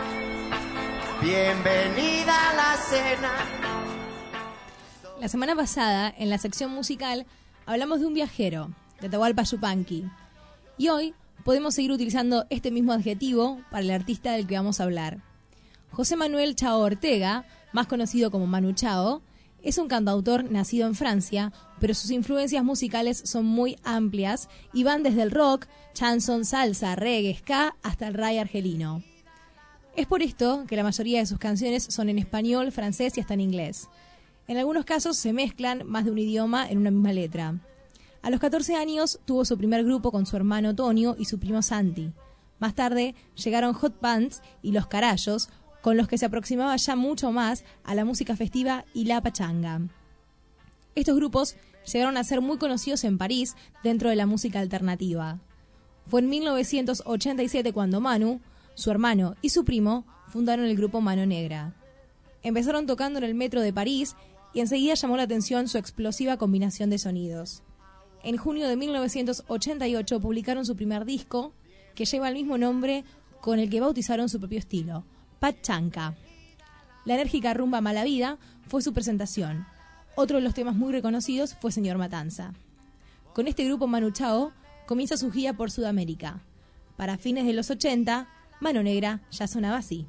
bienvenida a la cena. La semana pasada, en la sección musical, hablamos de un viajero, de Atahualpa Yupanqui. Y hoy podemos seguir utilizando este mismo adjetivo para el artista del que vamos a hablar. José Manuel Chao Ortega, más conocido como Manu Chao, es un cantautor nacido en Francia, pero sus influencias musicales son muy amplias y van desde el rock, chanson, salsa, reggae, ska, hasta el reggae argelino. Es por esto que la mayoría de sus canciones son en español, francés y hasta en inglés. En algunos casos se mezclan más de un idioma en una misma letra. A los catorce años tuvo su primer grupo con su hermano Tonio y su primo Santi. Más tarde llegaron Hot Pants y Los Carayos, con los que se aproximaba ya mucho más a la música festiva y la pachanga. Estos grupos llegaron a ser muy conocidos en París dentro de la música alternativa. Fue en mil novecientos ochenta y siete cuando Manu, su hermano y su primo fundaron el grupo Mano Negra. Empezaron tocando en el metro de París y enseguida llamó la atención su explosiva combinación de sonidos. En junio de mil novecientos ochenta y ocho publicaron su primer disco, que lleva el mismo nombre con el que bautizaron su propio estilo, Pachanca. La enérgica rumba Mala Vida fue su presentación. Otro de los temas muy reconocidos fue Señor Matanza. Con este grupo Manu Chao comienza su gira por Sudamérica. Para fines de los ochenta, Mano Negra ya sonaba así.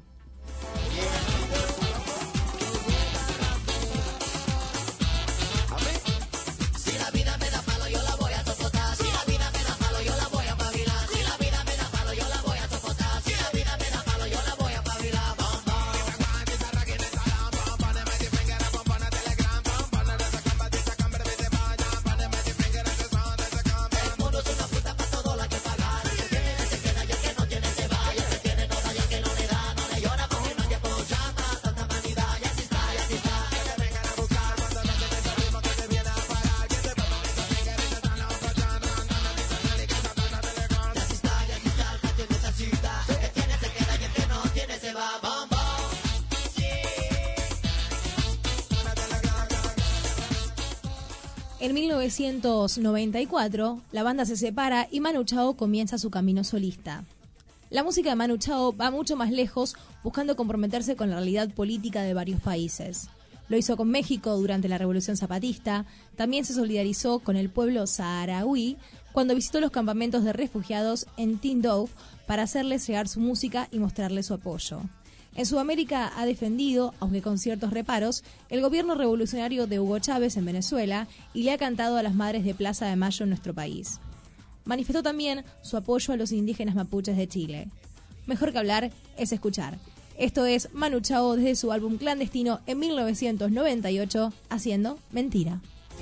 En mil novecientos noventa y cuatro, la banda se separa y Manu Chao comienza su camino solista. La música de Manu Chao va mucho más lejos, buscando comprometerse con la realidad política de varios países. Lo hizo con México durante la Revolución Zapatista, también se solidarizó con el pueblo saharaui cuando visitó los campamentos de refugiados en Tindouf para hacerles llegar su música y mostrarles su apoyo. En Sudamérica ha defendido, aunque con ciertos reparos, el gobierno revolucionario de Hugo Chávez en Venezuela y le ha cantado a las madres de Plaza de Mayo en nuestro país. Manifestó también su apoyo a los indígenas mapuches de Chile. Mejor que hablar es escuchar. Esto es Manu Chao desde su álbum Clandestino en mil novecientos noventa y ocho, haciendo Mentira.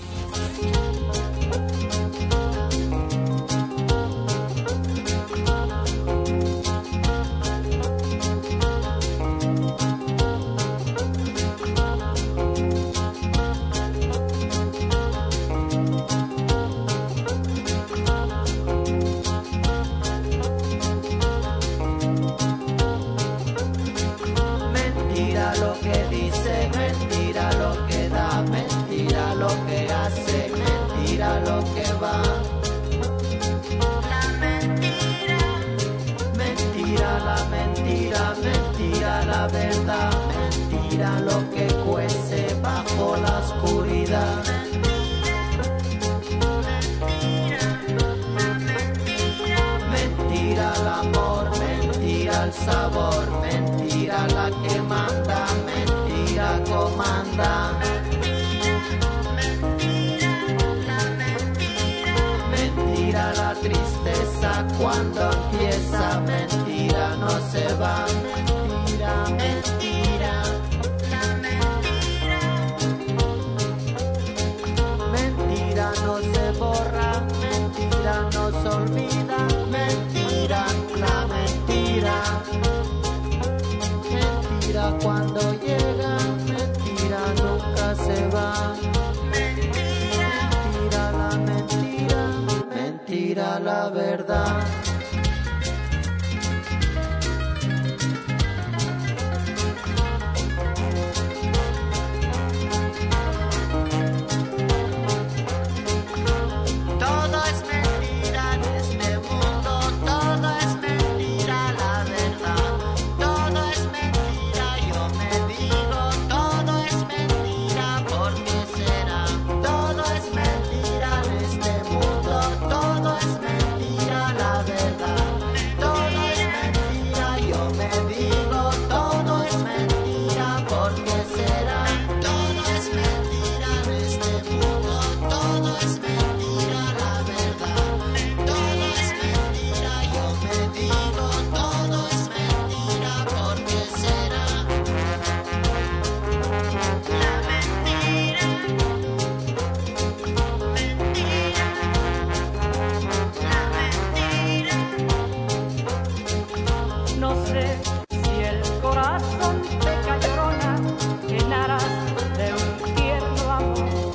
Mentira lo que dice, mentira lo que da, mentira lo que hace, mentira lo que va. La mentira, mentira la mentira, mentira la verdad, mentira lo que cuece bajo la oscuridad. Mentira el amor, mentira el sabor, mentira la que manda, mentira comanda. Mentira la tristeza cuando empieza, mentira no se va, mentira, mentira. mentira cuando llega, mentira nunca se va. Mentira la mentira, mentira la verdad. Todo es mentira en este mundo, todo es mentira la verdad. Todo es mentira, yo me digo, todo es mentira, ¿por qué será? Todo es mentira en este mundo, todo es mentira la verdad. Todo es mentira, yo me digo, todo es mentira, ¿por qué será? Todo es mentira en este mundo, todo es mentira la verdad. Todo es mentira, yo me digo, todo es mentira, ¿por qué será? La mentira, mentira, la mentira. No sé si el corazón te cayó, llenarás de un tierno amor.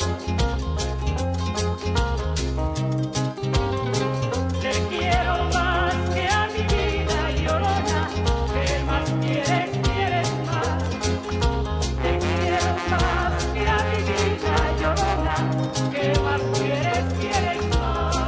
Te quiero más que a mi vida, Llorona. ¿Qué más quieres? ¿Quieres más? Te quiero más que a mi vida, Llorona. ¿Qué más quieres? ¿Quieres más?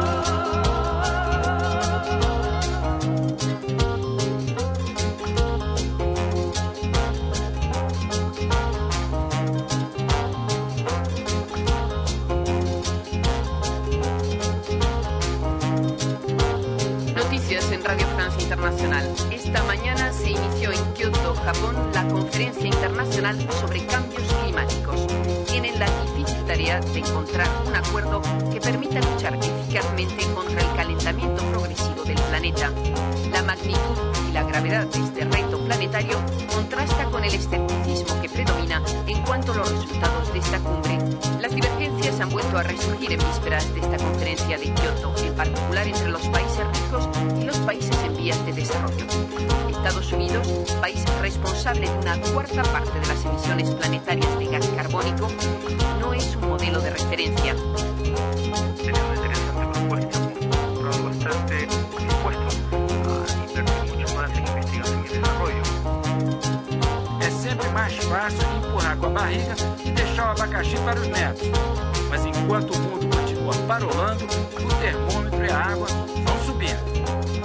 Noticias en Radio Francia Internacional. Esta mañana se inició en Kioto, Japón, la conferencia internacional sobre cambios climáticos. Tienen la difícil tarea de encontrar un acuerdo que permita luchar eficazmente contra el calentamiento progresivo del planeta. La magnitud y la gravedad de este reto planetario contrasta con el escepticismo que predomina en cuanto a los resultados de esta cumbre. Las divergencias han vuelto a resurgir en vísperas de esta conferencia de Kioto, en particular entre los países ricos y los países en vías de desarrollo. Estados Unidos, país responsable de una cuarta parte de las emisiones planetarias de gas carbónico, no es un modelo de referencia. Tenemos interesante propuesta, un programa bastante dispuesto a invertir mucho más en investigación y desarrollo. É sempre mais fácil empurrar com a barriga e deixar o abacaxi para os netos. Mas enquanto o mundo continua parolando, o termômetro e a água vão subindo.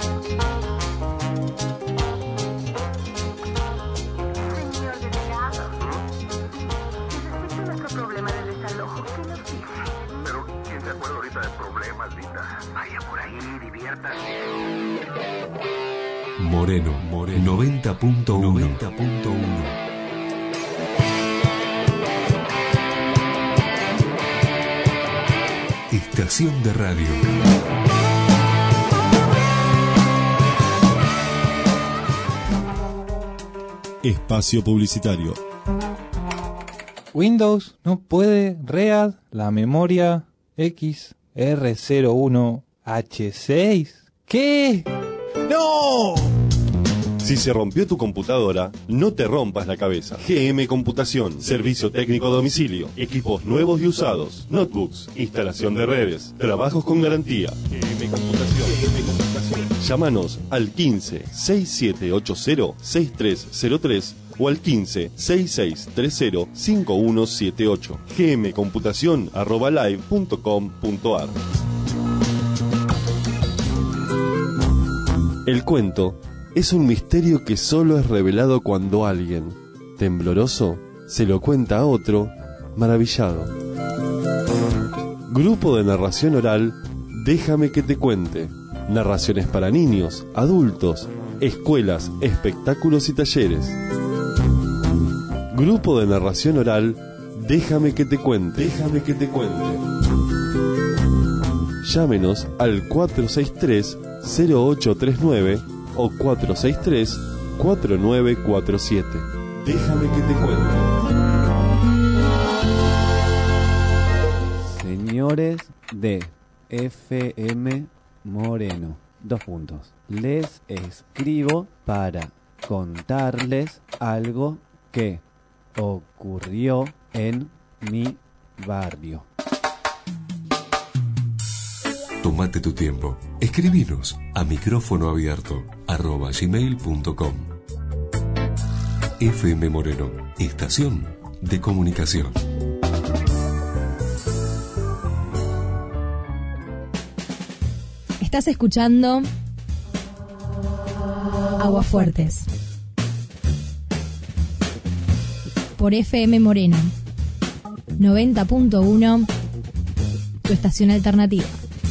Señor delegado, respecto a nuestro problema de desalojo, ¿qué nos dice? Pero, ¿quién se acuerda ahorita del problema, Linda? Vaya por ahí, diviértase. Moreno, Moreno noventa punto uno. Estación de radio. Espacio publicitario. Windows no puede read la memoria X R cero uno H seis. ¿Qué? ¡No! Si se rompió tu computadora, no te rompas la cabeza. G M Computación, servicio técnico a domicilio, equipos nuevos y usados, notebooks, instalación de redes, trabajos con garantía. G M Computación. G M Computación. Llámanos al quince, sesenta y siete ochenta, sesenta y tres cero tres o al quince, sesenta y seis treinta, cincuenta y uno setenta y ocho. gmcomputación arroba live punto com punto ar. El cuento es un misterio que solo es revelado cuando alguien, tembloroso, se lo cuenta a otro, maravillado. Grupo de narración oral, Déjame que te cuente. Narraciones para niños, adultos, escuelas, espectáculos y talleres. Grupo de narración oral, Déjame que te cuente. Déjame que te cuente. Llámenos al cuatro seis tres, cero ocho tres nueve o cuatro seis tres, cuatro nueve cuatro siete. Déjame que te cuente. Señores de F M Moreno, dos puntos. Les escribo para contarles algo que ocurrió en mi barrio. Tómate tu tiempo. Escribinos a micrófono abierto arroba gmail punto com. F M Moreno, estación de comunicación. Estás escuchando Aguafuertes por F M Moreno noventa punto uno, tu estación alternativa.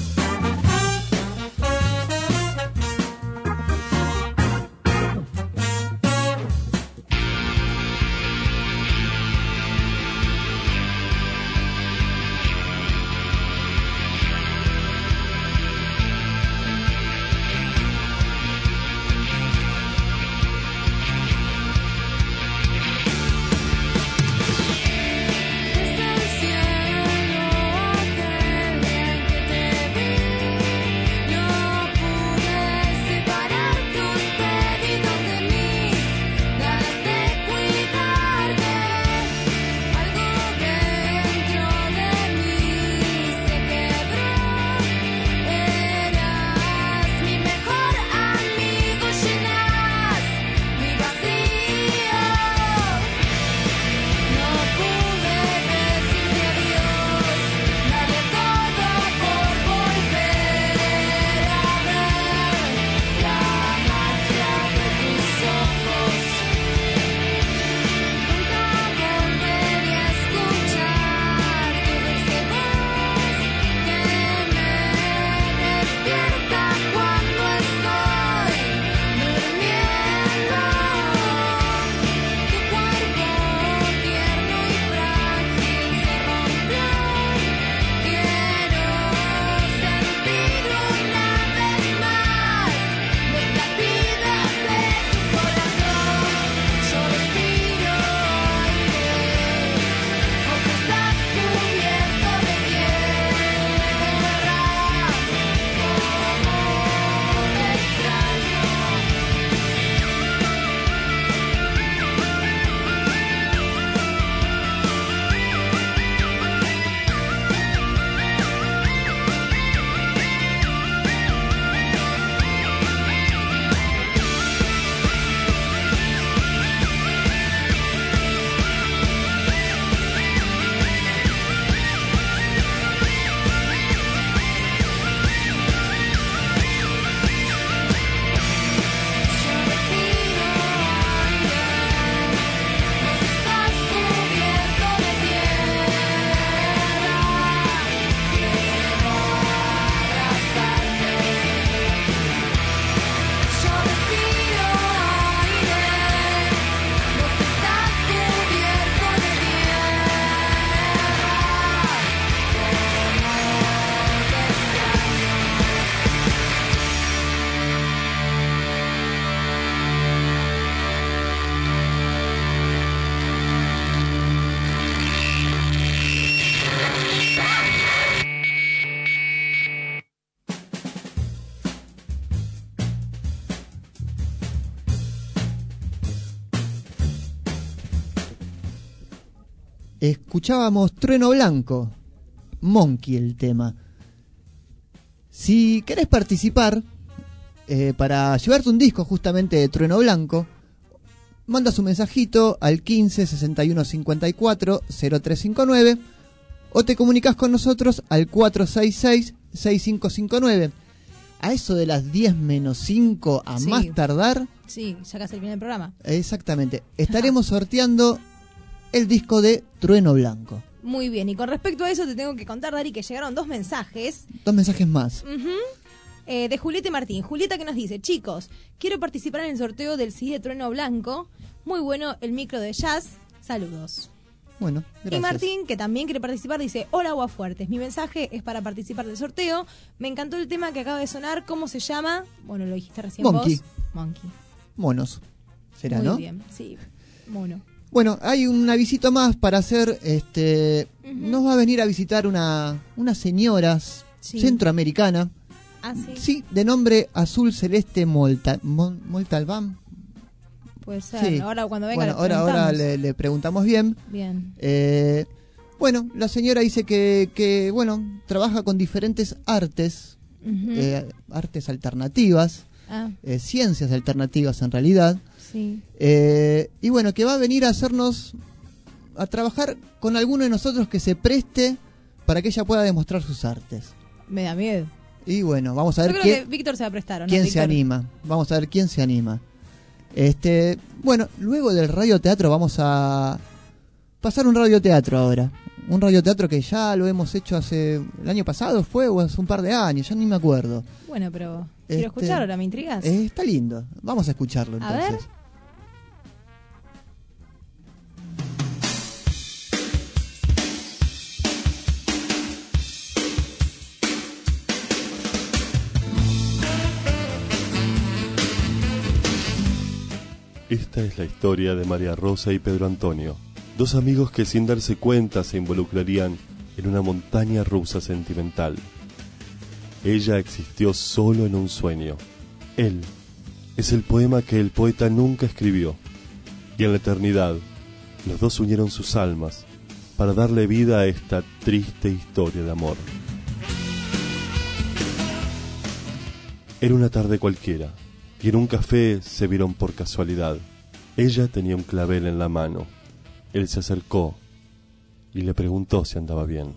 Escuchábamos Trueno Blanco, Monkey el tema. Si querés participar eh, para llevarte un disco justamente de Trueno Blanco, mandas un mensajito al quince sesenta y uno cincuenta y cuatro cero tres cinco nueve o te comunicas con nosotros al cuatro seis seis seis cinco cinco nueve. A eso de las diez menos cinco a Sí. más tardar, Sí, ya casi viene el programa. exactamente, estaremos sorteando el disco de Trueno Blanco. Muy bien, y con respecto a eso te tengo que contar, Dari, que llegaron dos mensajes. Dos mensajes más. Ujú. Eh, de Julieta y Martín. Julieta que nos dice: chicos, quiero participar en el sorteo del C D de Trueno Blanco. Muy bueno el micro de jazz. Saludos. Bueno, gracias. Y Martín, que también quiere participar, dice: hola, Aguafuertes. Mi mensaje es para participar del sorteo. Me encantó el tema que acaba de sonar. ¿Cómo se llama? Bueno, lo dijiste recién Monkey. vos. Monkey. Monos. Será, Muy ¿no? bien, sí. Mono. Bueno, hay un avisito más para hacer. Este, Ujú. nos va a venir a visitar una, unas señoras Sí. centroamericana. Ah, sí. Sí, de nombre Azul Celeste Molta, Mon- Montalbán. Puede ser. Sí. Ahora cuando venga Bueno, le ahora, ahora preguntamos. le, le preguntamos bien. Bien. Eh, bueno, la señora dice que, que, bueno, trabaja con diferentes artes, Ujú. eh, artes alternativas, Ah. eh, ciencias alternativas en realidad. Sí. Eh, y bueno, que va a venir a hacernos, a trabajar con alguno de nosotros que se preste para que ella pueda demostrar sus artes. Me da miedo. Y bueno, vamos a Yo ver creo quién, que Víctor se va a prestar, ¿o no, quién se Víctor? anima. Vamos a ver quién se anima. Este, bueno, luego del radioteatro vamos a pasar un radioteatro ahora. Un radioteatro que ya lo hemos hecho hace el año pasado, fue o hace un par de años, ya ni me acuerdo. Bueno, pero Este, quiero escuchar ahora, ¿me intrigas? Eh, está lindo, vamos a escucharlo A entonces. ver. Esta es la historia de María Rosa y Pedro Antonio, dos amigos que sin darse cuenta se involucrarían en una montaña rusa sentimental. Ella existió solo en un sueño. Él es el poema que el poeta nunca escribió. Y en la eternidad, los dos unieron sus almas para darle vida a esta triste historia de amor. Era una tarde cualquiera, y en un café se vieron por casualidad. Ella tenía un clavel en la mano. Él se acercó y le preguntó si andaba bien.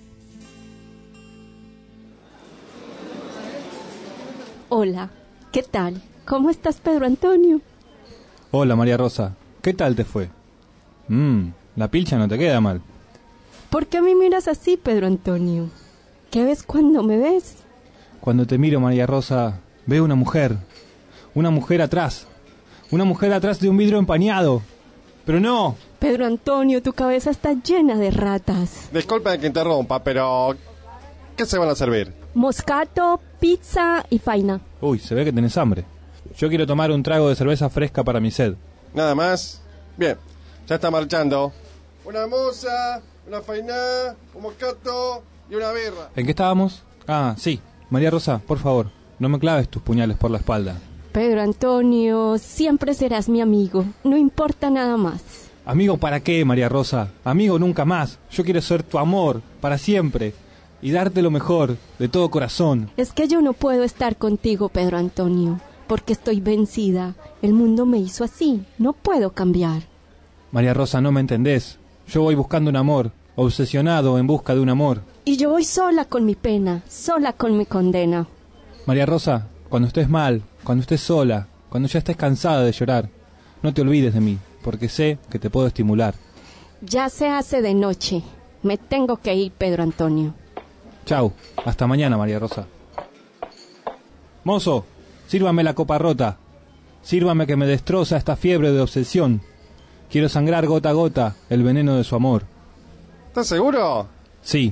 Hola, ¿qué tal? ¿Cómo estás, Pedro Antonio? Hola, María Rosa. ¿Qué tal te fue? Mmm, la pilcha no te queda mal. ¿Por qué me miras así, Pedro Antonio? ¿Qué ves cuando me ves? Cuando te miro, María Rosa, veo una mujer. Una mujer atrás. Una mujer atrás de un vidrio empañado. Pero no. Pedro Antonio, tu cabeza está llena de ratas. Disculpen que interrumpa, pero ¿qué se van a servir? Moscato, pizza y faina. Uy, se ve que tenés hambre. Yo quiero tomar un trago de cerveza fresca para mi sed. Nada más. Bien, ya está marchando. Una moza, una faina, un moscato y una birra. ¿En qué estábamos? Ah, sí. María Rosa, por favor, no me claves tus puñales por la espalda. Pedro Antonio, siempre serás mi amigo. No importa nada más. ¿Amigo para qué, María Rosa? Amigo nunca más. Yo quiero ser tu amor, para siempre. Y darte lo mejor, de todo corazón. Es que yo no puedo estar contigo, Pedro Antonio, porque estoy vencida. El mundo me hizo así. No puedo cambiar. María Rosa, no me entendés. Yo voy buscando un amor, obsesionado en busca de un amor. Y yo voy sola con mi pena, sola con mi condena. María Rosa, cuando estés mal, cuando estés sola, cuando ya estés cansada de llorar, no te olvides de mí, porque sé que te puedo estimular. Ya se hace de noche. Me tengo que ir, Pedro Antonio. Chau, hasta mañana, María Rosa. Mozo, sírvame la copa rota. Sírvame que me destroza esta fiebre de obsesión. Quiero sangrar gota a gota el veneno de su amor. ¿Estás seguro? Sí.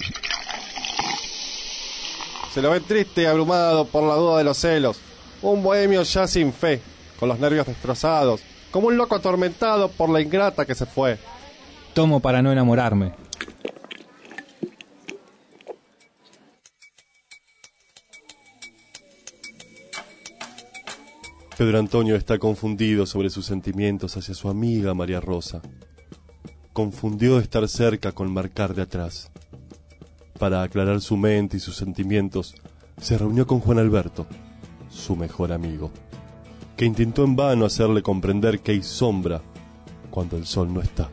Se lo ve triste y abrumado por la duda de los celos. Un bohemio ya sin fe, con los nervios destrozados, como un loco atormentado por la ingrata que se fue. Tomo para no enamorarme. Pedro Antonio está confundido sobre sus sentimientos hacia su amiga María Rosa. Confundió estar cerca con marcar de atrás. Para aclarar su mente y sus sentimientos, se reunió con Juan Alberto, su mejor amigo, que intentó en vano hacerle comprender que hay sombra cuando el sol no está.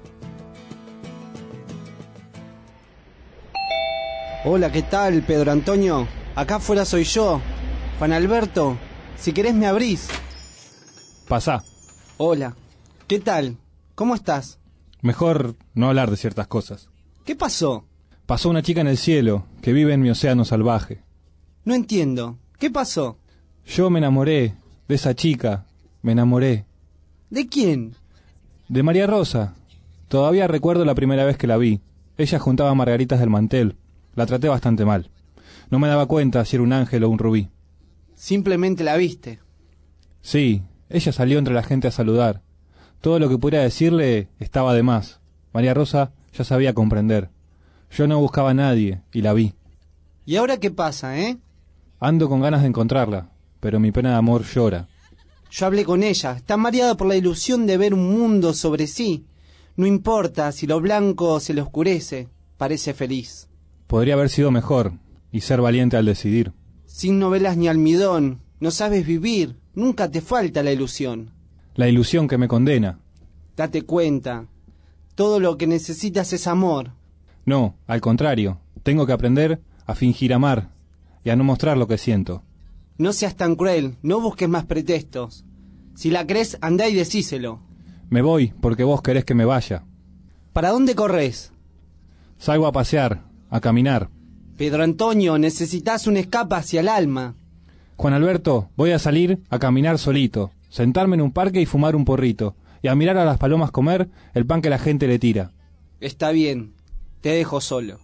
Hola, ¿qué tal, Pedro Antonio? Acá afuera soy yo, Juan Alberto. Si querés me abrís. Pasá. Hola. ¿Qué tal? ¿Cómo estás? Mejor no hablar de ciertas cosas. ¿Qué pasó? Pasó una chica en el cielo que vive en mi océano salvaje. No entiendo. ¿Qué pasó? Yo me enamoré de esa chica. Me enamoré. ¿De quién? De María Rosa. Todavía recuerdo la primera vez que la vi. Ella juntaba margaritas del mantel. La traté bastante mal. No me daba cuenta si era un ángel o un rubí. Simplemente la viste. Sí, ella salió entre la gente a saludar. Todo lo que pudiera decirle estaba de más. María Rosa ya sabía comprender. Yo no buscaba a nadie y la vi. ¿Y ahora qué pasa, eh? Ando con ganas de encontrarla, pero mi pena de amor llora. Yo hablé con ella. Está mareada por la ilusión de ver un mundo sobre sí. No importa si lo blanco se le oscurece. Parece feliz. Podría haber sido mejor y ser valiente al decidir. Sin novelas ni almidón. No sabes vivir. Nunca te falta la ilusión. La ilusión que me condena. Date cuenta. Todo lo que necesitas es amor. No, al contrario. Tengo que aprender a fingir amar y a no mostrar lo que siento. No seas tan cruel, no busques más pretextos. Si la crees, andá y decíselo. Me voy porque vos querés que me vaya. ¿Para dónde corres? Salgo a pasear, a caminar. Pedro Antonio, necesitas un escape hacia el alma. Juan Alberto, voy a salir a caminar solito, sentarme en un parque y fumar un porrito, y a mirar a las palomas comer el pan que la gente le tira. Está bien, te dejo solo.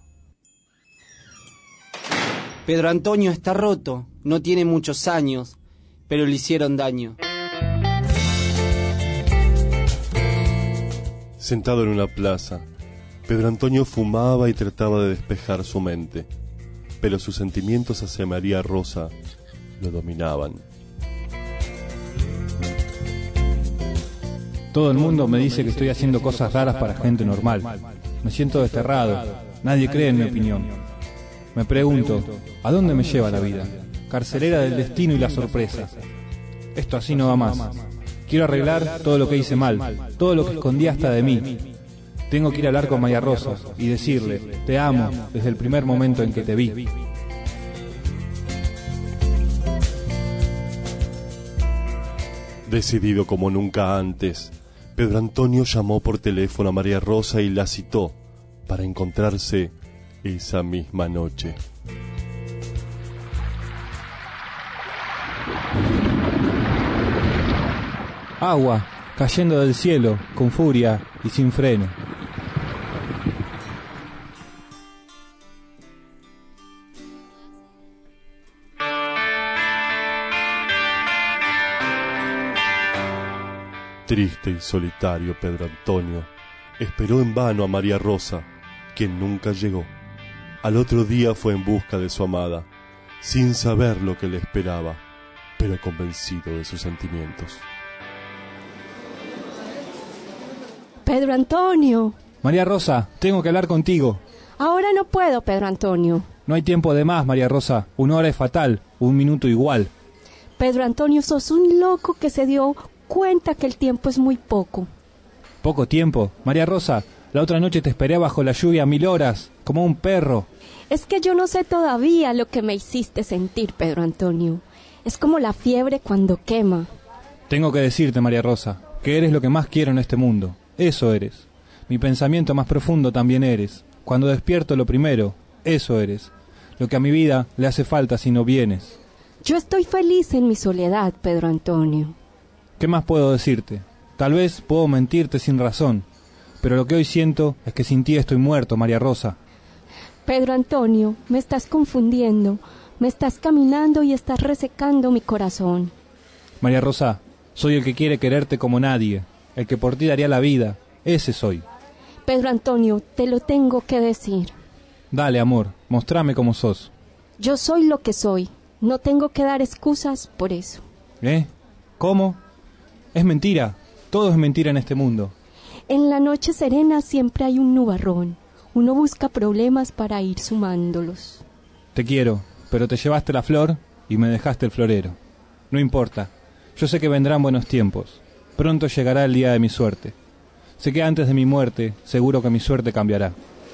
Pedro Antonio está roto, no tiene muchos años, pero le hicieron daño. Sentado en una plaza, Pedro Antonio fumaba y trataba de despejar su mente, pero sus sentimientos hacia María Rosa lo dominaban. Todo el mundo me dice que estoy haciendo cosas raras para gente normal. Me siento desterrado, nadie cree en mi opinión. Me pregunto, ¿a dónde me lleva la vida? Carcelera del destino y la sorpresa. Esto así no va más. Quiero arreglar todo lo que hice mal, todo lo que escondí hasta de mí. Tengo que ir a hablar con María Rosa y decirle, te amo desde el primer momento en que te vi. Decidido como nunca antes, Pedro Antonio llamó por teléfono a María Rosa y la citó para encontrarse esa misma noche. Agua cayendo del cielo con furia y sin freno. Triste y solitario, Pedro Antonio esperó en vano a María Rosa, quien nunca llegó. Al otro día fue en busca de su amada, sin saber lo que le esperaba, pero convencido de sus sentimientos. Pedro Antonio. María Rosa, tengo que hablar contigo. Ahora no puedo, Pedro Antonio. No hay tiempo de más, María Rosa. Una hora es fatal, un minuto igual. Pedro Antonio, sos un loco que se dio cuenta que el tiempo es muy poco. ¿Poco tiempo? María Rosa, la otra noche te esperé bajo la lluvia mil horas, como un perro. Es que yo no sé todavía lo que me hiciste sentir, Pedro Antonio. Es como la fiebre cuando quema. Tengo que decirte, María Rosa, que eres lo que más quiero en este mundo. Eso eres. Mi pensamiento más profundo también eres. Cuando despierto lo primero, eso eres. Lo que a mi vida le hace falta si no vienes. Yo estoy feliz en mi soledad, Pedro Antonio. ¿Qué más puedo decirte? Tal vez puedo mentirte sin razón, pero lo que hoy siento es que sin ti estoy muerto, María Rosa. Pedro Antonio, me estás confundiendo, me estás caminando y estás resecando mi corazón. María Rosa, soy el que quiere quererte como nadie, el que por ti daría la vida, ese soy. Pedro Antonio, te lo tengo que decir. Dale, amor, mostrame cómo sos. Yo soy lo que soy, no tengo que dar excusas por eso. ¿Eh? ¿Cómo? Es mentira, todo es mentira en este mundo. En la noche serena siempre hay un nubarrón. Uno busca problemas para ir sumándolos. Te quiero, pero te llevaste la flor y me dejaste el florero. No importa, yo sé que vendrán buenos tiempos. Pronto llegará el día de mi suerte. Sé que antes de mi muerte, seguro que mi suerte cambiará.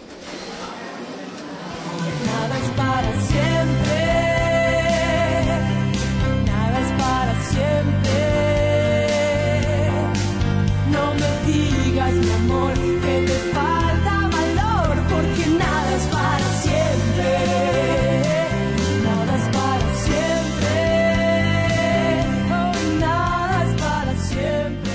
Nada es para siempre, nada es para siempre. No me digas, mi amor, que te falta valor, porque nada es para siempre, nada es para siempre, oh, nada es para siempre.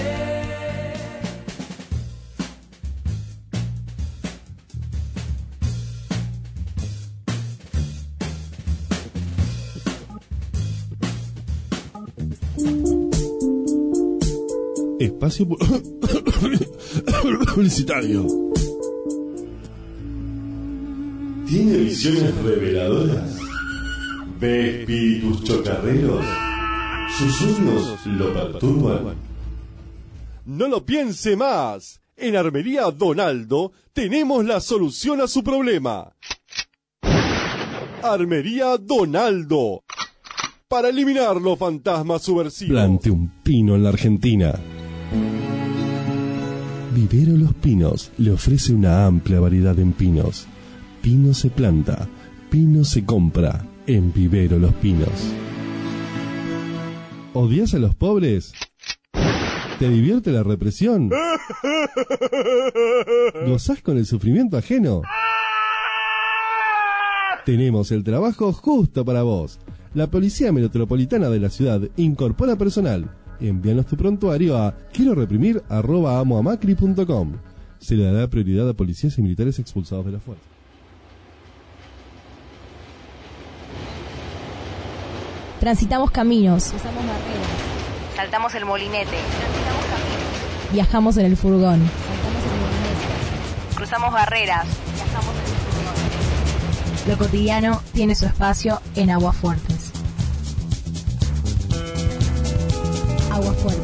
Espacio publicitario. ¿Tiene visiones reveladoras? ¿Ve espíritus chocarreros? ¿Sus sueños lo perturban? No lo piense más. En Armería Donaldo tenemos la solución a su problema. Armería Donaldo. Para eliminar los fantasmas subversivos. Plante un pino en la Argentina. Vivero Los Pinos le ofrece una amplia variedad en pinos. Pino se planta, pino se compra en Vivero Los Pinos. ¿Odias a los pobres? ¿Te divierte la represión? ¿Gozás con el sufrimiento ajeno? Tenemos el trabajo justo para vos. La Policía Metropolitana de la ciudad incorpora personal. Envíanos tu prontuario a quiero reprimir arroba amoamacri punto com. Se le dará prioridad a policías y militares expulsados de la fuerza. Transitamos caminos. Usamos barreras. Saltamos el molinete. Transitamos caminos. Viajamos en el furgón. Saltamos el movimiento. Cruzamos barreras. Viajamos en el furgón. Lo cotidiano tiene su espacio en Aguafuertes. Aguafuertes.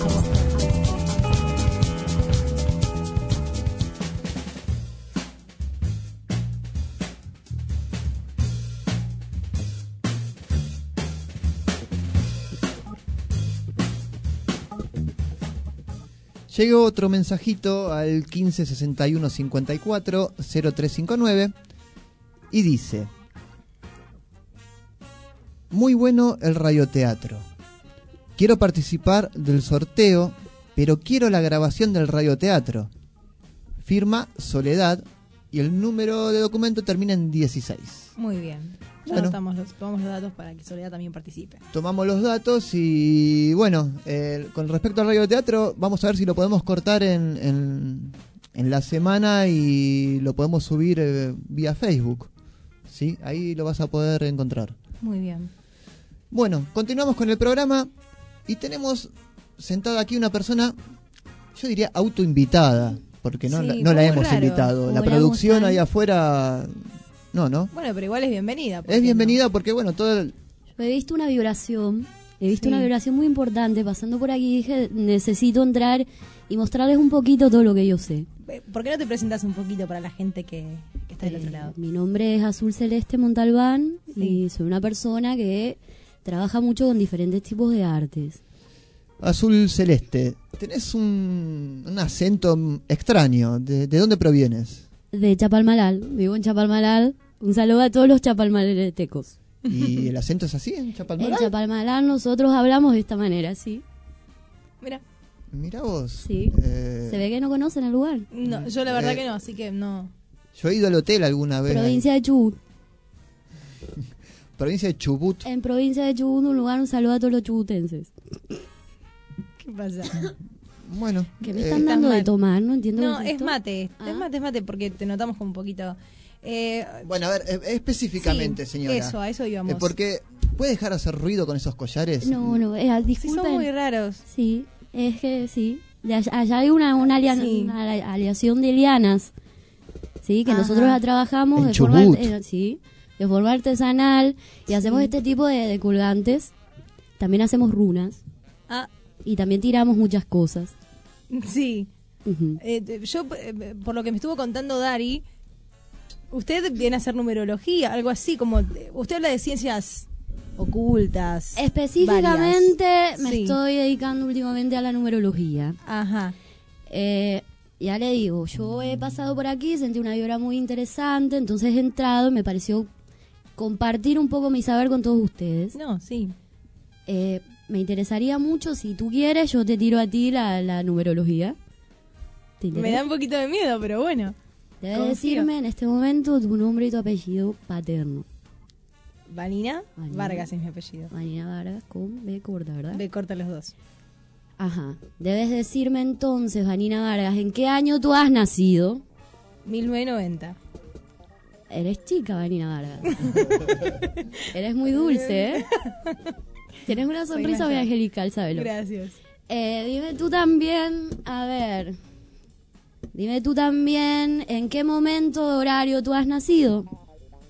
Llegó otro mensajito al quince sesenta y uno cincuenta y cuatro cero tres cincuenta y nueve y dice: muy bueno el radioteatro. Quiero participar del sorteo, pero quiero la grabación del radioteatro. Firma Soledad y el número de documento termina en dieciséis. Muy bien. Ya Bueno. anotamos los, tomamos los datos para que Soledad también participe. Tomamos los datos y bueno, eh, con respecto al radioteatro, vamos a ver si lo podemos cortar en, en, en la semana y lo podemos subir eh, vía Facebook. ¿Sí? Ahí lo vas a poder encontrar. Muy bien. Bueno, continuamos con el programa y tenemos sentada aquí una persona, yo diría autoinvitada, porque no, Sí, la, no la muy hemos raro. invitado. La Hola, producción ¿cómo están? ahí afuera, no, ¿no? Bueno, pero igual es bienvenida. ¿por Es qué bienvenida porque, bueno, todo el... He visto una vibración, he visto Sí. una vibración muy importante pasando por aquí. Dije, necesito entrar y mostrarles un poquito todo lo que yo sé. no? Eh, ¿Por qué no te presentas un poquito para la gente que, que está del otro lado? Mi nombre es Azul Celeste Montalbán Sí. y soy una persona que trabaja mucho con diferentes tipos de artes. Azul Celeste, tenés un, un acento extraño. ¿De, de dónde provienes? De Chapalmalal, vivo en Chapalmalal. Un saludo a todos los chapalmaletecos. ¿Y el acento es así en Chapalmalal? En Chapalmalal nosotros hablamos de esta manera, sí. Mira. Mira vos. Sí. Eh, Se ve que no conocen el lugar. No, yo la verdad Eh, que no, así que no. Yo he ido al hotel alguna vez. Provincia de Chubut. Provincia de Chubut. En provincia de Chubut, un lugar, un saludo a todos los chubutenses. ¿Qué pasa? Bueno. ¿Qué me eh, están dando de mal. tomar? No entiendo. No, qué es esto. mate. Ah. Es mate, es mate, porque te notamos como un poquito. Eh, Bueno, a ver, eh, específicamente, sí, señora. Eso, a eso íbamos. Eh, porque, ¿puede dejar de hacer ruido con esos collares? No, no, eh, Sí, disculpen. son muy raros. Sí, es que sí. De allá, allá hay una, una, alia- Sí. una ala- aleación de lianas. Sí, que Ajá. nosotros la trabajamos En de forma, Chubut. eh, sí, de forma artesanal y hacemos este tipo de, de colgantes. También hacemos runas Ah, y también tiramos muchas cosas. sí. Ujú. Eh, eh, yo, eh, por lo que me estuvo contando Dari, usted viene a hacer numerología, algo así, como. eh, Usted habla de ciencias ocultas. Específicamente varias. me Sí. estoy dedicando últimamente a la numerología. Ajá. Eh, ya le digo, yo he pasado por aquí, sentí una vibra muy interesante, entonces he entrado y me pareció compartir un poco mi saber con todos ustedes. No, sí. Eh, me interesaría mucho, si tú quieres, yo te tiro a ti la, la numerología. ¿Te Me interesa? da un poquito de miedo, pero bueno. Debes confío. decirme en este momento tu nombre y tu apellido paterno. Vanina Vanina. Vargas es mi apellido. Vanina Vargas con B corta, ¿verdad? B corta los dos. Ajá. Debes decirme entonces, Vanina Vargas, ¿en qué año tú has nacido? mil novecientos noventa. Eres chica, Vanina Vargas. Eres muy dulce, ¿eh? Tienes una Soy sonrisa muy mayor. angelical, ¿sabes? Gracias. Eh, dime tú también, a ver, dime tú también, ¿en qué momento de horario tú has nacido?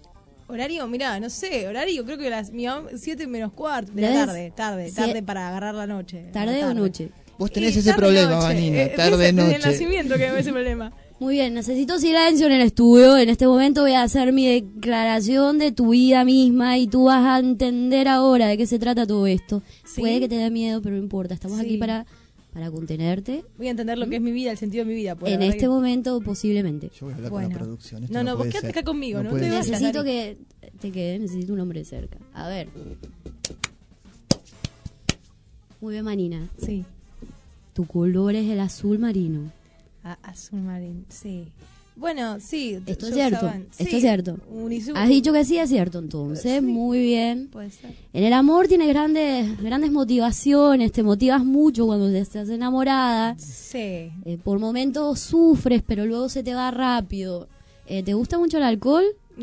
Horario, mirá, no sé, horario creo que las siete menos cuarto de la ¿Ves? tarde, tarde, Sí. tarde para agarrar la noche. ¿Tarde la o noche? Vos tenés Y ese tarde problema, noche. Vanina, Eh, tarde desde- noche. Desde el nacimiento que veo ese problema. Muy bien, necesito silencio en el estudio. En este momento voy a hacer mi declaración de tu vida misma y tú vas a entender ahora de qué se trata todo esto. Sí. Puede que te dé miedo, pero no importa. Estamos Sí. aquí para, para contenerte. Voy a entender lo que es mi vida, el sentido de mi vida. pues, En la verdad este que- momento, posiblemente. Yo voy a hablar Bueno. con la producción. esto No, no, vos puede quédate ser. acá conmigo, no puede te ser. vayas. Necesito Dari. que te quede, necesito un hombre cerca. A ver. Muy bien, Manina. Sí. Tu color es el azul marino. Ah, azul marino, sí. Bueno, sí. Esto es yo cierto. usaba- Esto sí, es cierto. Unisu- Has dicho que sí es cierto, entonces. Sí. Muy bien. Puede ser. En el amor tienes grandes, grandes motivaciones, te motivas mucho cuando estás enamorada. Sí. Eh, por momentos sufres, pero luego se te va rápido. Eh, ¿Te gusta mucho el alcohol?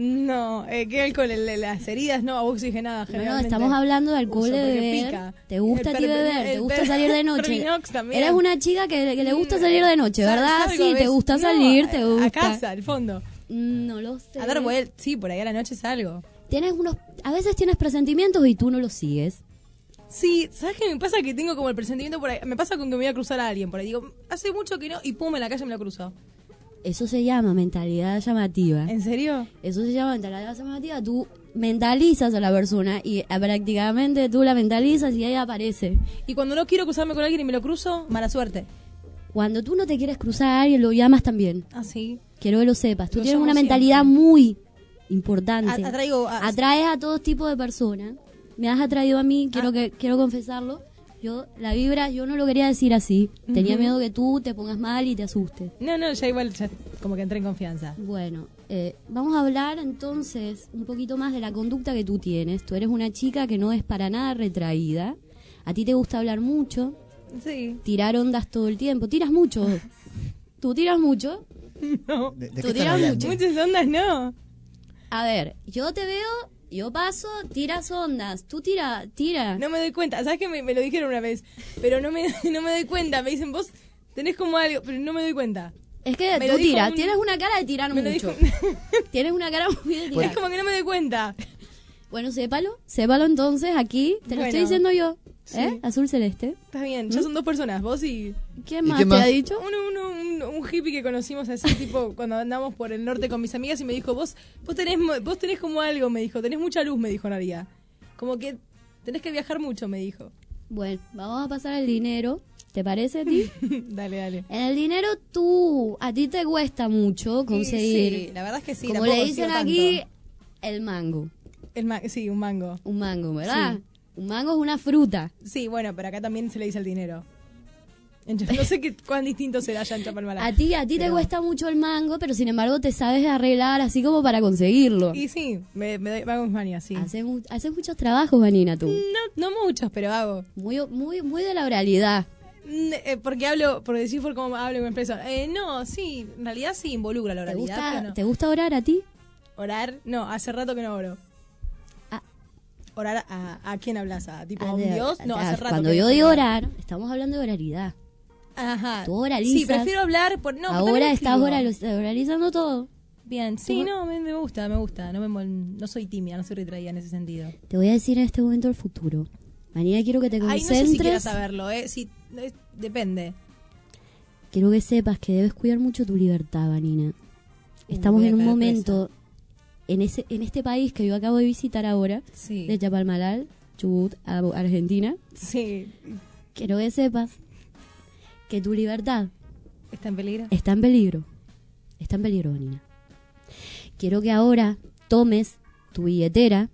No, eh, ¿qué alcohol? El de las heridas no oxigenada, No, no, generalmente. estamos hablando de alcohol Uso de porque beber. pica. ¿Te gusta El a ti per- beber? ¿Te el gusta per- salir de noche? Pervinox también. Eres una chica que, que le gusta salir de noche, Sal- ¿verdad? salgo a Sí, te veces. gusta No, salir, te a- gusta. A casa, al fondo. Mm, No lo sé. A dar vueltas. Sí, por ahí a la noche salgo. Tienes unos, a veces tienes presentimientos y tú no los sigues. Sí, ¿sabes qué me pasa? Que tengo como el presentimiento por ahí. Me pasa con que me voy a cruzar a alguien por ahí. Digo, hace mucho que no, y pum, en la calle me lo cruzo. Eso se llama mentalidad llamativa. ¿En serio? Eso se llama mentalidad llamativa. Tú mentalizas a la persona y eh, prácticamente tú la mentalizas y ella aparece. Y cuando no quiero cruzarme con alguien y me lo cruzo, mala suerte. Cuando tú no te quieres cruzar a alguien, lo llamas también. Ah, sí. Quiero que lo sepas. Tú Lo tienes llamo una siempre. mentalidad muy importante. A- atraigo a- Atraes a todo tipo de personas. Me has atraído a mí, quiero que quiero confesarlo. Yo, la vibra, yo no lo quería decir así. Tenía Ujú. miedo que tú te pongas mal y te asustes. No, no, ya igual, ya como que entré en confianza. Bueno, eh, vamos a hablar entonces un poquito más de la conducta que tú tienes. Tú eres una chica que no es para nada retraída. A ti te gusta hablar mucho, Sí. tirar ondas todo el tiempo. Tiras mucho. ¿Tú tiras mucho? No. ¿De, de Tú qué están tiras hablando? mucho. Muchas ondas no. A ver, yo te veo, yo paso, tiras ondas. Tú tira, tira. No me doy cuenta. ¿Sabes que me, me lo dijeron una vez? Pero no me, no me doy cuenta. Me dicen, vos tenés como algo, pero no me doy cuenta. Es que Me lo tú dijo tiras, un- tienes una cara de tirar Me lo mucho. dijo- Tienes una cara muy de Es tirar. como que no me doy cuenta. Bueno, sépalo, sépalo entonces aquí. Te lo Bueno. estoy diciendo yo. Sí. ¿Eh? Azul celeste. Está bien, ya son dos personas, vos y... ¿Quién ¿Y más qué te más? ha dicho? Uno, uno, un, un hippie que conocimos así, tipo, cuando andamos por el norte con mis amigas y me dijo, vos, vos tenés, mo- vos tenés como algo, me dijo, tenés mucha luz, me dijo en realidad. Como que tenés que viajar mucho, me dijo. Bueno, vamos a pasar al dinero. ¿Te parece a ti? Dale, dale. En el dinero tú, a ti te cuesta mucho conseguir. Sí, la verdad es que sí. Como tampoco le dicen consigo aquí, tanto. el mango. El ma- sí, un mango. Un mango, ¿verdad? Sí. Un mango es una fruta. Sí, bueno, pero acá también se le dice el dinero. En Cha- No sé qué, cuán distinto será allá en Chapalmalal. A ti, a ti te Pero- cuesta mucho el mango, pero sin embargo te sabes arreglar así como para conseguirlo. Y sí, me, me doy, hago mis manías, sí. Haces, mu- haces muchos trabajos, Vanina, tú. No, no muchos, pero hago. Muy, muy, muy de la oralidad. Mm, eh, porque hablo, por decir por cómo hablo y me expreso. Eh, no, sí, en realidad sí involucra la ¿Te oralidad. gusta, pero no. ¿Te gusta orar a ti? ¿Orar? No, hace rato que no oro. Ah. ¿Orar a, a quién hablas? ¿A tipo a Ah, un de- dios? No, ah, hace rato Cuando que yo no digo oro. orar, estamos hablando de oralidad. Ajá. Tú oralizas. Sí, prefiero hablar por... No, Ahora también estás escribo. oral- oralizando todo. Bien, sí, Tú- no, me, me gusta, me gusta. No, me, mol- no soy tímida, no soy retraída en ese sentido. Te voy a decir en este momento el futuro. Vanina, quiero que te Ay, no concentres. sé si quieras saberlo, ¿eh? Sí, eh, depende. Quiero que sepas que debes cuidar mucho tu libertad, Vanina. Estamos voy a en un caer momento, en ese en este país que yo acabo de visitar ahora, Sí. de Chapalmalal, Chubut, a Argentina. Sí. Quiero que sepas que tu libertad ¿Está en peligro? está en peligro. Está en peligro, Vanina. Quiero que ahora tomes tu billetera.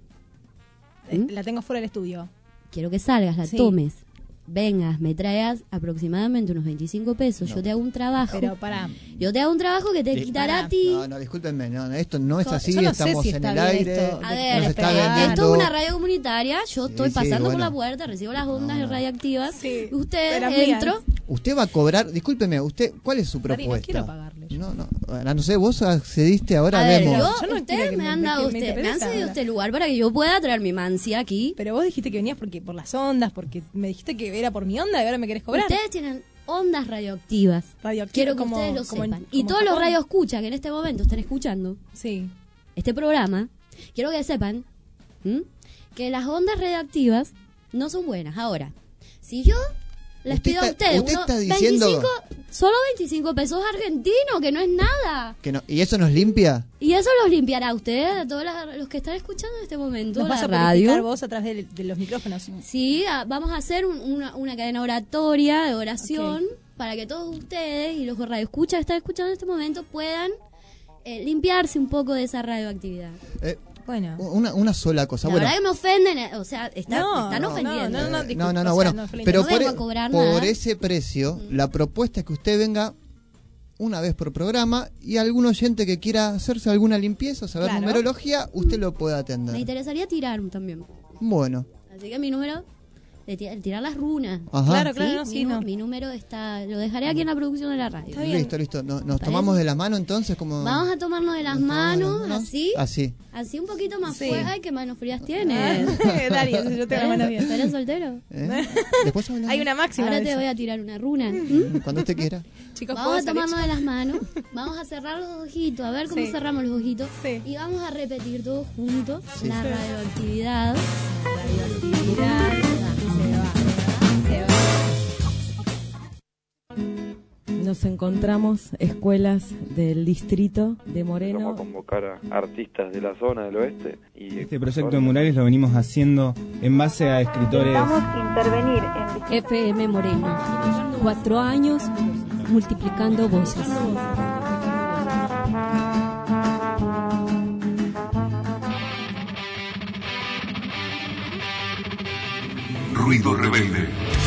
Eh, La tengo fuera del estudio. Quiero que salgas, la Sí. tomes. Vengas, me traigas aproximadamente unos veinticinco pesos. No. Yo te hago un trabajo. Pero pará. Yo te hago un trabajo que te Sí. quitará Pará. a ti. No, no, discúlpenme, no, no, esto no es Co- así, yo no sé estamos si en está el bien aire, esto. A de- ver, nos está despegar. vendiendo. Esto es una radio comunitaria. Yo Sí, estoy sí, pasando por bueno. la puerta, recibo las ondas No. radioactivas. Sí, Usted de las mías. entro. Usted va a cobrar, discúlpeme, usted, ¿cuál es su Dari, no propuesta? quiero pagarle. No, no, ahora no sé, vos accediste ahora, A ver, vemos. yo, Yo no quiero ustedes que me me- han me- dado, me usted, me han interesa cedido ahora. este lugar para que yo pueda traer mi mancia aquí. Pero vos dijiste que venías porque por las ondas, porque me dijiste que era por mi onda y ahora me querés cobrar. Ustedes tienen ondas radioactivas. Radioactivo, Quiero que como- ustedes lo como en- sepan. Y como todos los Japón. radios escucha que en este momento están escuchando Sí. este programa, quiero que sepan ¿m? que las ondas radioactivas no son buenas. Ahora, si yo les Usted pido a está- ustedes usted unos está diciendo- veinticinco, solo veinticinco pesos argentinos, que no es nada. Que no, ¿Y eso nos limpia? Y eso los limpiará a ustedes, a todos las- los que están escuchando en este momento Nos la vas a radio. purificar vos a través de, de los micrófonos. Sí, a- vamos a hacer un- una, una cadena oratoria de oración para que todos ustedes y los radioescuchas que están escuchando en este momento puedan eh, limpiarse un poco de esa radioactividad. Eh, bueno. Una, una sola cosa. La bueno, verdad que me ofenden, eh, o sea, está- No, están no, ofendiendo. no, no, no, Eh, disculpa, no, no, no, o bueno, sea, no fue la pero No por, vengo e- a cobrar por nada. ese precio, la propuesta es que usted venga una vez por programa y algún oyente que quiera hacerse alguna limpieza o saber Claro. numerología, usted lo puede atender. Me interesaría tirar también. Bueno, Así que mi número, de ti- tirar las runas. Ajá. Claro, claro, mi, no, sí, nu- no. mi número está, lo dejaré aquí en la producción de la radio. listo, listo. No- nos ¿Parece? tomamos de la mano entonces como... Vamos a tomarnos de las Nos tomamos de las manos, manos. así. Así. Así un poquito más Sí. fuerte. Ay, qué manos frías tienes. Darío, yo tengo las manos bien. ¿Eres soltero? ¿Eh? Después hablamos. Hay una máxima. Ahora de te eso. voy a tirar una runa. ¿Mm? Cuando usted quiera. Chicos, Vamos ¿puedo a tomarnos salir? de las manos. Vamos a cerrar los ojitos. A ver cómo Sí. cerramos los ojitos. Sí. Y vamos a repetir todos juntos Sí. la Sí. radioactividad. Radioactividad. Se va, se va, se va. Nos encontramos escuelas del distrito de Vamos a Moreno. convocar a artistas de la zona del oeste. Y Este proyecto de murales lo venimos haciendo en base a escritores. Vamos a intervenir en F M Moreno, cuatro años multiplicando voces. Ruido rebelde.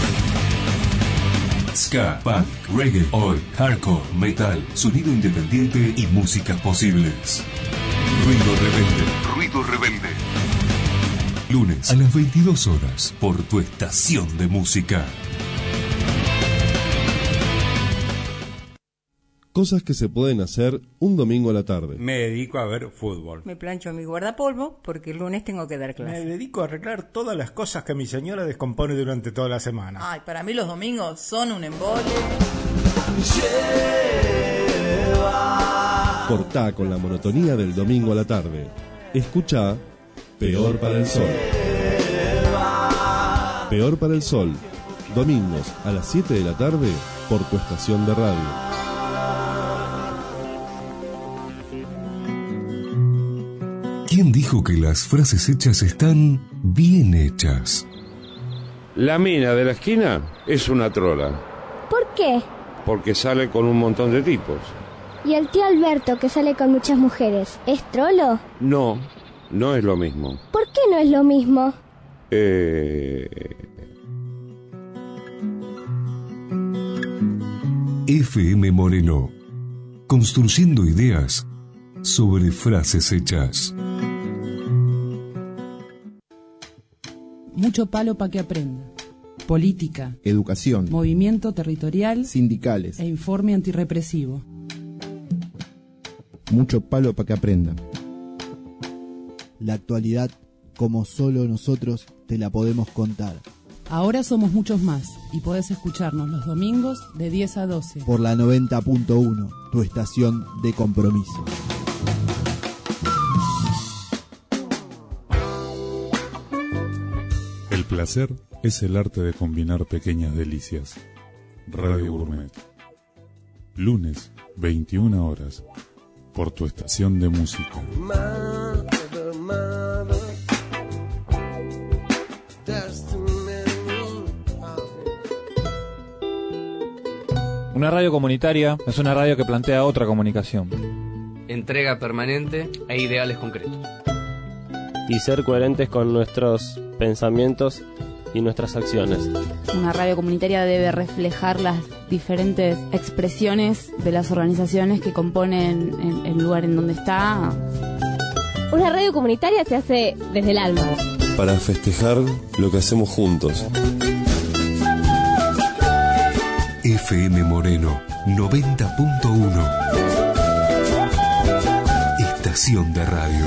Ska, punk, reggae, oi, hardcore, metal, sonido independiente y músicas posibles. Ruido rebelde. Ruido rebelde. Lunes a las veintidós horas por tu estación de música. Cosas que se pueden hacer un domingo a la tarde. Me dedico a ver fútbol. Me plancho mi guardapolvo porque el lunes tengo que dar Me clase. dedico a arreglar todas las cosas que mi señora descompone durante toda la semana. Ay, para mí los domingos son un embole. Cortá con la monotonía del domingo a la tarde. Escucha Peor para el Sol. Peor para el Sol. Domingos a las siete de la tarde por tu estación de radio. ¿Quién dijo que las frases hechas están bien hechas? La mina de la esquina es una trola, ¿Por qué? porque sale con un montón de tipos. ¿Y el tío Alberto, que sale con muchas mujeres, es trolo? No, no es lo mismo. ¿Por qué no es lo mismo? Eh... F M Moreno. Construyendo ideas sobre frases hechas. Mucho palo para que aprenda. Política, Educación, movimiento territorial sindicales, e informe antirrepresivo. mucho palo para que aprenda. La actualidad, como solo nosotros te la podemos contar. Ahora somos muchos más y podés escucharnos los domingos de diez a doce. Por la noventa punto uno, tu estación de compromiso. El placer es el arte de combinar pequeñas delicias. Radio Gourmet. Lunes, veintiuna horas, por tu estación de música. Mother, mother, there's too many problems. Una radio comunitaria es una radio que plantea otra comunicación. Entrega permanente e ideales concretos. Y ser coherentes con nuestros pensamientos y nuestras acciones. Una radio comunitaria debe reflejar las diferentes expresiones de las organizaciones que componen el, el lugar en donde está. Una radio comunitaria se hace desde el alma. Para festejar lo que hacemos juntos. F M Moreno noventa punto uno. Estación de radio.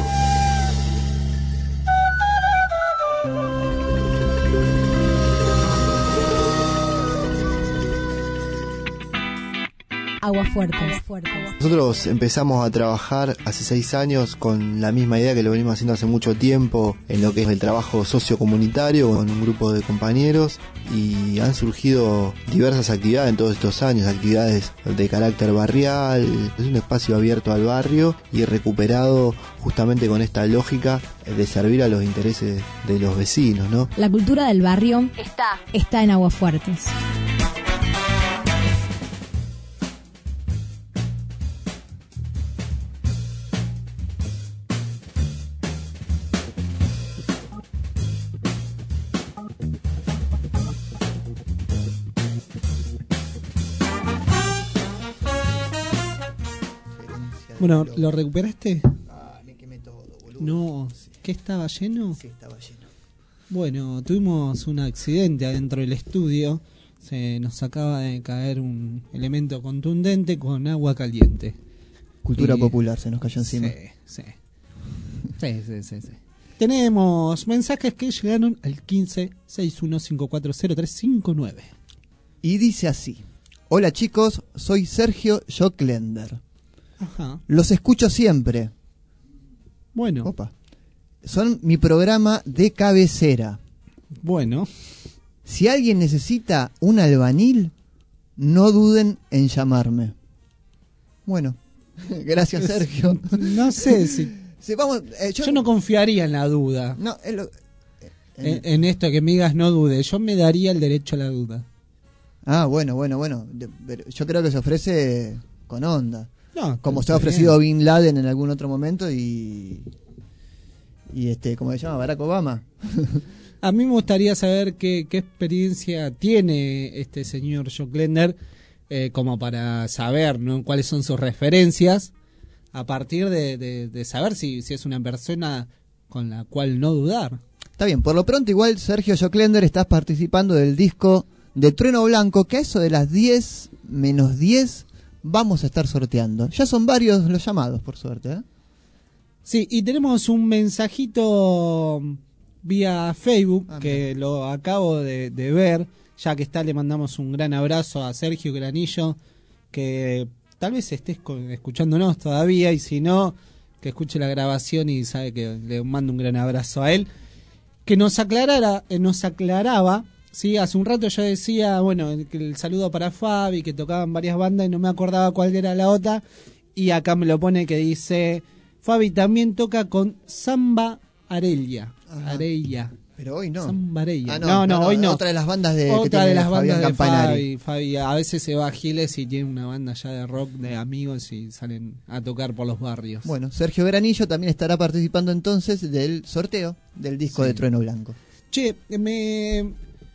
Aguafuerte. Nosotros empezamos a trabajar hace seis años con la misma idea que lo venimos haciendo hace mucho tiempo en lo que es el trabajo sociocomunitario con un grupo de compañeros, y han surgido diversas actividades en todos estos años, actividades de carácter barrial. Es un espacio abierto al barrio y recuperado justamente con esta lógica de servir a los intereses de los vecinos, ¿no? La cultura del barrio Está. está en Aguafuertes. Bueno, ¿lo recuperaste? Ah, me quemé todo, boludo. No, ¿qué estaba lleno? Sí, estaba lleno. Bueno, tuvimos un accidente adentro del estudio. Se nos acaba de caer un elemento contundente con agua caliente. Cultura Y- popular se nos cayó encima. Sí, sí. Sí, sí, sí, sí. Tenemos mensajes que llegaron al quince sesenta y uno cincuenta y cuatro cero tres cincuenta y nueve. Y dice así: hola chicos, soy Sergio Joclender. Ajá. Los escucho siempre. Bueno. Opa. Son mi programa de cabecera. Bueno. Si alguien necesita un albanil, no duden en llamarme. Bueno, gracias Sergio. No sé si... Sí, vamos, eh, yo, yo no confiaría en la duda. No, es lo- en, en esto que me digas no dude. Yo me daría el derecho a la duda. Ah, bueno, bueno, bueno. De- pero yo creo que se ofrece con onda. No, Como se está ha ofrecido bien. Bin Laden en algún otro momento y... Y este, ¿cómo se llama? Barack Obama. A mí me gustaría saber qué, qué experiencia tiene este señor Joclender, eh, como para saber, ¿no?, cuáles son sus referencias, a partir de, de, de saber si, si es una persona con la cual no dudar. Está bien, por lo pronto igual Sergio Joclender estás participando del disco de Trueno Blanco, que a eso de las diez menos diez vamos a estar sorteando. Ya son varios los llamados, por suerte, ¿eh? Sí, y tenemos un mensajito vía Facebook, ah, que bien. Lo acabo de, de ver. Ya que está, le mandamos un gran abrazo a Sergio Granillo, que tal vez estés con, escuchándonos todavía, y si no, que escuche la grabación y sabe que le mando un gran abrazo a él. Que nos aclarara, eh, nos aclaraba, ¿sí? Hace un rato yo decía, bueno, el, el saludo para Fabi, que tocaban varias bandas y no me acordaba cuál era la otra, y acá me lo pone que dice... Fabi también toca con Samba Arella. Arella. Pero hoy no. Samba Arella. Ah, no, no, no, no, no, hoy no. Otra de las bandas de Otra que tiene de las Fabián bandas de Campanari. Fabi, Fabi. A veces se va a Giles y tiene una banda ya de rock de amigos y salen a tocar por los barrios. Bueno, Sergio Granillo también estará participando entonces del sorteo del disco sí. de Trueno Blanco. Che, me,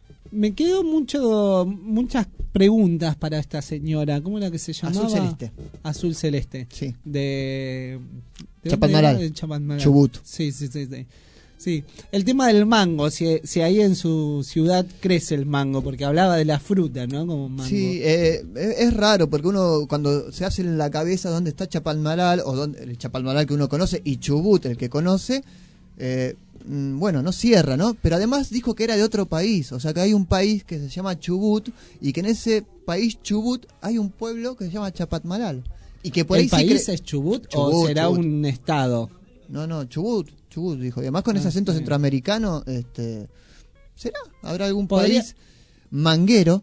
me quedó mucho, muchas preguntas para esta señora. ¿Cómo era que se llamaba? Azul Celeste. Azul Celeste. Sí. De... ¿De Chapadmalal. De Chapadmalal. Chubut. Sí, sí, sí, sí. Sí, el tema del mango, si, si ahí en su ciudad crece el mango, porque hablaba de la fruta, ¿no? Como mango. Sí, eh, es raro, porque uno cuando se hace en la cabeza dónde está Chapadmalal, o dónde, el Chapadmalal que uno conoce, y Chubut, el que conoce, eh, bueno, no cierra, ¿no? Pero además dijo que era de otro país, o sea que hay un país que se llama Chubut, y que en ese país Chubut hay un pueblo que se llama Chapadmalal. Y que por ¿El ahí país sí es Chubut, Chubut o será Chubut. un estado? No, no, Chubut, Chubut, dijo. Y además con ah, ese acento sí. centroamericano, este, ¿será? ¿Habrá algún ¿Podría? país manguero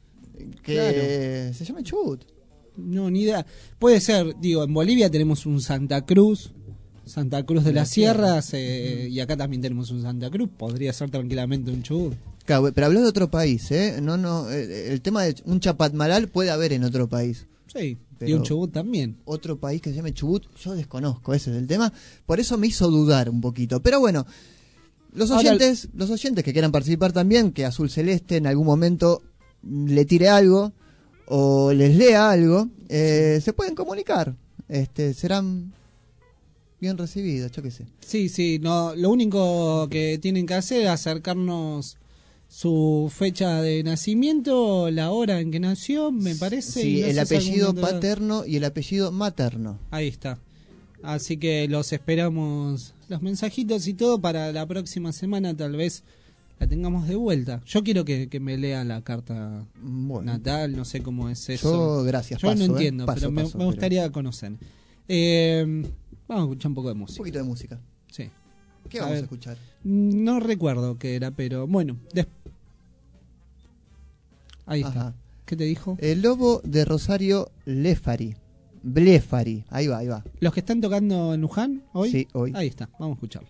que Claro. se llame Chubut? No, ni idea. Puede ser, digo, en Bolivia tenemos un Santa Cruz, Santa Cruz de, De las la Sierras, eh, y acá también tenemos un Santa Cruz. Podría ser tranquilamente un Chubut. Claro, pero habló de otro país, ¿eh? No, no, eh, el tema de un Chapadmalal puede haber en otro país. Sí, Pero y un Chubut también. Otro país que se llame Chubut, yo desconozco, ese es el tema. Por eso me hizo dudar un poquito. Pero bueno, los oyentes, Ahora, los oyentes que quieran participar también, que Azul Celeste en algún momento le tire algo o les lea algo, eh, se pueden comunicar. Este, serán bien recibidos, yo qué sé. Sí, sí, no, lo único que tienen que hacer es acercarnos su fecha de nacimiento, la hora en que nació, me parece. Sí, y no el sé si apellido algún dato- paterno y el apellido materno. Ahí está. Así que los esperamos, los mensajitos y todo para la próxima semana, tal vez la tengamos de vuelta. Yo quiero que, que me lea la carta bueno. natal, no sé cómo es eso. Yo, gracias, Yo paso, no entiendo, eh. paso, pero me, paso, me gustaría pero... conocer. Eh, vamos a escuchar un poco de música. Un poquito de música. Sí. ¿Qué a vamos ver, a escuchar? No recuerdo qué era, pero bueno. Des... Ahí está. Ajá. ¿Qué te dijo? El lobo de Rosario Lefari. Blefari. Ahí va, ahí va. ¿Los que están tocando en Luján hoy? Sí, hoy. Ahí está, vamos a escucharlos.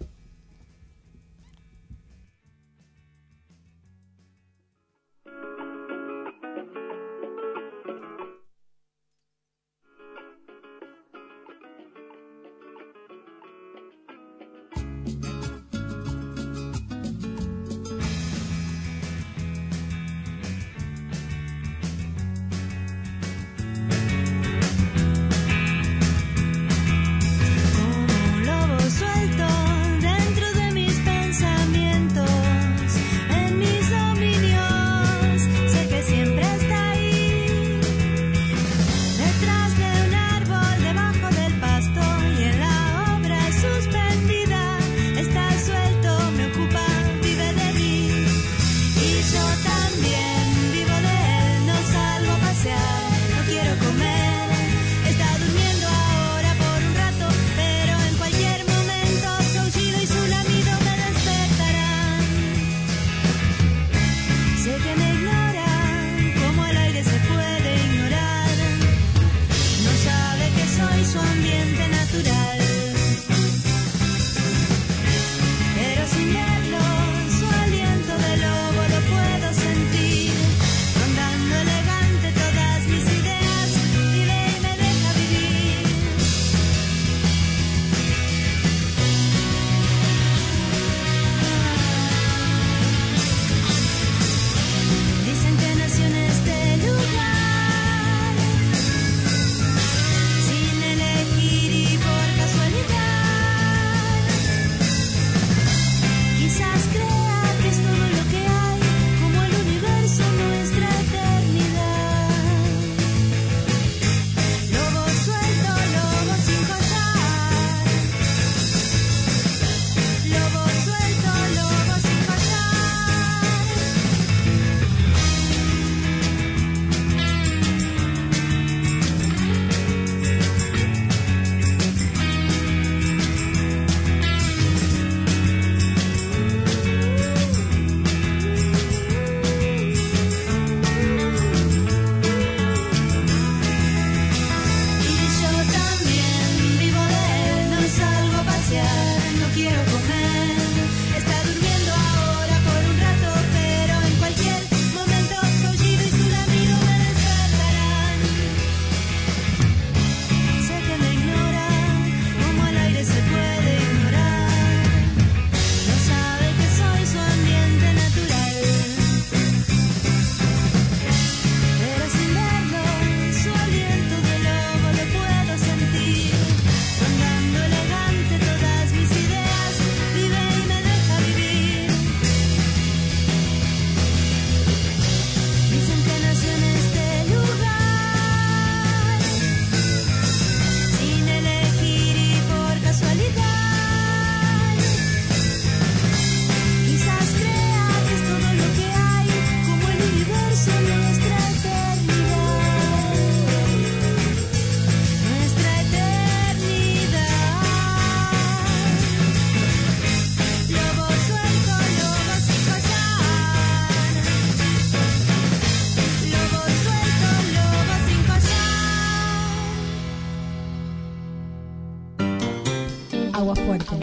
Aguafuerte.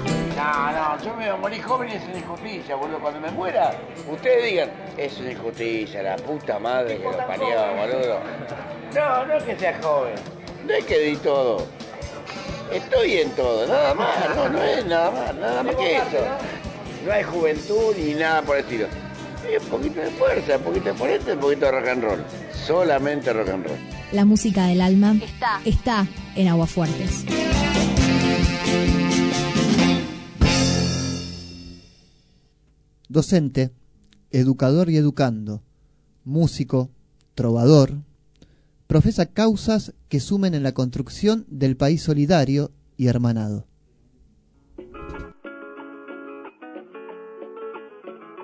No, no, yo me voy a morir joven y es una injusticia, boludo. Cuando me muera, ustedes digan, es una injusticia, la puta madre que lo parió, boludo. No, no es que sea joven, no es que di todo. Estoy en todo, nada más, no, no es nada más, nada más que eso. No hay juventud ni nada por el estilo. Hay un poquito de fuerza, un poquito de ponente, un poquito de rock and roll. Solamente rock and roll. La música del alma está, está en Aguafuertes. Docente, educador y educando, músico, trovador, profesa causas que sumen en la construcción del país solidario y hermanado.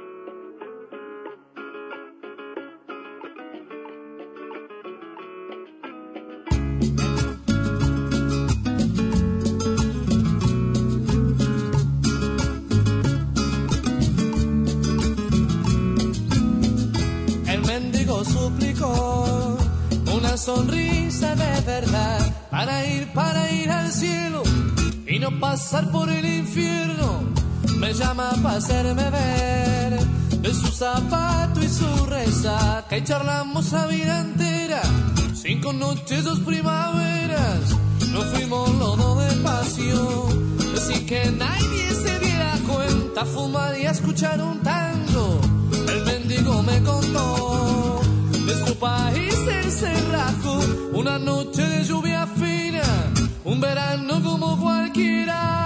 suplicó una sonrisa de verdad para ir, para ir al cielo y no pasar por el infierno. Me llama para hacerme ver de su zapato y su resaca y charlamos la vida entera. Cinco noches, dos primaveras, nos fuimos los dos de pasión, sin que nadie se diera cuenta. Fumar y a escuchar un tango, el mendigo me contó de su país el cerrajo, una noche de lluvia fina, un verano como cualquiera.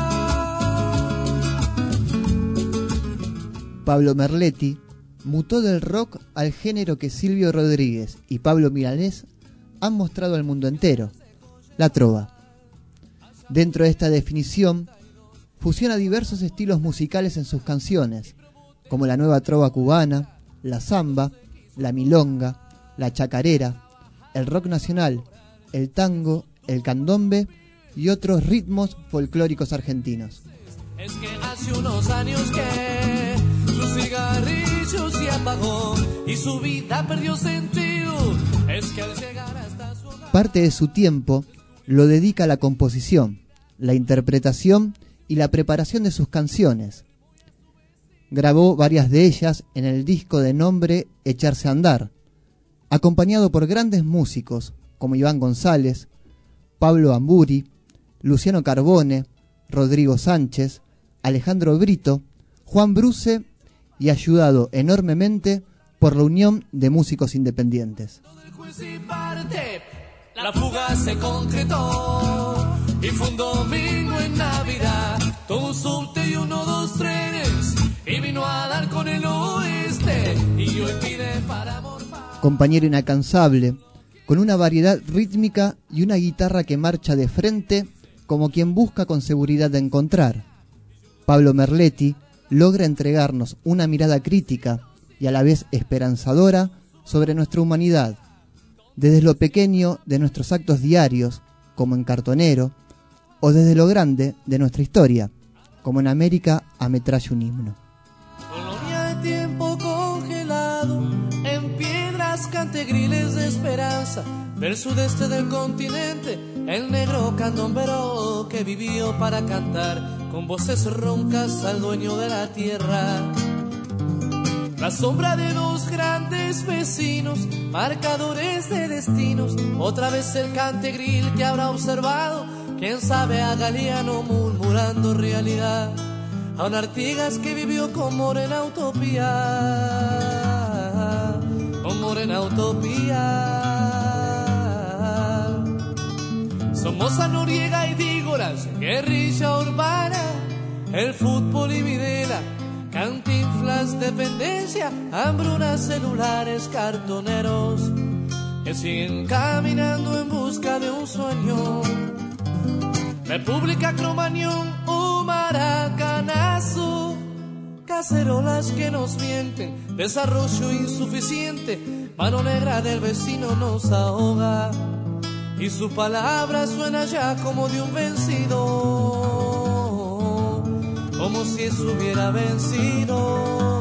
Pablo Merletti mutó del rock al género que Silvio Rodríguez y Pablo Milanés han mostrado al mundo entero, la trova. Dentro de esta definición, fusiona diversos estilos musicales en sus canciones, como la nueva trova cubana, la samba, la milonga, la chacarera, el rock nacional, el tango, el candombe y otros ritmos folclóricos argentinos. Es que hace unos años que su cigarrillo se apagó y su vida perdió sentido. Es que al llegar hasta su hogar... Parte de su tiempo lo dedica a la composición, la interpretación y la preparación de sus canciones. Grabó varias de ellas en el disco de nombre Echarse a Andar, acompañado por grandes músicos como Iván González, Pablo Amburi, Luciano Carbone, Rodrigo Sánchez, Alejandro Brito, Juan Bruce y ayudado enormemente por la Unión de Músicos Independientes. La fuga se concretó y fue un domingo en Navidad, todo un subte y uno dos trenes y vino a dar con el oeste y hoy pide para morfar. Compañero incansable, con una variedad rítmica y una guitarra que marcha de frente como quien busca con seguridad de encontrar. Pablo Merletti logra entregarnos una mirada crítica y a la vez esperanzadora sobre nuestra humanidad, desde lo pequeño de nuestros actos diarios, como en Cartonero, o desde lo grande de nuestra historia, como en América ametralla un himno. Colonia de tiempo congelado, en piedras cantegriles de esperanza, del sudeste del continente, el negro candombero que vivió para cantar con voces roncas al dueño de la tierra. La sombra de dos grandes vecinos, marcadores de destinos, otra vez el cantegril que habrá observado, quién sabe a Galeano murmurando realidad, a un Artigas que vivió con Morena Utopía, con Morena Utopía. Somoza, Noriega y Dígoras, guerrilla urbana, el fútbol y Videla, Cantinflas, dependencia, hambrunas, celulares, cartoneros que siguen caminando en busca de un sueño. República, Cromañón o Maracanazo, cacerolas que nos mienten, desarrollo insuficiente, mano negra del vecino nos ahoga y su palabra suena ya como de un vencido, como si eso hubiera vencido.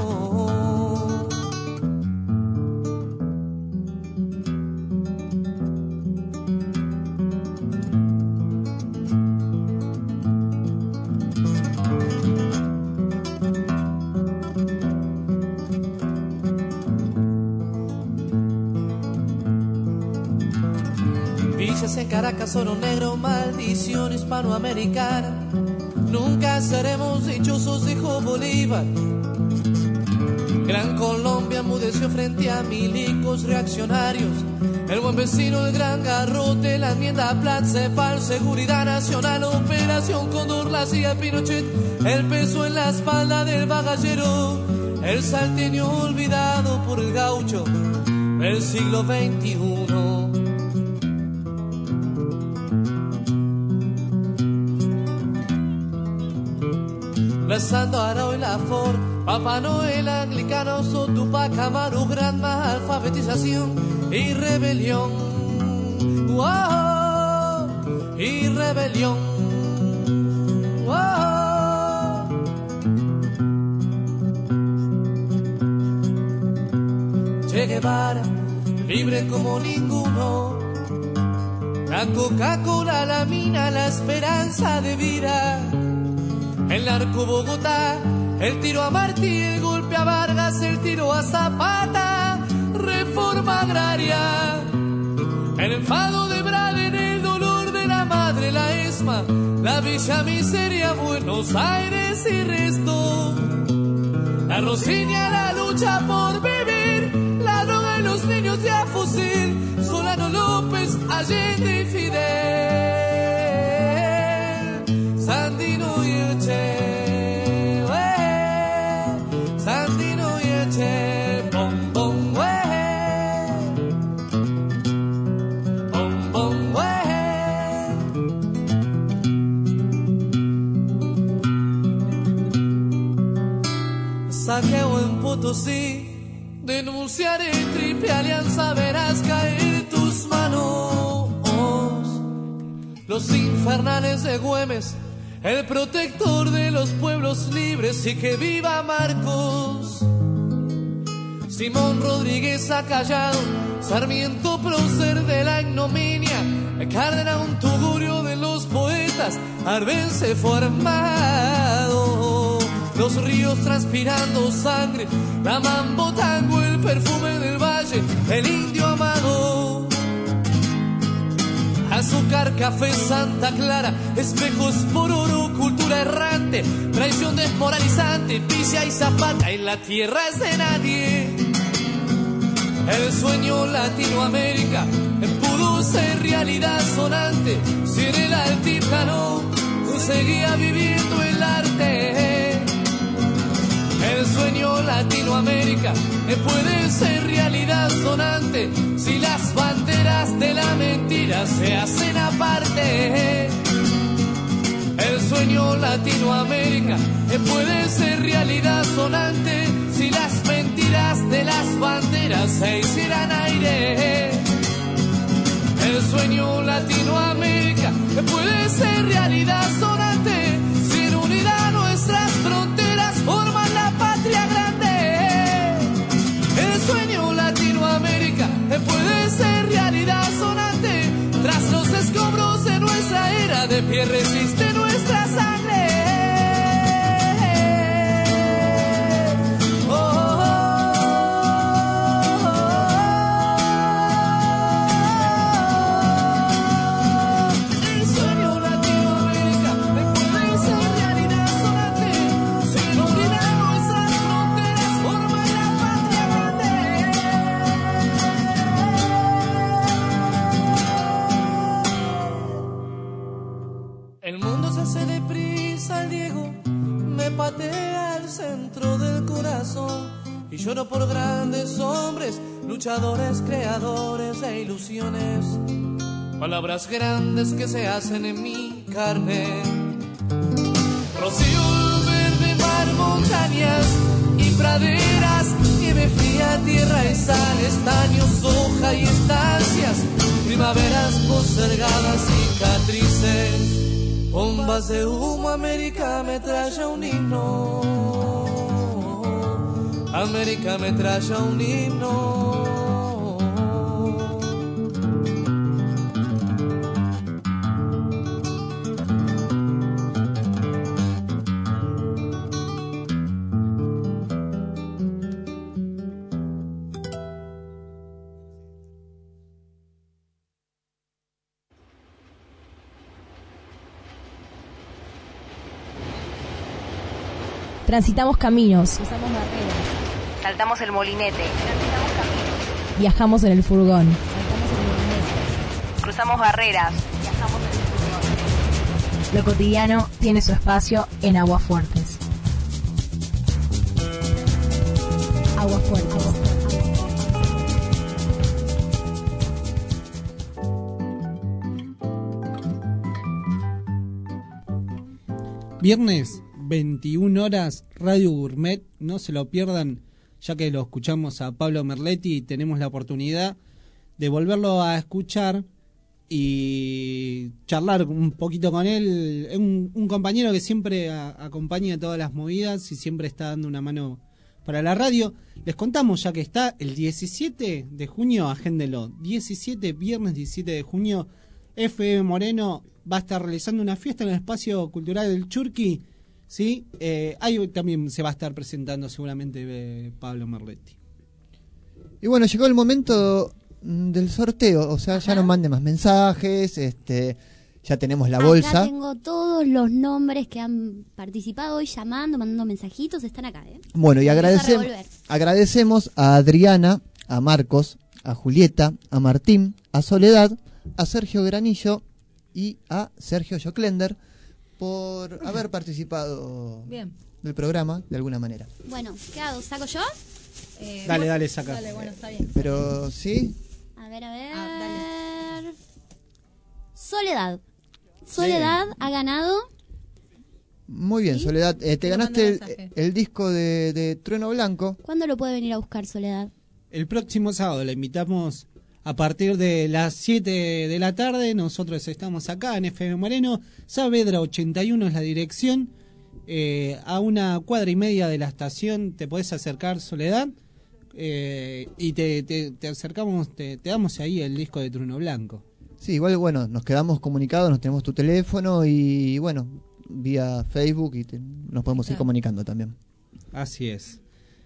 Villas en Caracas, oro negro, maldición hispanoamericana. Nunca seremos dichosos, dijo Bolívar. Gran Colombia mudeció frente a milicos reaccionarios. El buen vecino, el gran garrote, la enmienda Platzepal, seguridad nacional, operación Condor, la hacía Pinochet, el peso en la espalda del bagallero, el salteño olvidado por el gaucho del siglo veintiuno. Besando a Araújo y Lafort, Papá Noel, Anglicano, Tupac Amaru, Granma, alfabetización y rebelión. ¡Wow! Y rebelión. ¡Wow! Che Guevara, libre como ninguno. La Coca-Cola, la mina, la esperanza de vida. El narco Bogotá, el tiro a Martí, el golpe a Vargas, el tiro a Zapata. Reforma agraria, el enfado de Braden, el dolor de la madre, la ESMA, la Villa Miseria, Buenos Aires y resto. La Rosiña, la lucha por vivir, la droga y los niños de a fusil, Solano, López, Allende y Fidel, Sandino y el Che, eh, Sandino y el Che, bom, bom, eh, bom, bom, eh. Saqueo en Potosí, denunciaré triple alianza, verás caer tus manos. Los infernales de Güemes, el protector de los pueblos libres, y que viva Marcos. Simón Rodríguez ha callado, Sarmiento prócer de la ignominia, Cárdenas un tugurio de los poetas, Arbense fue armado. Los ríos transpirando sangre, la mambo tango, el perfume del valle, el indio amado. Azúcar, café, Santa Clara, espejos por oro, cultura errante, traición desmoralizante, Villa y Zapata, y la tierra es de nadie. El sueño Latinoamérica pudo ser realidad sonante, si en el altiplano seguía viviendo el arte. El sueño Latinoamérica puede ser realidad sonante si las banderas de la mentira se hacen aparte. El sueño Latinoamérica puede ser realidad sonante si las mentiras de las banderas se hicieran aire. El sueño Latinoamérica puede ser realidad sonante si en unidad nuestras fronteras forman la patria grande. El sueño Latinoamérica puede ser realidad sonante tras los escombros de nuestra era, de pie resiste nuestra sangre. Oh, oh, oh. El sueño Latinoamérica puede ser realidad sonante si en unidad nuestras fronteras forman la patria grande. El mundo se hace deprisa, el Diego me patea al centro del corazón y lloro por grandes hombres, luchadores, creadores de ilusiones, palabras grandes que se hacen en mi carne. Rocío, verde, mar, montañas y praderas, nieve fría, tierra y sal, estaños, hoja y estancias, primaveras postergadas, cicatrices. Bombas de humo, América me trae un himno. América me trae un himno. Transitamos caminos. Cruzamos barreras. Saltamos el molinete. Transitamos caminos. Viajamos en el furgón. Saltamos el molinete. Cruzamos barreras. Viajamos en el furgón. Lo cotidiano tiene su espacio en Aguafuertes. Aguafuertes. Viernes, veintiuna horas, Radio Gourmet, no se lo pierdan, ya que lo escuchamos a Pablo Merletti y tenemos la oportunidad de volverlo a escuchar y charlar un poquito con él. Es un, un compañero que siempre a, acompaña todas las movidas y siempre está dando una mano para la radio. Les contamos ya que está el diecisiete de junio, agéndelo, diecisiete, viernes diecisiete de junio, F M Moreno va a estar realizando una fiesta en el espacio cultural del Churqui, ¿sí? Eh, ahí también se va a estar presentando seguramente eh, Pablo Merletti. Y bueno, llegó el momento del sorteo, o sea, Ajá. ya no manden más mensajes, este... Ya tenemos la bolsa. Acá tengo todos los nombres que han participado hoy llamando, mandando mensajitos, están acá, ¿eh? Bueno, y agradecemos, agradecemos a Adriana, a Marcos, a Julieta, a Martín, a Soledad, a Sergio Granillo y a Sergio Joclender por haber participado Bien. del programa de alguna manera. Bueno, ¿qué hago? ¿Saco yo? Eh, dale, dale, saca. Dale, bueno, está bien. Pero, ¿sí? A ver, a ver. Ah, dale. Soledad. Soledad sí. ha ganado. Muy bien, ¿sí? Soledad. Eh, te ganaste el, el disco de, de Trueno Blanco. ¿Cuándo lo puede venir a buscar, Soledad? El próximo sábado. La invitamos a partir de las siete de la tarde. Nosotros estamos acá en F M Moreno. Saavedra ochenta y uno es la dirección. Eh, a una cuadra y media de la estación te podés acercar, Soledad. Eh, y te, te, te acercamos, te, te damos ahí el disco de Trueno Blanco. Sí, igual, bueno, nos quedamos comunicados, nos tenemos tu teléfono y, bueno, vía Facebook y te, nos podemos claro. ir comunicando también. Así es.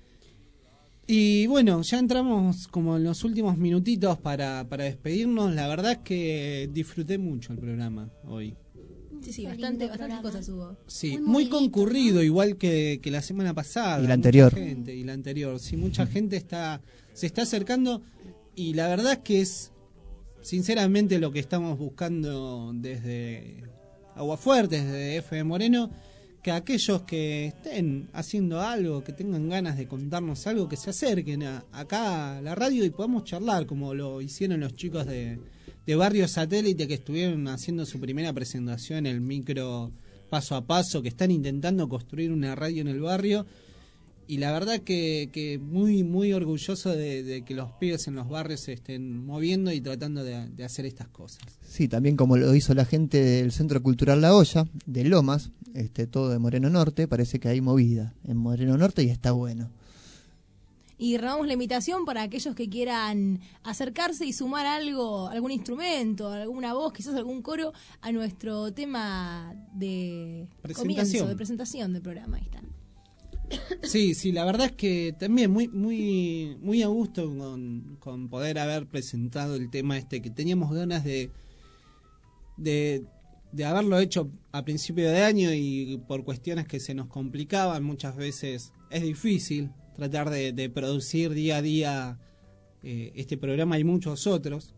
Y bueno, ya entramos como en los últimos minutitos para, para despedirnos. La verdad es que disfruté mucho el programa hoy. Sí, sí, bastante, bastantes cosas hubo. Sí, muy, muy concurrido, ¿no? Igual que, que la semana pasada. Y la anterior. Mucha gente, y la anterior, sí, mucha gente está se está acercando y la verdad es que es sinceramente lo que estamos buscando desde Aguafuerte, desde F M Moreno, que aquellos que estén haciendo algo, que tengan ganas de contarnos algo, que se acerquen a, acá a la radio y podamos charlar, como lo hicieron los chicos de, de Barrio Satélite, que estuvieron haciendo su primera presentación en el micro Paso a Paso, que están intentando construir una radio en el barrio. Y la verdad que, que muy muy orgulloso de, de que los pibes en los barrios se estén moviendo y tratando de, de hacer estas cosas. Sí, también como lo hizo la gente del Centro Cultural La Olla, de Lomas, este todo de Moreno Norte, parece que hay movida en Moreno Norte y está bueno. Y renovamos la invitación para aquellos que quieran acercarse y sumar algo, algún instrumento, alguna voz, quizás algún coro, a nuestro tema de comienzo, de presentación del programa. Ahí están. Sí, sí, la verdad es que también muy muy muy a gusto con, con poder haber presentado el tema este, que teníamos ganas de, de de haberlo hecho a principio de año y por cuestiones que se nos complicaban muchas veces es difícil tratar de, de producir día a día eh, este programa y muchos otros,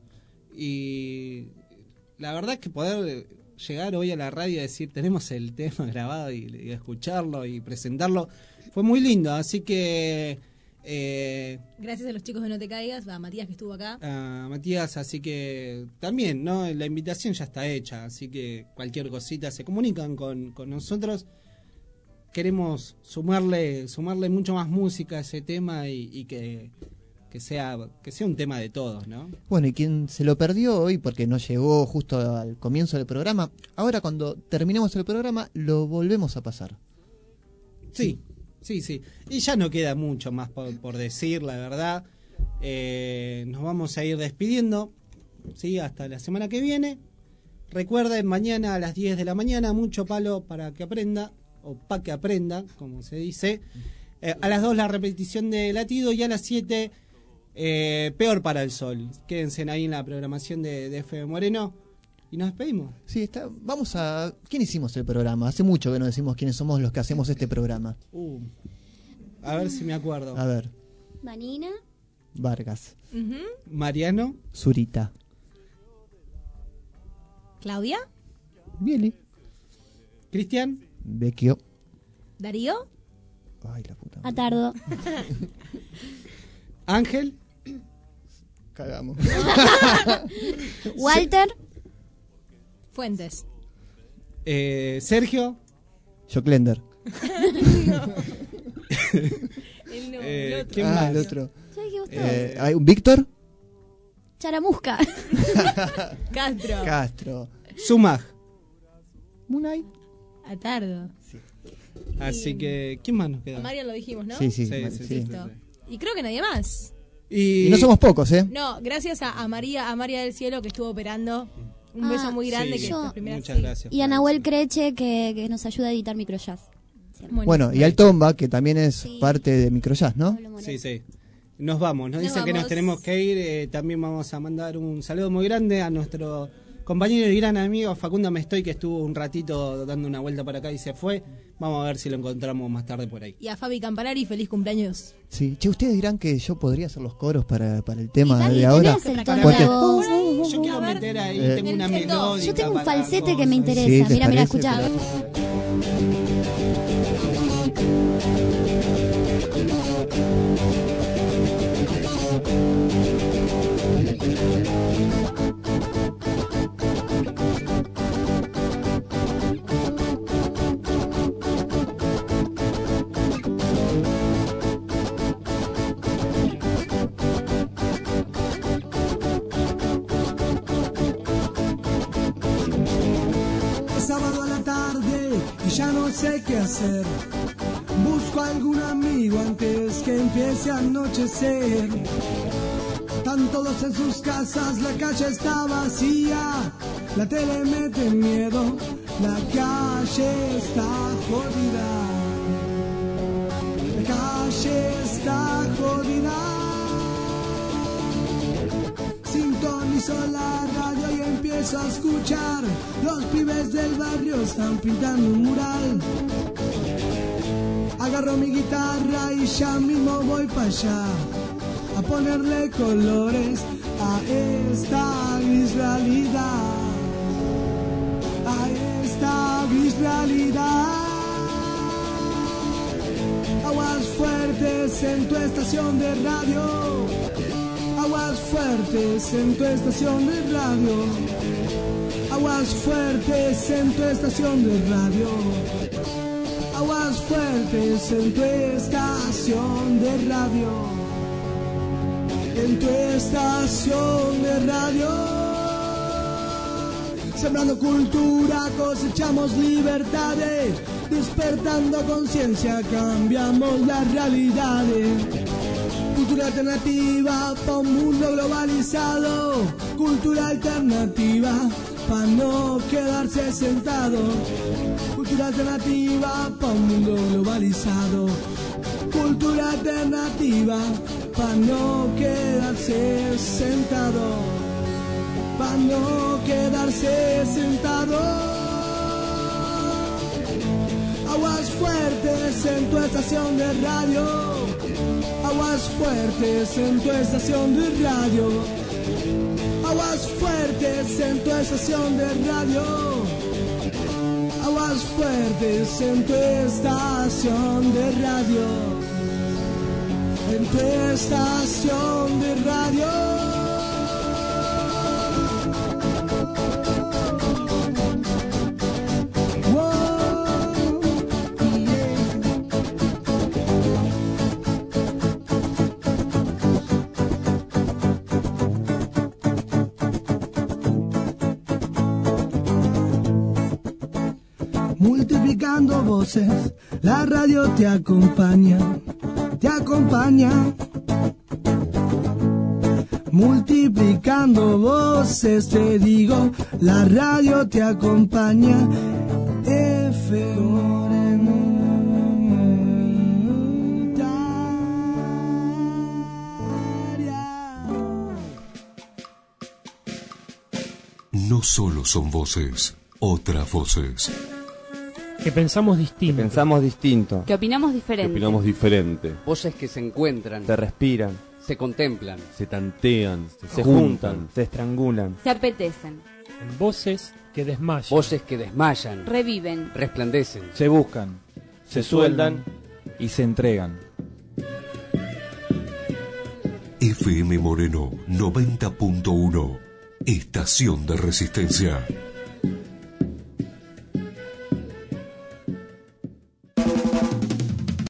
y la verdad es que poder llegar hoy a la radio y decir tenemos el tema grabado y, y escucharlo y presentarlo fue muy lindo, así que eh, gracias a los chicos de No Te Caigas, a Matías que estuvo acá, a Matías, así que también, ¿no? La invitación ya está hecha, así que cualquier cosita se comunican con, con nosotros. Queremos sumarle sumarle mucho más música a ese tema y, y que que sea que sea un tema de todos, ¿no? Bueno, y quien se lo perdió hoy porque no llegó justo al comienzo del programa, ahora cuando terminemos el programa lo volvemos a pasar. Sí, sí, sí. Y ya no queda mucho más por, por decir, la verdad. Eh, nos vamos a ir despidiendo, ¿sí? Hasta la semana que viene. Recuerden, mañana a las diez de la mañana, mucho palo para que aprenda, o para que aprenda, como se dice. Eh, a las dos la repetición de Latido y a las siete eh, Peor para el Sol. Quédense ahí en la programación de, de F M Moreno y nos despedimos. Sí, está, vamos a... ¿Quién hicimos el programa? Hace mucho que no decimos quiénes somos los que hacemos este programa. Uh, a ver si me acuerdo. A ver. Vanina. Vargas. Uh-huh. Mariano. Zurita. Claudia. Bieli. Cristian. Vecchio. Darío. Ay, la puta. Atardo. Ángel. Cagamos. Walter. Fuentes. Eh, Sergio. Joclender. no. no eh, el otro. ¿Quién ah, más? el otro. Eh, ¿Hay un Víctor? Charamusca. Castro. Castro. Sumag. Munay. Atardo. Sí. Así Y- que, ¿quién más nos A queda? Marian lo dijimos, ¿no? Sí, sí, Sí, Mar- sí, sí. sí. Listo. Y creo que nadie más. Y, Y no somos pocos, ¿eh? No, gracias a, a María, a María del Cielo que estuvo operando. Un beso Ah, muy grande. sí, que yo- estas primeras- muchas sí. gracias. Y a Nahuel Creche, que, que nos ayuda a editar Microjazz. Bueno, y al Tomba, que también es Sí. parte de Microjazz, ¿no? Sí, sí. Nos vamos, nos Nos dicen que nos vamos. tenemos que ir. eh, también vamos a mandar un saludo muy grande a nuestro compañero y gran amigo Facundo Mestoy, que estuvo un ratito dando una vuelta por acá y se fue. Vamos a ver si lo encontramos más tarde por ahí. Y a Fabi Campanari, feliz cumpleaños. Sí. Che, ustedes dirán que yo podría hacer los coros para, para el tema Dani, de ahora. tenés el tono Porque- de voz. Yo quiero meter ahí, Eh, tengo una el- el do. melódica. Yo tengo un para falsete que cosas. me Sí, interesa. ¿les Mira, mira, parece? escuchá. Es sábado a la tarde y ya no sé qué hacer. Busco a algún amigo antes que empiece a anochecer. Están todos en sus casas, la calle está vacía. La tele mete miedo, la calle está jodida. La calle está jodida. Sintonizo la radio y empiezo a escuchar. Los pibes del barrio están pintando un mural. Agarro mi guitarra y ya mismo voy para allá a ponerle colores a esta gris realidad. A esta gris realidad. Aguas fuertes en tu estación de radio. Aguas fuertes en tu estación de radio. Aguas fuertes en tu estación de radio. Aguas fuertes en tu estación de radio. En tu estación de radio. Sembrando cultura, cosechamos libertades. Despertando conciencia, cambiamos las realidades. Cultura alternativa pa' un mundo globalizado. Cultura alternativa pa' no quedarse sentado. Cultura alternativa pa' un mundo globalizado. Cultura alternativa pa' no quedarse sentado. Pa' no quedarse sentado. Aguas fuertes en tu estación de radio. Aguas fuertes en tu estación de radio. Aguas fuertes en tu estación de radio. Aguas fuertes en tu estación de radio. En tu estación de radio. Multiplicando voces, la radio te acompaña, te acompaña. Multiplicando voces, te digo, la radio te acompaña. F No solo son voces, otras voces. Que pensamos distinto. Pensamos distinto. Que opinamos diferente. Que opinamos diferente. Voces que se encuentran, Se respiran, se contemplan, se tantean, se, se juntan. juntan, se estrangulan. Se apetecen. Voces que desmayan. voces que desmayan, Reviven. resplandecen. Se buscan, se sueldan y se entregan. F M Moreno noventa punto uno. Estación de Resistencia.